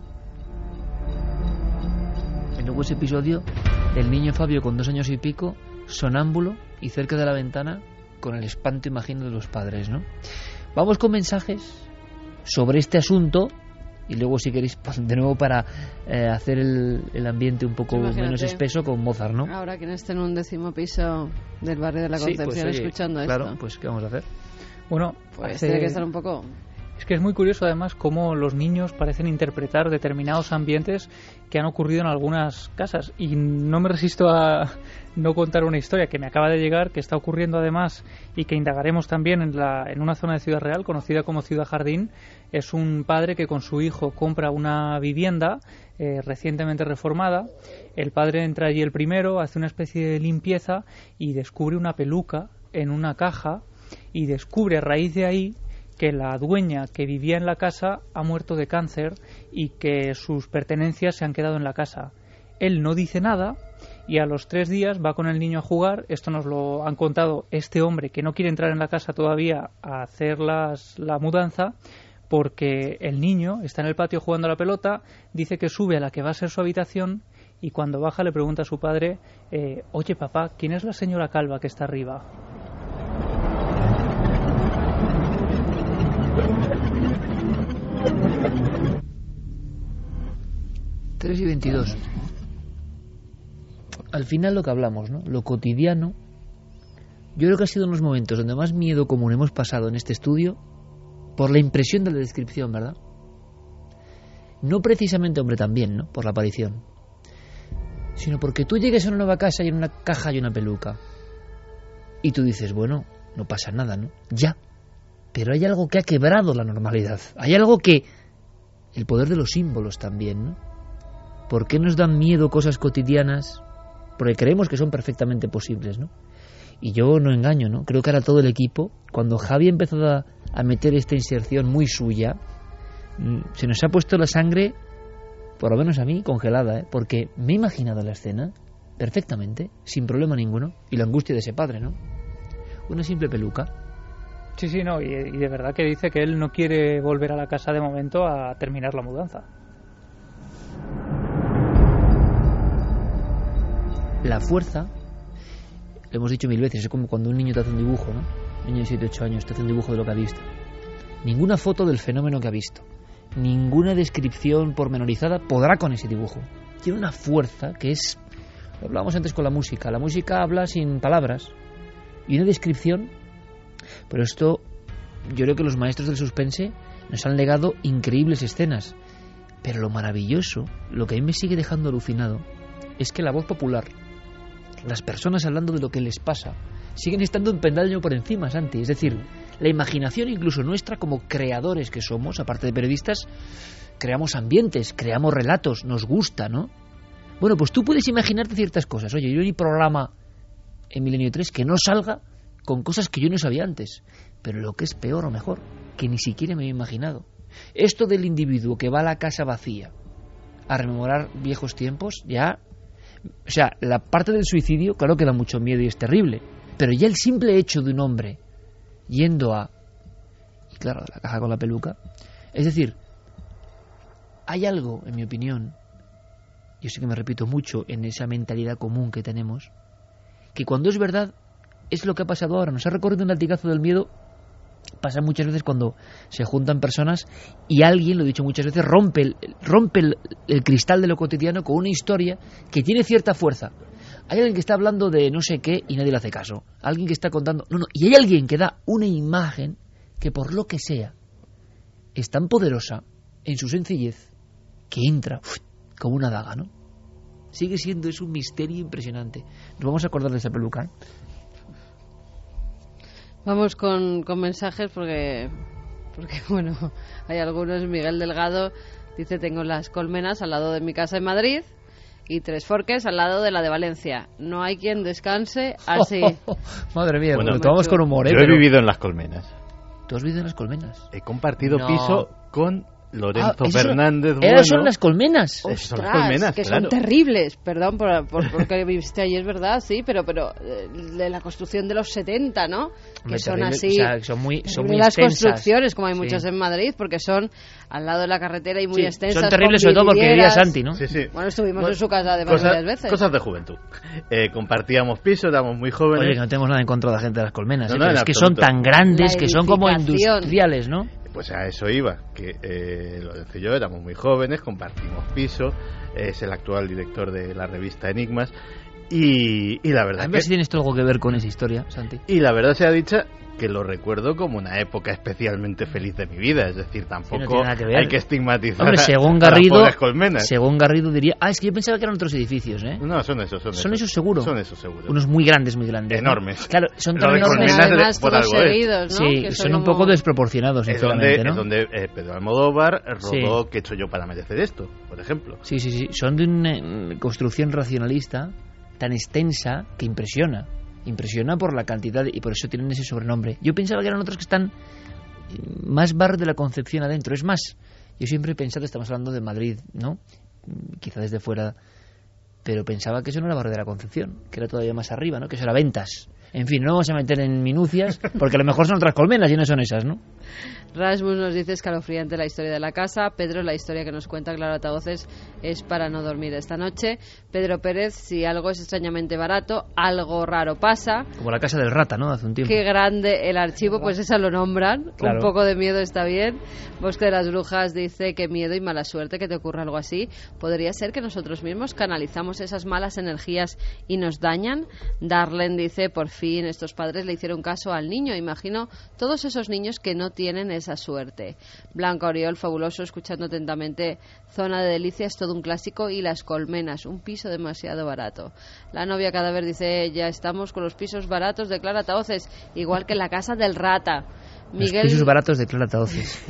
Y luego ese episodio del niño Fabio con dos años y pico, sonámbulo y cerca de la ventana, con el espanto, imagino, de los padres, ¿no? Vamos con mensajes sobre este asunto, y luego, si queréis, de nuevo para eh, hacer el, el ambiente un poco Imagínate, menos espeso, con Mozart, ¿no? Ahora quien esté en un décimo piso del barrio de la Concepción, sí, pues, oye, escuchando claro, esto. Pues, ¿qué vamos a hacer? Bueno, pues hace... tiene que estar un poco... Es que es muy curioso, además, cómo los niños parecen interpretar determinados ambientes que han ocurrido en algunas casas. Y no me resisto a no contar una historia que me acaba de llegar, que está ocurriendo además, y que indagaremos también en, la, en una zona de Ciudad Real, conocida como Ciudad Jardín. Es un padre que con su hijo compra una vivienda eh, recientemente reformada. El padre entra allí el primero, hace una especie de limpieza y descubre una peluca en una caja, y descubre a raíz de ahí que la dueña que vivía en la casa ha muerto de cáncer y que sus pertenencias se han quedado en la casa. Él no dice nada y a los tres días va con el niño a jugar. Esto nos lo han contado este hombre que no quiere entrar en la casa todavía a hacer las, la mudanza, porque el niño está en el patio jugando a la pelota, dice que sube a la que va a ser su habitación y cuando baja le pregunta a su padre, eh, oye papá, ¿quién es la señora calva que está arriba? tres y veintidós. Al final lo que hablamos, ¿no? Lo cotidiano. Yo creo que ha sido uno de los momentos donde más miedo común hemos pasado en este estudio por la impresión de la descripción, ¿verdad? No precisamente, hombre, también, ¿no? Por la aparición. Sino porque tú llegues a una nueva casa y en una caja hay una peluca. Y tú dices, bueno, no pasa nada, ¿no? Ya. Pero hay algo que ha quebrado la normalidad. Hay algo que... El poder de los símbolos también, ¿no? ¿Por qué nos dan miedo cosas cotidianas? Porque creemos que son perfectamente posibles, ¿no? Y yo no engaño, ¿no? Creo que ahora todo el equipo, cuando Javi empezó a, a meter esta inserción muy suya, se nos ha puesto la sangre, por lo menos a mí, congelada, ¿eh? Porque me he imaginado la escena perfectamente, sin problema ninguno, y la angustia de ese padre, ¿no? Una simple peluca. Sí, sí, no, y, y de verdad que dice que él no quiere volver a la casa de momento a terminar la mudanza. La fuerza, lo hemos dicho mil veces, es como cuando un niño te hace un dibujo, ¿no? Un niño de siete u ocho años te hace un dibujo de lo que ha visto. Ninguna foto del fenómeno que ha visto, ninguna descripción pormenorizada podrá con ese dibujo. Tiene una fuerza que es... Lo hablábamos antes con la música. La música habla sin palabras y una descripción. Pero esto, yo creo que los maestros del suspense nos han legado increíbles escenas. Pero lo maravilloso, lo que a mí me sigue dejando alucinado, es que la voz popular, las personas hablando de lo que les pasa, siguen estando un peldaño por encima, Santi. Es decir, la imaginación incluso nuestra como creadores que somos, aparte de periodistas, creamos ambientes, creamos relatos, nos gusta, ¿no? Bueno, pues tú puedes imaginarte ciertas cosas. Oye, yo en mi programa en Milenio tres que no salga con cosas que yo no sabía antes. Pero lo que es peor o mejor, que ni siquiera me había imaginado. Esto del individuo que va a la casa vacía a rememorar viejos tiempos, ya... O sea, la parte del suicidio, claro que da mucho miedo y es terrible, pero ya el simple hecho de un hombre yendo a... Y claro, la caja con la peluca. Es decir, hay algo, en mi opinión, yo sé que me repito mucho en esa mentalidad común que tenemos, que cuando es verdad, es lo que ha pasado ahora. Nos ha recorrido un latigazo del miedo. Pasa muchas veces cuando se juntan personas y alguien, lo he dicho muchas veces, rompe el, rompe el, el cristal de lo cotidiano con una historia que tiene cierta fuerza. Hay alguien que está hablando de no sé qué y nadie le hace caso. Alguien que está contando... No, no, y hay alguien que da una imagen que por lo que sea es tan poderosa en su sencillez que entra uf, como una daga, ¿no? Sigue siendo, es un misterio impresionante. Nos vamos a acordar de esa peluca, ¿eh? Vamos con, con mensajes porque, porque, bueno, hay algunos. Miguel Delgado dice, tengo las colmenas al lado de mi casa en Madrid y Tres Forques al lado de la de Valencia. No hay quien descanse así. Madre mía, bueno, lo tomamos con humor, ¿eh? Yo Pero... he vivido en las colmenas. ¿Tú has vivido en las colmenas? He compartido no. piso con Lorenzo ah, Fernández. Son, bueno. Esas son las colmenas. Ostras, son las colmenas, que claro. son terribles. Perdón por, por, por lo que viste ahí, es verdad, sí, pero pero de la construcción de los setenta, ¿no? Que Hombre, son terrible, así. O sea, son muy, son muy las extensas. construcciones, como hay Sí. muchas en Madrid, porque son al lado de la carretera y muy Sí, extensas. son terribles, con sobre todo porque vivía vidrieras. Santi, ¿no? Sí, sí. Bueno, estuvimos Bueno, en su casa de Cosa, varias veces. cosas de juventud. Eh, compartíamos piso, éramos muy jóvenes. Oye, que no tenemos nada en contra de la gente de las colmenas, No, ¿eh? no, Pero en es que absoluto. son tan grandes, La que son como edificación. industriales, ¿no? Pues a eso iba, que eh, Lorenzo y yo éramos muy jóvenes, compartimos piso, es el actual director de la revista Enigmas, y, y la verdad A que... ver si tienes algo que ver con esa historia, Santi. Y la verdad sea dicha, que lo recuerdo como una época especialmente feliz de mi vida, es decir, tampoco Sí, no tiene nada que ver. hay que estigmatizar Hombre, según a las Garrido, pobres colmenas. según Garrido diría... Ah, es que yo pensaba que eran otros edificios, ¿eh? No, son esos, son, Son esos. esos seguro. Son esos seguro. Unos muy grandes, muy grandes. ¿no? Enormes. Claro, son Lo tan de enormes. colmenas de- Además, por todos algo, ¿eh? seguidos, ¿no? Sí, Que son un como- poco desproporcionados, Es donde, sinceramente, ¿no? es donde eh, Pedro Almodóvar rodó Sí. ¿Qué he hecho yo para merecer esto?, por ejemplo. Sí, sí, sí. Son de una eh, construcción racionalista tan extensa que impresiona. Impresiona por la cantidad de- y por eso tienen ese sobrenombre. Yo pensaba que eran otros que están más barrio de la Concepción adentro. Es más, yo siempre he pensado, estamos hablando de Madrid, ¿no? Quizá desde fuera, pero pensaba que eso no era barrio de la Concepción, que era todavía más arriba, ¿no? Que eso era Ventas. En fin, no vamos a meter en minucias, porque a lo mejor son otras colmenas y no son esas, ¿no? Rasmus nos dice escalofriante la historia de la casa. Pedro, la historia que nos cuenta Claro Altavoces es para no dormir esta noche. Pedro Pérez, si algo es extrañamente barato, algo raro pasa. Como la casa del rata, ¿no? Hace un tiempo. Qué grande el archivo, pues esa lo nombran. Claro. Un poco de miedo está bien. Bosque de las Brujas dice que miedo y mala suerte que te ocurra algo así. ¿Podría ser que nosotros mismos canalizamos esas malas energías y nos dañan? Darlen dice, por fin estos padres le hicieron caso al niño. Imagino todos esos niños que no tienen esa suerte. Blanca Oriol, fabuloso, escuchando atentamente. Zona de Delicias, todo un clásico. Y Las Colmenas, un piso demasiado barato. La novia cadáver dice, ya estamos con los pisos baratos de Claro Altavoces, igual que en la casa del rata. Miguel... Los pisos baratos de Claro Altavoces.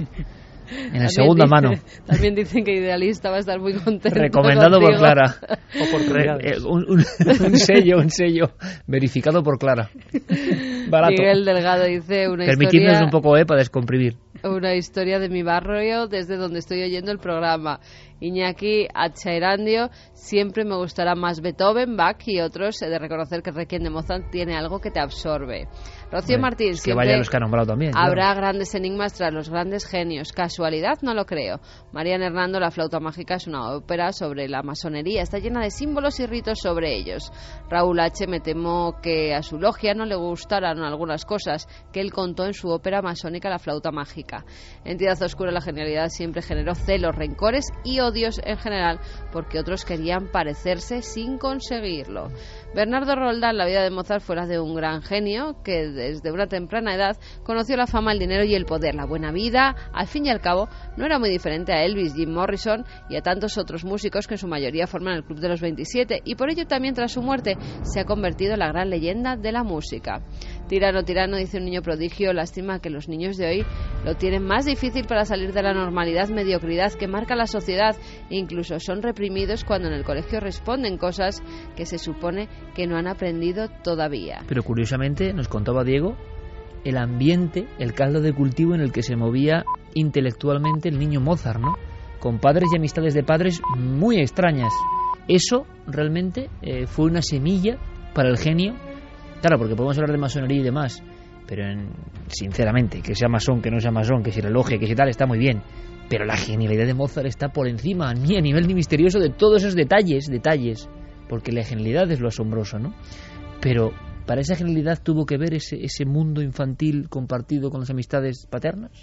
En la segunda dice, mano. También dicen que Idealista va a estar muy contento. Recomendado contigo. por Clara. O por Re, eh, un, un, un sello, un sello verificado por Clara. Barato. Miguel Delgado dice una Permitidnos historia, un poco, eh, para descomprimir. Una historia de mi barrio desde donde estoy oyendo el programa. Iñaki Achairandio, siempre me gustará más Beethoven, Bach y otros. He de reconocer que Requiem de Mozart tiene algo que te absorbe. Rocío Bueno, Martín, que vaya los que ha nombrado también. Habrá claro. grandes enigmas tras los grandes genios. ¿Casualidad? No lo creo. Mariana Hernando, La flauta mágica es una ópera sobre la masonería. Está llena de símbolos y ritos sobre ellos. Raúl H. Me temo que a su logia no le gustaran algunas cosas que él contó en su ópera masónica La flauta mágica. Entidad oscura, la genialidad siempre generó celos, rencores y odios en general, porque otros querían parecerse sin conseguirlo. Bernardo Roldán, la vida de Mozart fuera de un gran genio que desde una temprana edad conoció la fama, el dinero y el poder. La buena vida, al fin y al cabo, no era muy diferente a Elvis, Jim Morrison y a tantos otros músicos que en su mayoría forman el Club de los veintisiete, y por ello también tras su muerte se ha convertido en la gran leyenda de la música. Tirano, tirano, dice un niño prodigio. Lástima que los niños de hoy lo tienen más difícil para salir de la normalidad, mediocridad que marca la sociedad. Incluso son reprimidos cuando en el colegio responden cosas que se supone que no han aprendido todavía. Pero curiosamente, nos contaba Diego, el ambiente, el caldo de cultivo en el que se movía intelectualmente el niño Mozart, ¿no? Con padres y amistades de padres muy extrañas. Eso realmente eh, fue una semilla para el genio. Claro, porque podemos hablar de masonería y demás, pero en, sinceramente, que sea masón, que no sea masón, que si la logia, que si tal, está muy bien. Pero la genialidad de Mozart está por encima, ni a nivel ni misterioso, de todos esos detalles, detalles. Porque la genialidad es lo asombroso, ¿no? Pero para esa genialidad tuvo que ver ese, ese mundo infantil compartido con las amistades paternas.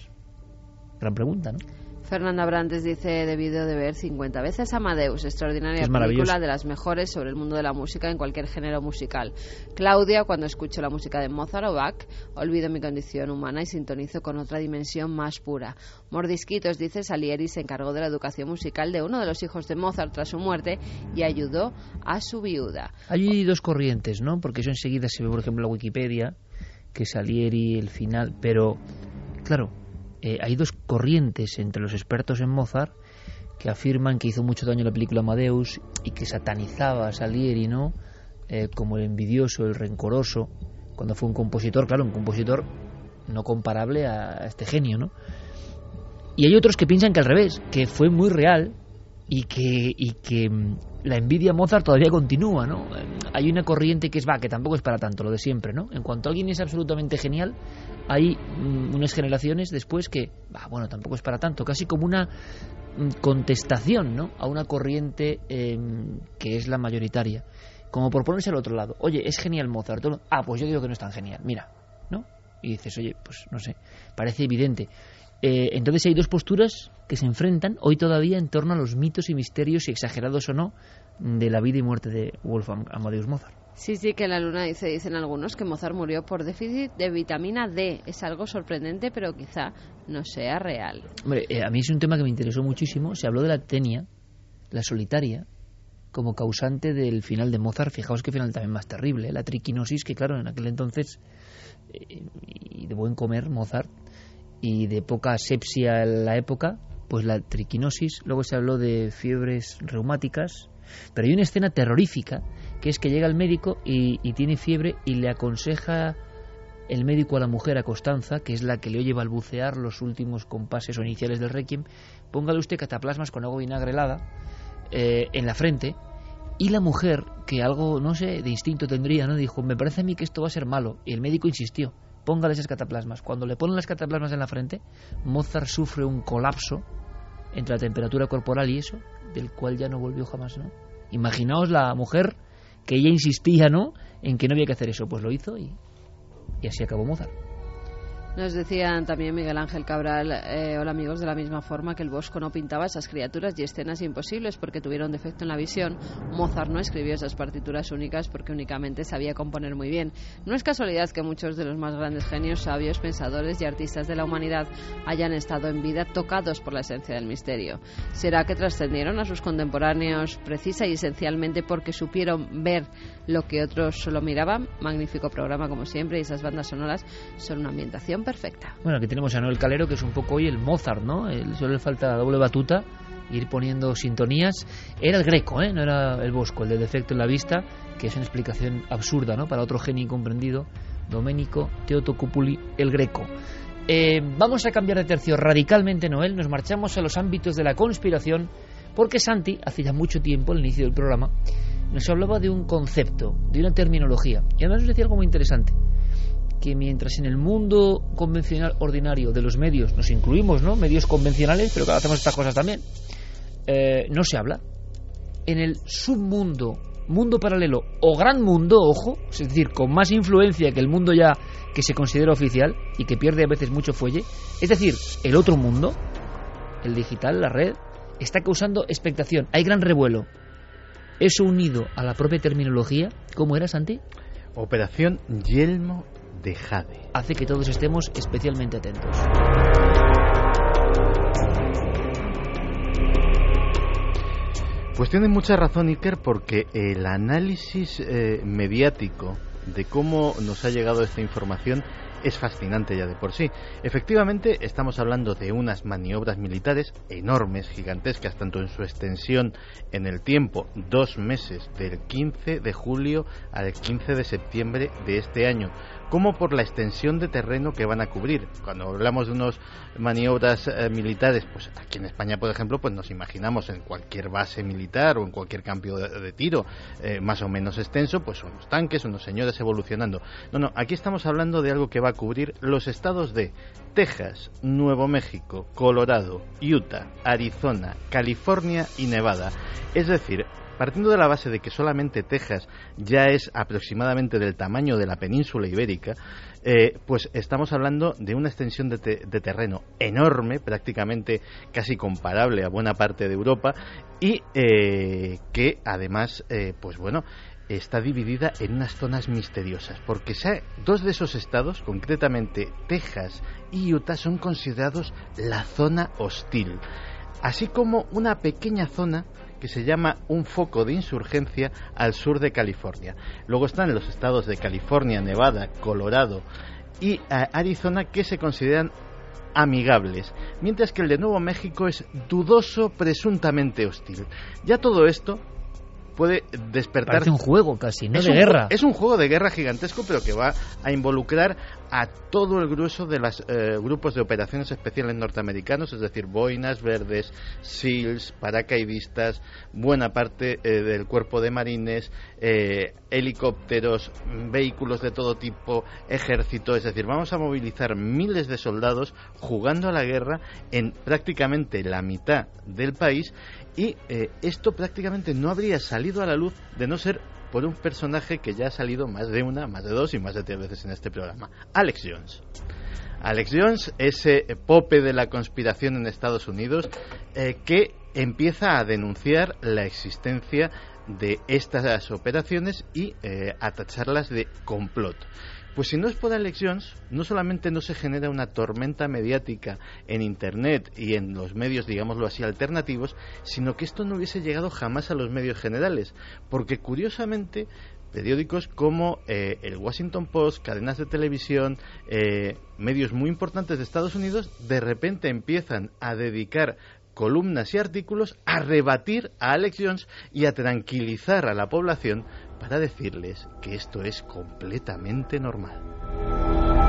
Gran pregunta, ¿no? Fernanda Brantes dice, he debido de ver cincuenta veces Amadeus, extraordinaria película, de las mejores sobre el mundo de la música en cualquier género musical. Claudia, cuando escucho la música de Mozart o Bach, olvido mi condición humana y sintonizo con otra dimensión más pura. Mordisquitos dice, Salieri se encargó de la educación musical de uno de los hijos de Mozart tras su muerte y ayudó a su viuda. Hay dos corrientes, ¿no? Porque eso enseguida se ve, por ejemplo, en la Wikipedia, que Salieri, el final, pero, claro, Eh, hay dos corrientes entre los expertos en Mozart que afirman que hizo mucho daño la película Amadeus y que satanizaba a Salieri, ¿no? Eh, como el envidioso, el rencoroso, cuando fue un compositor, claro, un compositor no comparable a, a este genio, ¿no? Y hay otros que piensan que al revés, que fue muy real y que, y que la envidia a Mozart todavía continúa, ¿no? Hay una corriente que es, va, que tampoco es para tanto, lo de siempre, ¿no? En cuanto alguien es absolutamente genial, hay mm, unas generaciones después que, bah, bueno, tampoco es para tanto, casi como una mm, contestación, ¿no? A una corriente eh, que es la mayoritaria, como por ponerse al otro lado. Oye, es genial Mozart. Ah, pues yo digo que no es tan genial, mira, ¿no? Y dices, oye, pues no sé, parece evidente. Eh, entonces hay dos posturas que se enfrentan hoy todavía en torno a los mitos y misterios, y exagerados o no, de la vida y muerte de Wolfgang Amadeus Mozart. Sí, sí, que en la luna dice, dicen algunos que Mozart murió por déficit de vitamina D. Es algo sorprendente, pero quizá no sea real. Hombre, eh, a mí es un tema que me interesó muchísimo. Se habló de la tenia, la solitaria, como causante del final de Mozart. Fijaos qué final también más terrible, ¿eh? La triquinosis, que claro, en aquel entonces, eh, y de buen comer Mozart, y de poca asepsia en la época, pues la triquinosis. Luego se habló de fiebres reumáticas, pero hay una escena terrorífica, que es que llega el médico y, y tiene fiebre y le aconseja el médico a la mujer, a Constanza, que es la que le oye balbucear los últimos compases o iniciales del Requiem, póngale usted cataplasmas con agua vinagre helada eh, en la frente, y la mujer, que algo, no sé, de instinto tendría, ¿no? Dijo, me parece a mí que esto va a ser malo, y el médico insistió, póngale esas cataplasmas. Cuando le ponen las cataplasmas en la frente, Mozart sufre un colapso entre la temperatura corporal y eso, del cual ya no volvió jamás, ¿no? Imaginaos la mujer que ella insistía, ¿no?, en que no había que hacer eso, pues lo hizo y, y así acabó Mozart. Nos decían también Miguel Ángel Cabral, eh, hola amigos, de la misma forma que el Bosco no pintaba esas criaturas y escenas imposibles porque tuvieron defecto en la visión, Mozart no escribió esas partituras únicas porque únicamente sabía componer muy bien. No es casualidad que muchos de los más grandes genios, sabios, pensadores y artistas de la humanidad hayan estado en vida tocados por la esencia del misterio. ¿Será que trascendieron a sus contemporáneos precisa y esencialmente porque supieron ver lo que otros solo miraban? Magnífico programa como siempre, y esas bandas sonoras son una ambientación perfecta. Bueno, aquí tenemos a Noel Calero, que es un poco hoy el Mozart, ¿no? El, solo le falta doble batuta, ir poniendo sintonías. Era el Greco, ¿eh? No era el Bosco, el de defecto en la vista, que es una explicación absurda, ¿no?, para otro genio incomprendido, Domenico Teotocopuli, el Greco. Eh, vamos a cambiar de tercio radicalmente, Noel. Nos marchamos a los ámbitos de la conspiración, porque Santi, hace ya mucho tiempo, al inicio del programa, nos hablaba de un concepto, de una terminología, y además nos decía algo muy interesante, que mientras en el mundo convencional ordinario de los medios nos incluimos, ¿no?, medios convencionales, pero claro, hacemos estas cosas también, eh, no se habla. En el submundo, mundo paralelo o gran mundo, ojo, es decir, con más influencia que el mundo ya que se considera oficial y que pierde a veces mucho fuelle, es decir, el otro mundo, el digital, la red, está causando expectación, hay gran revuelo. Eso unido a la propia terminología, ¿cómo era, Santi? Operación Yelmo de Jade. Hace que todos estemos especialmente atentos. Pues tiene mucha razón Iker, porque el análisis eh, mediático de cómo nos ha llegado esta información es fascinante ya de por sí. Efectivamente, estamos hablando de unas maniobras militares enormes, gigantescas, tanto en su extensión en el tiempo, dos meses, del quince de julio al quince de septiembre de este año, como por la extensión de terreno que van a cubrir. Cuando hablamos de unas maniobras eh, militares, pues aquí en España, por ejemplo, pues nos imaginamos en cualquier base militar o en cualquier campo de, de tiro eh, más o menos extenso, pues unos tanques, unos señores evolucionando. No, no, aquí estamos hablando de algo que va a cubrir los estados de Texas, Nuevo México, Colorado, Utah, Arizona, California y Nevada. Es decir, partiendo de la base de que solamente Texas ya es aproximadamente del tamaño de la península ibérica, eh, pues estamos hablando de una extensión de, te- de terreno enorme, prácticamente casi comparable a buena parte de Europa, y eh, que además, eh, pues bueno, está dividida en unas zonas misteriosas, porque dos de esos estados, concretamente Texas y Utah, son considerados la zona hostil, así como una pequeña zona que se llama un foco de insurgencia al sur de California. Luego están los estados de California, Nevada, Colorado y eh, Arizona, que se consideran amigables, mientras que el de Nuevo México es dudoso, presuntamente hostil. Ya todo esto puede despertar... Parece un juego casi, ¿no? Es de un guerra. Ju- es un juego de guerra gigantesco, pero que va a involucrar a todo el grueso de los eh, grupos de operaciones especiales norteamericanos, es decir, boinas verdes, SEALs, paracaidistas, buena parte eh, del cuerpo de marines, eh, helicópteros, vehículos de todo tipo, ejército. Es decir, vamos a movilizar miles de soldados jugando a la guerra en prácticamente la mitad del país, y eh, esto prácticamente no habría salido a la luz de no ser por un personaje que ya ha salido más de una, más de dos y más de tres veces en este programa: Alex Jones. Alex Jones, ese pope de la conspiración en Estados Unidos, eh, que empieza a denunciar la existencia de estas operaciones y eh, a tacharlas de complot. Pues si no es por Alex Jones, no solamente no se genera una tormenta mediática en Internet y en los medios, digámoslo así, alternativos, sino que esto no hubiese llegado jamás a los medios generales, porque curiosamente periódicos como eh, el Washington Post, cadenas de televisión, eh, medios muy importantes de Estados Unidos, de repente empiezan a dedicar columnas y artículos a rebatir a Alex Jones y a tranquilizar a la población para decirles que esto es completamente normal.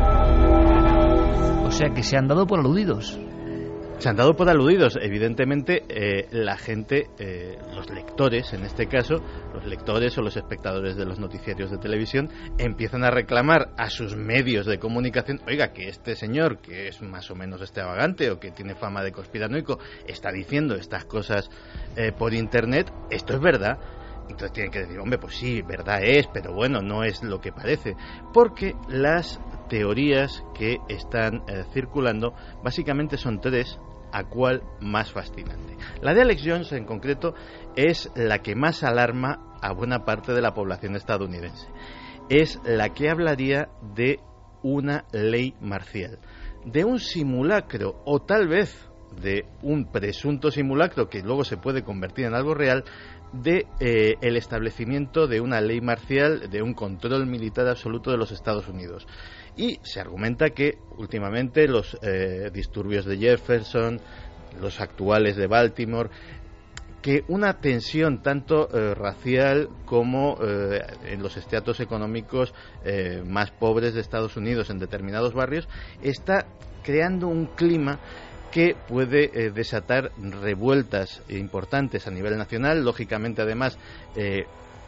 sea que se han dado por aludidos. Se han dado por aludidos. Evidentemente, eh, la gente, eh, los lectores en este caso, los lectores o los espectadores de los noticiarios de televisión, empiezan a reclamar a sus medios de comunicación, oiga, que este señor, que es más o menos extravagante o que tiene fama de conspiranoico, está diciendo estas cosas eh, por internet, esto es verdad. Entonces tienen que decir, hombre, pues sí, verdad es, pero bueno, no es lo que parece. Porque las teorías que están eh, circulando básicamente son tres, a cuál más fascinante. La de Alex Jones en concreto es la que más alarma a buena parte de la población estadounidense. Es la que hablaría de una ley marcial, de un simulacro o tal vez de un presunto simulacro que luego se puede convertir en algo real, de eh, el establecimiento de una ley marcial, de un control militar absoluto de los Estados Unidos. Y se argumenta que últimamente los eh, disturbios de Jefferson, los actuales de Baltimore, que una tensión tanto eh, racial como eh, en los estratos económicos eh, más pobres de Estados Unidos en determinados barrios, está creando un clima que puede eh, desatar revueltas importantes a nivel nacional. Lógicamente, además, eh,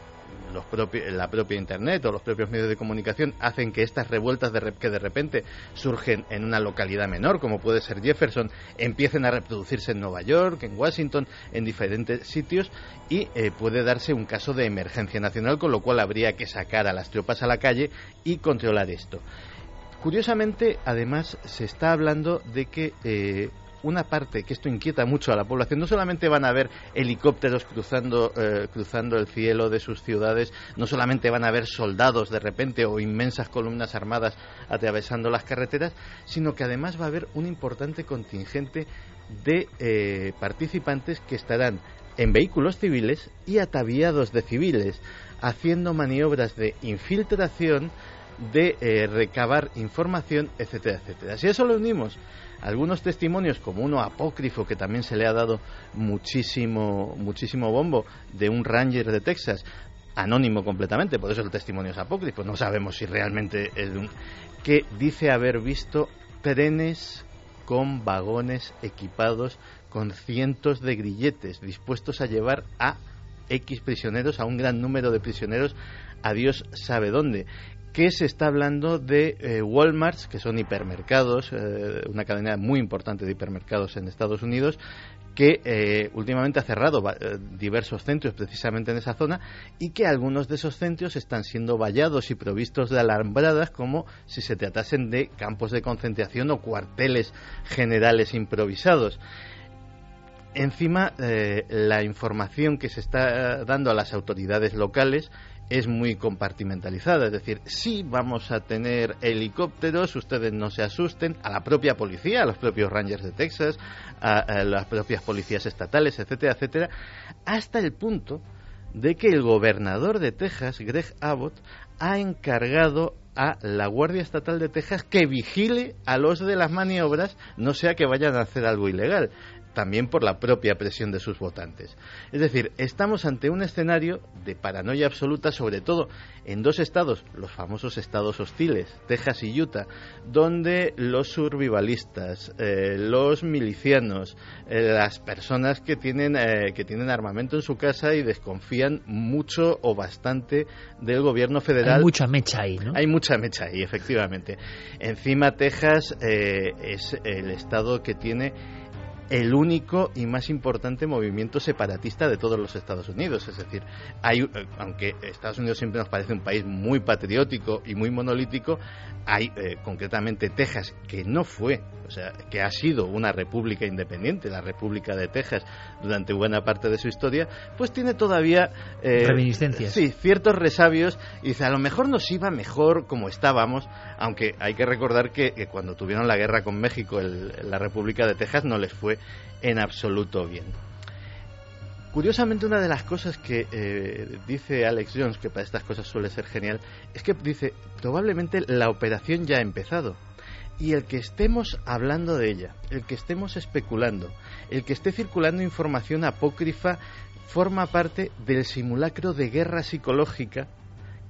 los propi- la propia Internet o los propios medios de comunicación hacen que estas revueltas de re- que de repente surgen en una localidad menor, como puede ser Jefferson, empiecen a reproducirse en Nueva York, en Washington, en diferentes sitios, y eh, puede darse un caso de emergencia nacional, con lo cual habría que sacar a las tropas a la calle y controlar esto. Curiosamente, además, se está hablando de que eh, una parte, que esto inquieta mucho a la población, no solamente van a ver helicópteros cruzando, eh, cruzando el cielo de sus ciudades, no solamente van a ver soldados de repente o inmensas columnas armadas atravesando las carreteras, sino que además va a haber un importante contingente de eh, participantes que estarán en vehículos civiles y ataviados de civiles, haciendo maniobras de infiltración, de eh, recabar información, etcétera, etcétera. Si a eso le unimos algunos testimonios, como uno apócrifo que también se le ha dado muchísimo, muchísimo bombo, de un ranger de Texas, anónimo completamente, por eso el testimonio es apócrifo, no sabemos si realmente es de un... que dice haber visto trenes con vagones equipados con cientos de grilletes dispuestos a llevar a X prisioneros, a un gran número de prisioneros, a Dios sabe dónde. Que se está hablando de eh, Walmarts, que son hipermercados, eh, una cadena muy importante de hipermercados en Estados Unidos, que eh, últimamente ha cerrado eh, diversos centros precisamente en esa zona, y que algunos de esos centros están siendo vallados y provistos de alambradas como si se tratasen de campos de concentración o cuarteles generales improvisados. Encima, eh, la información que se está dando a las autoridades locales es muy compartimentalizada, es decir, sí vamos a tener helicópteros, ustedes no se asusten, a la propia policía, a los propios Rangers de Texas, a, a las propias policías estatales, etcétera, etcétera, hasta el punto de que el gobernador de Texas, Greg Abbott, ha encargado a la Guardia Estatal de Texas que vigile a los de las maniobras, no sea que vayan a hacer algo ilegal, también por la propia presión de sus votantes. Es decir, estamos ante un escenario de paranoia absoluta, sobre todo en dos estados, los famosos estados hostiles, Texas y Utah, donde los survivalistas, eh, los milicianos, eh, las personas que tienen, eh, que tienen armamento en su casa y desconfían mucho o bastante del gobierno federal. Hay mucha mecha ahí, ¿no? Hay mucha mecha ahí, efectivamente. Encima, Texas eh, es el estado que tiene el único y más importante movimiento separatista de todos los Estados Unidos. Es decir, hay, aunque Estados Unidos siempre nos parece un país muy patriótico y muy monolítico, hay eh, concretamente Texas, que no fue, o sea, que ha sido una república independiente, la República de Texas, durante buena parte de su historia, pues tiene todavía eh, reminiscencias. Sí, ciertos resabios, y dice, a lo mejor nos iba mejor como estábamos, aunque hay que recordar que, que cuando tuvieron la guerra con México, el, la República de Texas no les fue en absoluto bien. Curiosamente, una de las cosas que eh, dice Alex Jones, que para estas cosas suele ser genial, es que dice, probablemente la operación ya ha empezado, y el que estemos hablando de ella, el que estemos especulando, el que esté circulando información apócrifa, forma parte del simulacro de guerra psicológica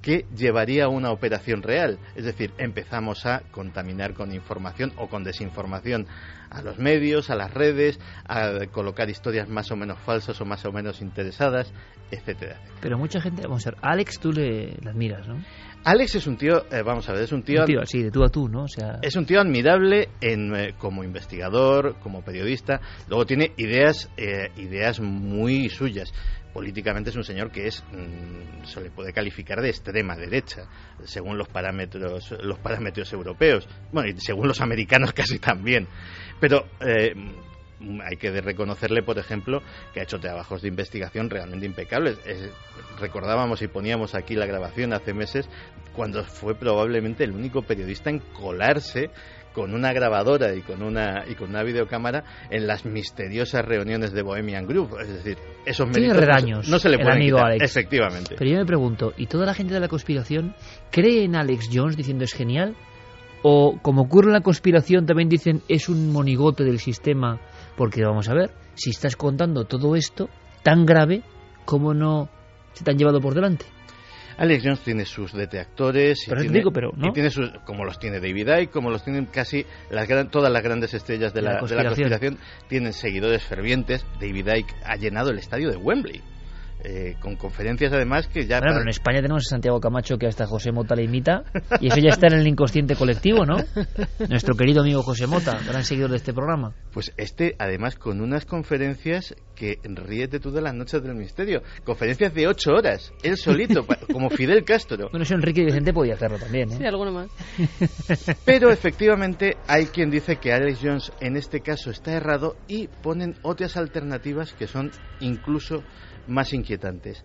que llevaría a una operación real. Es decir, empezamos a contaminar con información o con desinformación a los medios, a las redes, a colocar historias más o menos falsas o más o menos interesadas, etcétera. Pero mucha gente, vamos a ver, Alex tú le, le admiras, ¿no? Alex es un tío, eh, vamos a ver, es un tío... Un tío así, de tú a tú, ¿no? O sea... Es un tío admirable en, eh, como investigador, como periodista. Luego tiene ideas, eh, ideas muy suyas. Políticamente es un señor que es mmm, se le puede calificar de extrema derecha, según los parámetros, los parámetros europeos. Bueno, y según los americanos casi también. Pero... Eh, hay que reconocerle, por ejemplo, que ha hecho trabajos de investigación realmente impecables. Es, recordábamos y poníamos aquí la grabación hace meses cuando fue probablemente el único periodista en colarse con una grabadora y con una y con una videocámara en las misteriosas reuniones de Bohemian Grove. Es decir, esos méritos redaños, no se le pueden amigo quitar. Alex. Efectivamente. Pero yo me pregunto, ¿y toda la gente de la conspiración cree en Alex Jones diciendo es genial? ¿O como ocurre en la conspiración también dicen es un monigote del sistema? Porque vamos a ver, si estás contando todo esto tan grave, ¿cómo no se te han llevado por delante? Alex Jones tiene sus detractores, y pero tiene, digo, pero, ¿no? y tiene sus, como los tiene David Icke, como los tienen casi las gran, todas las grandes estrellas de la, la de la conspiración, tienen seguidores fervientes. David Icke ha llenado el estadio de Wembley. Eh, con conferencias además que ya... Bueno, pero en España tenemos a Santiago Camacho que hasta José Mota le imita y eso ya está en el inconsciente colectivo, ¿no? Nuestro querido amigo José Mota, gran seguidor de este programa. Pues este, además, con unas conferencias que ríete tú de las noches del misterio. Conferencias de ocho horas, él solito, como Fidel Castro. Bueno, eso Enrique Vicente podía hacerlo también, ¿eh? Sí, alguno más. Pero efectivamente hay quien dice que Alex Jones en este caso está errado y ponen otras alternativas que son incluso más inquietantes.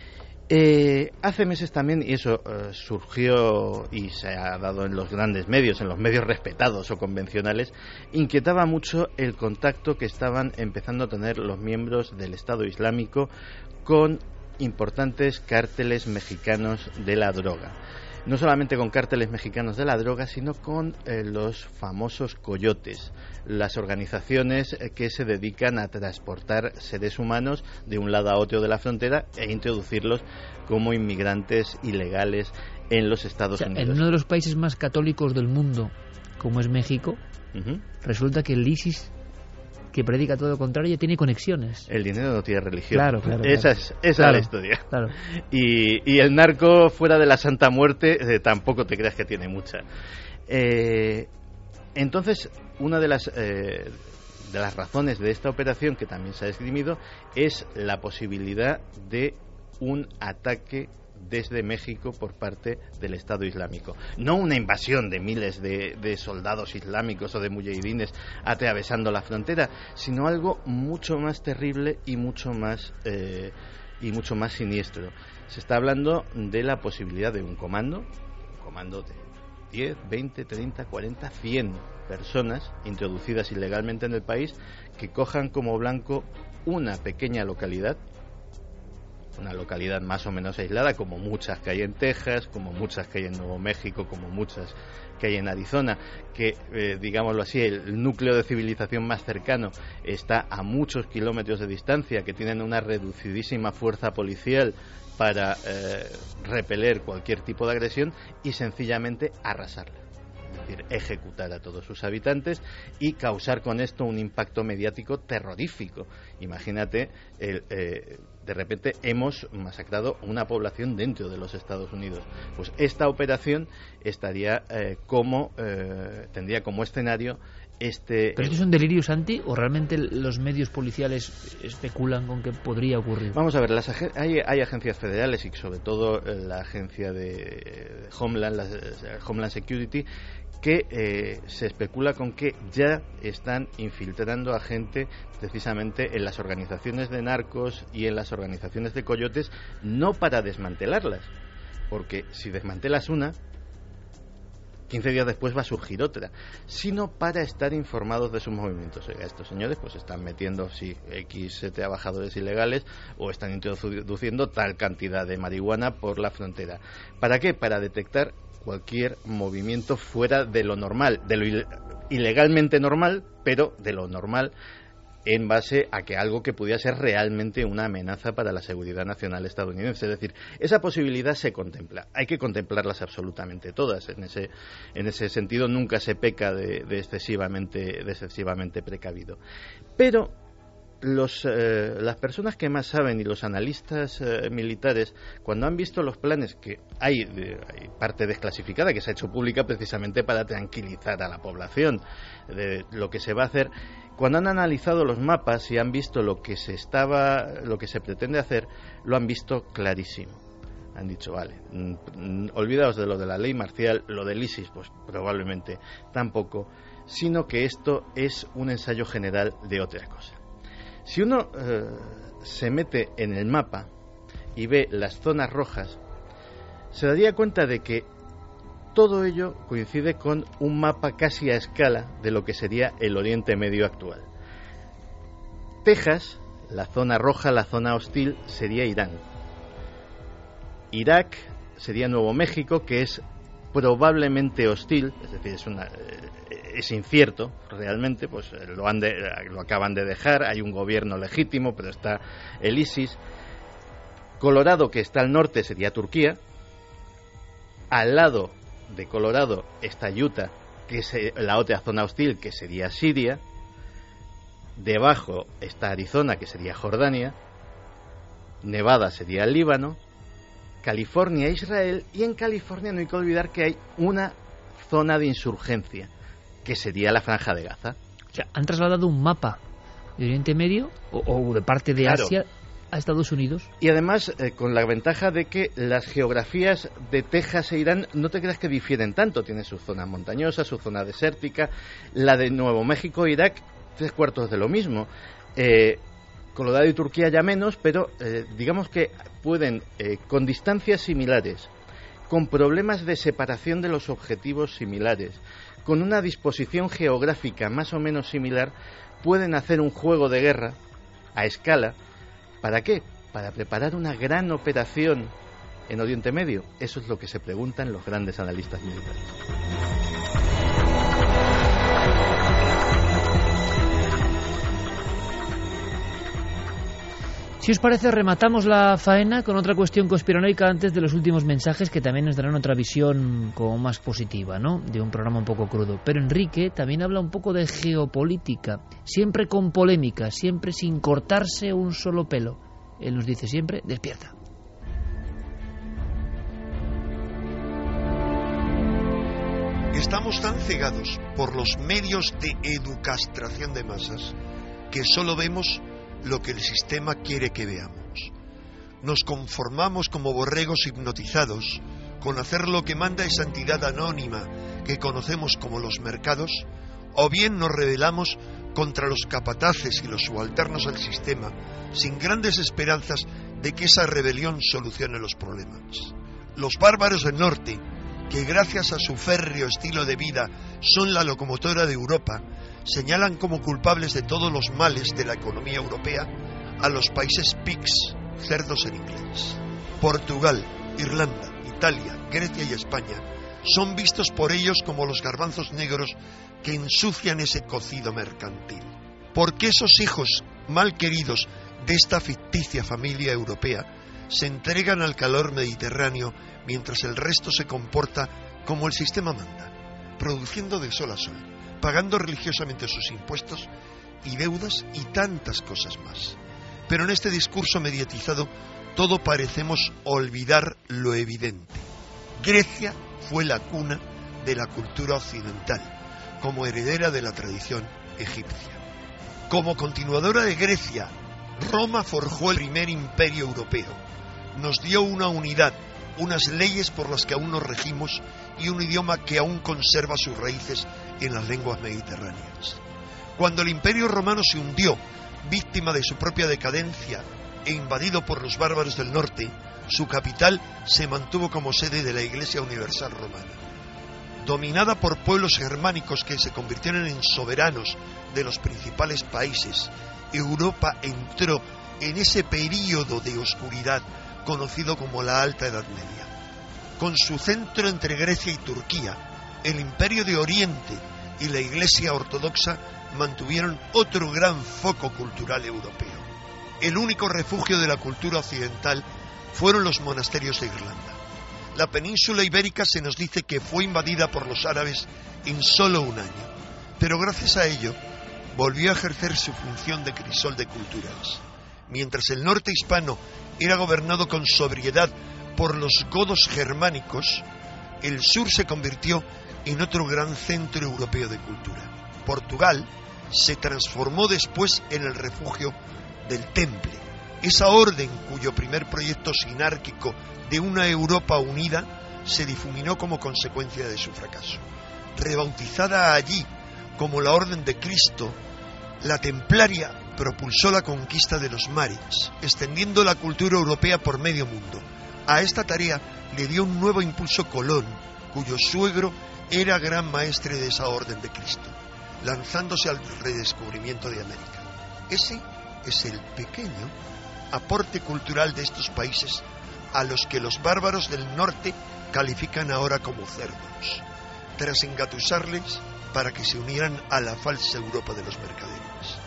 Eh, hace meses también, y eso eh, surgió y se ha dado en los grandes medios, en los medios respetados o convencionales, inquietaba mucho el contacto que estaban empezando a tener los miembros del Estado Islámico con importantes cárteles mexicanos de la droga. No solamente con cárteles mexicanos de la droga, sino con eh, los famosos coyotes, las organizaciones eh, que se dedican a transportar seres humanos de un lado a otro de la frontera e introducirlos como inmigrantes ilegales en los Estados o sea, Unidos. En uno de los países más católicos del mundo, como es México, uh-huh. resulta que el ISIS, que predica todo lo contrario, tiene conexiones. El dinero no tiene religión. Claro, claro. Esa claro. es, esa claro, es la historia. Claro. Y, y el narco, fuera de la Santa Muerte, eh, tampoco te creas que tiene mucha. Eh, entonces, una de las, eh, de las razones de esta operación, que también se ha esgrimido, es la posibilidad de un ataque desde México por parte del Estado Islámico. No una invasión de miles de, de soldados islámicos o de mujahidines atravesando la frontera, sino algo mucho más terrible y mucho más eh, y mucho más siniestro. Se está hablando de la posibilidad de un comando, un comando de diez, veinte, treinta, cuarenta, cien personas introducidas ilegalmente en el país que cojan como blanco una pequeña localidad, una localidad más o menos aislada, como muchas que hay en Texas, como muchas que hay en Nuevo México, como muchas que hay en Arizona, que, eh, digámoslo así, el núcleo de civilización más cercano está a muchos kilómetros de distancia, que tienen una reducidísima fuerza policial para eh, repeler cualquier tipo de agresión y sencillamente arrasarla. Es decir, ejecutar a todos sus habitantes y causar con esto un impacto mediático terrorífico. Imagínate, el, eh, de repente hemos masacrado una población dentro de los Estados Unidos. Pues esta operación estaría eh, como eh, tendría como escenario este... ¿Pero esto es un delirio, Santi, o realmente los medios policiales especulan con que podría ocurrir? Vamos a ver, las ag- hay, hay agencias federales y sobre todo la agencia de Homeland, la, Homeland Security, que eh, se especula con que ya están infiltrando a gente precisamente en las organizaciones de narcos y en las organizaciones de coyotes, no para desmantelarlas, porque si desmantelas una, quince días después va a surgir otra, sino para estar informados de sus movimientos. Oiga, estos señores pues están metiendo sí, X trabajadores ilegales o están introduciendo tal cantidad de marihuana por la frontera. ¿Para qué? Para detectar cualquier movimiento fuera de lo normal, de lo il- ilegalmente normal, pero de lo normal en base a que algo que pudiera ser realmente una amenaza para la seguridad nacional estadounidense. Es decir, esa posibilidad se contempla. Hay que contemplarlas absolutamente todas. En ese, en ese sentido, nunca se peca de, de, excesivamente, de excesivamente precavido. Pero los, eh, las personas que más saben y los analistas eh, militares, cuando han visto los planes, que hay, de, hay parte desclasificada que se ha hecho pública precisamente para tranquilizar a la población de lo que se va a hacer, cuando han analizado los mapas y han visto lo que se estaba, lo que se pretende hacer, lo han visto clarísimo. Han dicho, vale, mm, olvidaos de lo de la ley marcial, lo del ISIS, pues probablemente tampoco, sino que esto es un ensayo general de otra cosa. Si uno eh, se mete en el mapa y ve las zonas rojas, se daría cuenta de que todo ello coincide con un mapa casi a escala de lo que sería el Oriente Medio actual. Texas, la zona roja, la zona hostil, sería Irán. Irak sería Nuevo México, que es probablemente hostil, es decir, es, una, es incierto realmente, pues lo, han de, lo acaban de dejar, hay un gobierno legítimo, pero está el ISIS. Colorado, que está al norte, sería Turquía. Al lado de Colorado está Utah, que es la otra zona hostil, que sería Siria. Debajo está Arizona, que sería Jordania. Nevada sería el Líbano. California, Israel, y en California no hay que olvidar que hay una zona de insurgencia, que sería la Franja de Gaza. O sea, han trasladado un mapa de Oriente Medio o, o de parte de claro. Asia a Estados Unidos. Y además eh, con la ventaja de que las geografías de Texas e Irán no te creas que difieren tanto, tiene su zona montañosa, su zona desértica, la de Nuevo México e Irak, tres cuartos de lo mismo. Eh, Colorado y Turquía ya menos, pero eh, digamos que pueden, eh, con distancias similares, con problemas de separación de los objetivos similares, con una disposición geográfica más o menos similar, pueden hacer un juego de guerra a escala. ¿Para qué? Para preparar una gran operación en Oriente Medio. Eso es lo que se preguntan los grandes analistas militares. Si os parece, rematamos la faena con otra cuestión conspiranoica antes de los últimos mensajes que también nos darán otra visión como más positiva, ¿no? De un programa un poco crudo. Pero Enrique también habla un poco de geopolítica, siempre con polémica, siempre sin cortarse un solo pelo. Él nos dice siempre, despierta. Estamos tan cegados por los medios de educastración de masas que solo vemos lo que el sistema quiere que veamos. Nos conformamos como borregos hipnotizados con hacer lo que manda esa entidad anónima que conocemos como los mercados, o bien nos rebelamos contra los capataces y los subalternos al sistema sin grandes esperanzas de que esa rebelión solucione los problemas. Los bárbaros del norte, que gracias a su férreo estilo de vida son la locomotora de Europa, señalan como culpables de todos los males de la economía europea a los países P I C S, cerdos en inglés. Portugal, Irlanda, Italia, Grecia y España son vistos por ellos como los garbanzos negros que ensucian ese cocido mercantil. Porque esos hijos mal queridos de esta ficticia familia europea se entregan al calor mediterráneo mientras el resto se comporta como el sistema manda, produciendo de sol a sol, pagando religiosamente sus impuestos y deudas y tantas cosas más. Pero en este discurso mediatizado todo parecemos olvidar lo evidente. Grecia fue la cuna de la cultura occidental, como heredera de la tradición egipcia. Como continuadora de Grecia, Roma forjó el primer imperio europeo. Nos dio una unidad, unas leyes por las que aún nos regimos y un idioma que aún conserva sus raíces en las lenguas mediterráneas. Cuando el Imperio Romano se hundió, víctima de su propia decadencia e invadido por los bárbaros del norte, su capital se mantuvo como sede de la Iglesia Universal Romana. Dominada por pueblos germánicos que se convirtieron en soberanos de los principales países, Europa entró en ese período de oscuridad conocido como la Alta Edad Media. Con su centro entre Grecia y Turquía, el Imperio de Oriente y la Iglesia Ortodoxa mantuvieron otro gran foco cultural europeo. El único refugio de la cultura occidental fueron los monasterios de Irlanda. La península ibérica se nos dice que fue invadida por los árabes en solo un año, pero gracias a ello volvió a ejercer su función de crisol de culturas. Mientras el norte hispano era gobernado con sobriedad por los godos germánicos, el sur se convirtió en otro gran centro europeo de cultura. Portugal se transformó después en el refugio del Temple, esa orden cuyo primer proyecto sinárquico de una Europa unida se difuminó como consecuencia de su fracaso. Rebautizada allí como la Orden de Cristo, la Templaria propulsó la conquista de los mares, extendiendo la cultura europea por medio mundo. A esta tarea le dio un nuevo impulso Colón, cuyo suegro era gran maestre de esa Orden de Cristo, lanzándose al redescubrimiento de América. Ese es el pequeño aporte cultural de estos países a los que los bárbaros del norte califican ahora como cerdos, tras engatusarles para que se unieran a la falsa Europa de los mercaderes.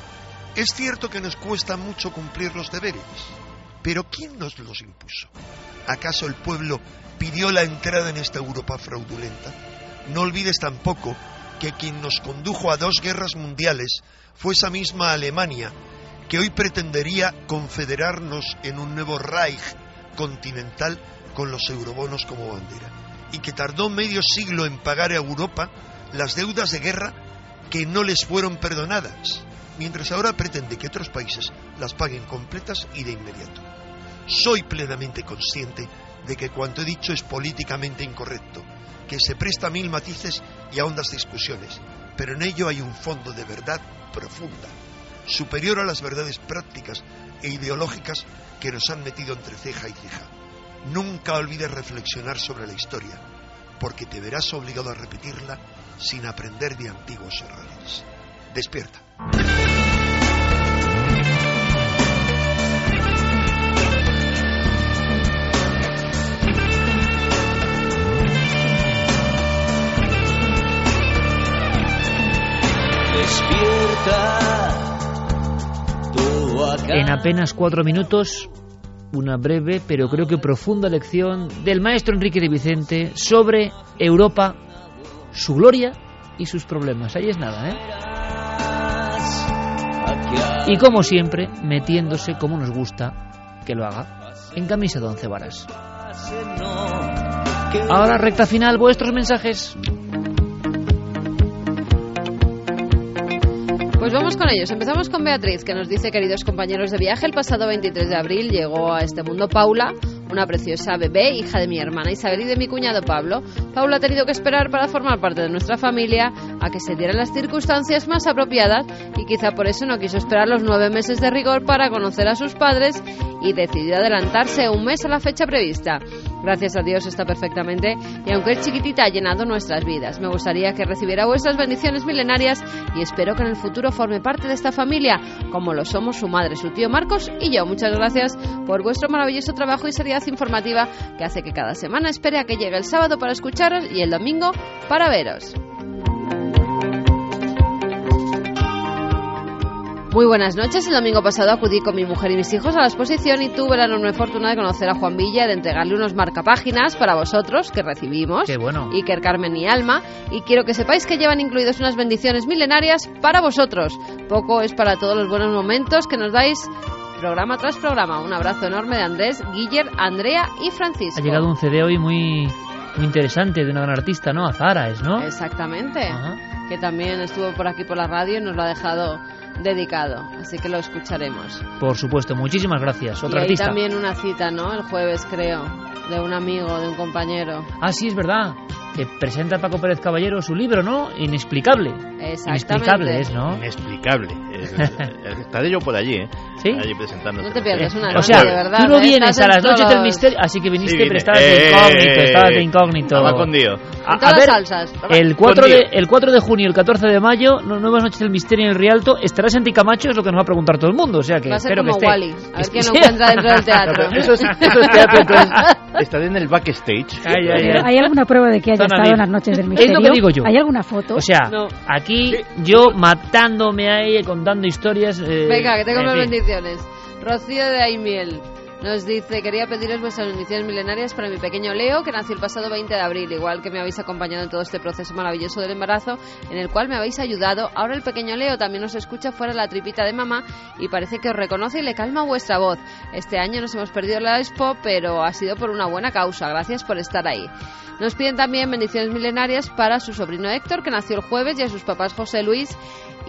Es cierto que nos cuesta mucho cumplir los deberes, pero ¿quién nos los impuso? ¿Acaso el pueblo pidió la entrada en esta Europa fraudulenta? No olvides tampoco que quien nos condujo a dos guerras mundiales fue esa misma Alemania, que hoy pretendería confederarnos en un nuevo Reich continental con los eurobonos como bandera, y que tardó medio siglo en pagar a Europa las deudas de guerra que no les fueron perdonadas, mientras ahora pretende que otros países las paguen completas y de inmediato. Soy plenamente consciente de que cuanto he dicho es políticamente incorrecto, que se presta a mil matices y a hondas discusiones, pero en ello hay un fondo de verdad profunda, superior a las verdades prácticas e ideológicas que nos han metido entre ceja y ceja. Nunca olvides reflexionar sobre la historia, porque te verás obligado a repetirla sin aprender de antiguos errores. Despierta. En apenas cuatro minutos, una breve pero creo que profunda lección del maestro Enrique de Vicente sobre Europa, su gloria y sus problemas. Ahí es nada, ¿eh? Y como siempre, metiéndose como nos gusta que lo haga, en camisa de once varas. Ahora, recta final, vuestros mensajes. Pues vamos con ellos. Empezamos con Beatriz, que nos dice: queridos compañeros de viaje, el pasado veintitrés de abril llegó a este mundo Paula, una preciosa bebé, hija de mi hermana Isabel y de mi cuñado Pablo. Paula ha tenido que esperar para formar parte de nuestra familia a que se dieran las circunstancias más apropiadas, y quizá por eso no quiso esperar los nueve meses de rigor para conocer a sus padres y decidió adelantarse un mes a la fecha prevista. Gracias a Dios está perfectamente, y aunque es chiquitita, ha llenado nuestras vidas. Me gustaría que recibiera vuestras bendiciones milenarias y espero que en el futuro forme parte de esta familia, como lo somos su madre, su tío Marcos y yo. Muchas gracias por vuestro maravilloso trabajo y seriedad informativa que hace que cada semana espere a que llegue el sábado para escucharos y el domingo para veros. Muy buenas noches. El domingo pasado acudí con mi mujer y mis hijos a la exposición y tuve la enorme fortuna de conocer a Juan Villa y de entregarle unos marcapáginas para vosotros que recibimos. Qué bueno. Iker, Carmen y Alma. Y quiero que sepáis que llevan incluidos unas bendiciones milenarias para vosotros. Poco es para todos los buenos momentos que nos dais programa tras programa. Un abrazo enorme de Andrés, Guiller, Andrea y Francisco. Ha llegado un C D hoy muy, muy interesante de una gran artista, ¿no? Azara es, ¿no? Exactamente. Ajá. Que también estuvo por aquí por la radio y nos lo ha dejado dedicado, así que lo escucharemos. Por supuesto, muchísimas gracias. Otra y hay artista. También una cita, ¿no? El jueves, creo, de un amigo, de un compañero. Ah, sí, es verdad. Que presenta Paco Pérez Caballero su libro, ¿no? Inexplicable. Exactamente. Inexplicable es, ¿no? Inexplicable. Es Estaré yo por allí, ¿eh? ¿Sí? Allí presentándose. No te pierdas una O noche, sea, de verdad. tú no ¿eh? vienes Estás a las en noches todos- del misterio, así que viniste, Sí, pero vine. estabas Eh, de incógnito, eh, estabas de incógnito. Estaba con Dio. A, En todas a ver, las salsas. el cuatro, Con de, Dio. el cuatro de junio y el catorce de mayo, no- nuevas noches del misterio en el Rialto. ¿Estarás en Ticamacho? Es lo que nos va a preguntar todo el mundo. O sea que Va a ser espero como que esté. Wall-E. A ver Es- quién lo sí. encuentra dentro del teatro. Eso es, eso es teatro, entonces estaré en el backstage. Ay, ay, ay. ¿Hay alguna prueba de que haya Zona estado V I P. en las noches del Es misterio? lo que digo yo. ¿Hay alguna foto? O sea, No. aquí yo matándome ahí, contando historias. eh, Venga, que tengo en más fin. bendiciones. Rocío de Aimiel nos dice: quería pediros vuestras bendiciones milenarias para mi pequeño Leo, que nació el pasado veinte de abril, igual que me habéis acompañado en todo este proceso maravilloso del embarazo, en el cual me habéis ayudado. Ahora el pequeño Leo también os escucha fuera de la tripita de mamá y parece que os reconoce y le calma vuestra voz. Este año nos hemos perdido la Expo, pero ha sido por una buena causa. Gracias por estar ahí. Nos piden también bendiciones milenarias para su sobrino Héctor, que nació el jueves, y a sus papás José Luis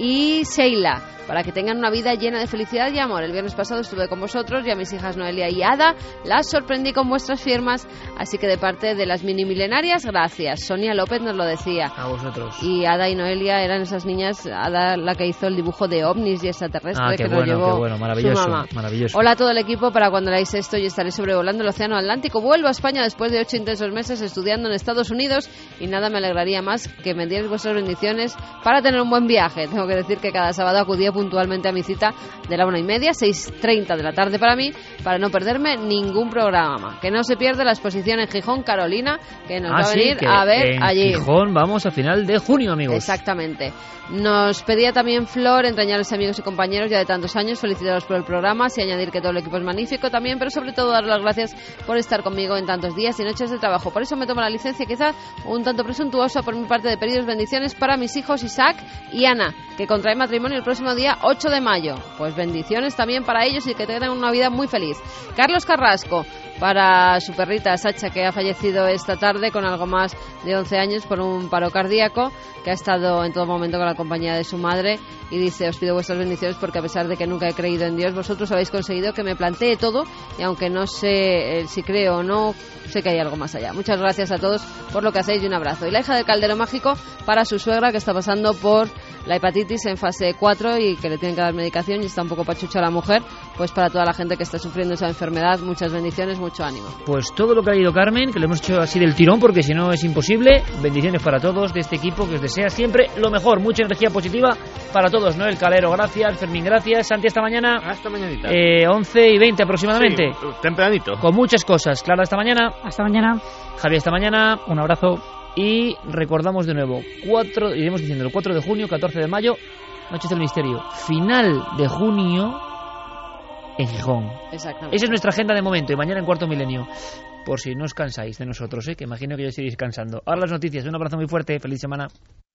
y Sheila, para que tengan una vida llena de felicidad y amor. El viernes pasado estuve con vosotros y a mis hijas Noelia y Ada las sorprendí con vuestras firmas, así que de parte de las mini milenarias, gracias. Sonia López nos lo decía. A vosotros. Y Ada y Noelia eran esas niñas, Ada la que hizo el dibujo de ovnis y extraterrestres, Ah, qué que bueno, lo llevó qué bueno, su maravilloso, mamá. maravilloso. Hola a todo el equipo, para cuando leáis esto yo estaré sobrevolando el océano Atlántico. Vuelvo a España después de ocho intensos meses estudiando en Estados Unidos y nada me alegraría más que me dierais vuestras bendiciones para tener un buen viaje. Tengo que decir que cada sábado acudía puntualmente a mi cita de la una y media, seis treinta de la tarde para mí, para no perderme ningún programa. Que no se pierda la exposición en Gijón, Carolina, que nos Ah, va a sí, venir que a ver en allí. Gijón vamos a final de junio, amigos. Exactamente. Nos pedía también Flor, entrañables amigos y compañeros ya de tantos años, felicitaros por el programa, y añadir que todo el equipo es magnífico también, pero sobre todo dar las gracias por estar conmigo en tantos días y noches de trabajo. Por eso me tomo la licencia, quizá un tanto presuntuosa por mi parte, de pediros bendiciones para mis hijos Isaac y Ana, que contraen matrimonio el próximo día ocho de mayo. Pues bendiciones también para ellos y que tengan una vida muy feliz. Carlos Carrasco, para su perrita Sacha, que ha fallecido esta tarde con algo más de once años por un paro cardíaco, que ha estado en todo momento con la compañía de su madre, y dice: os pido vuestras bendiciones porque a pesar de que nunca he creído en Dios, vosotros habéis conseguido que me plantee todo, y aunque no sé eh, si creo o no, sé que hay algo más allá. Muchas gracias a todos por lo que hacéis y un abrazo. Y la hija del Caldero Mágico, para su suegra, que está pasando por la hepatitis en fase cuatro y que le tienen que dar medicación y está un poco pachucha la mujer, pues para toda la gente que está sufriendo esa enfermedad, muchas bendiciones, mucho ánimo. Pues todo lo que ha leído Carmen, que lo hemos hecho así del tirón porque si no es imposible. Bendiciones para todos de este equipo que os desea siempre lo mejor, mucha energía positiva para todos. Noel Calero, gracias. Fermín, gracias. Santi, hasta mañana. Hasta mañanita. Eh, once y veinte aproximadamente. Sí, tempranito. Con muchas cosas. Clara, hasta mañana. Hasta mañana. Javier, hasta mañana. Un abrazo. Y recordamos de nuevo, cuatro, iremos diciendo el cuatro de junio, catorce de mayo, Noches del Misterio. Final de junio en Gijón. Exactamente. Esa es nuestra agenda de momento, y mañana en Cuarto Milenio. Por si no os cansáis de nosotros, ¿eh? Que imagino que ya estaréis cansando. Ahora las noticias. Un abrazo muy fuerte. Feliz semana.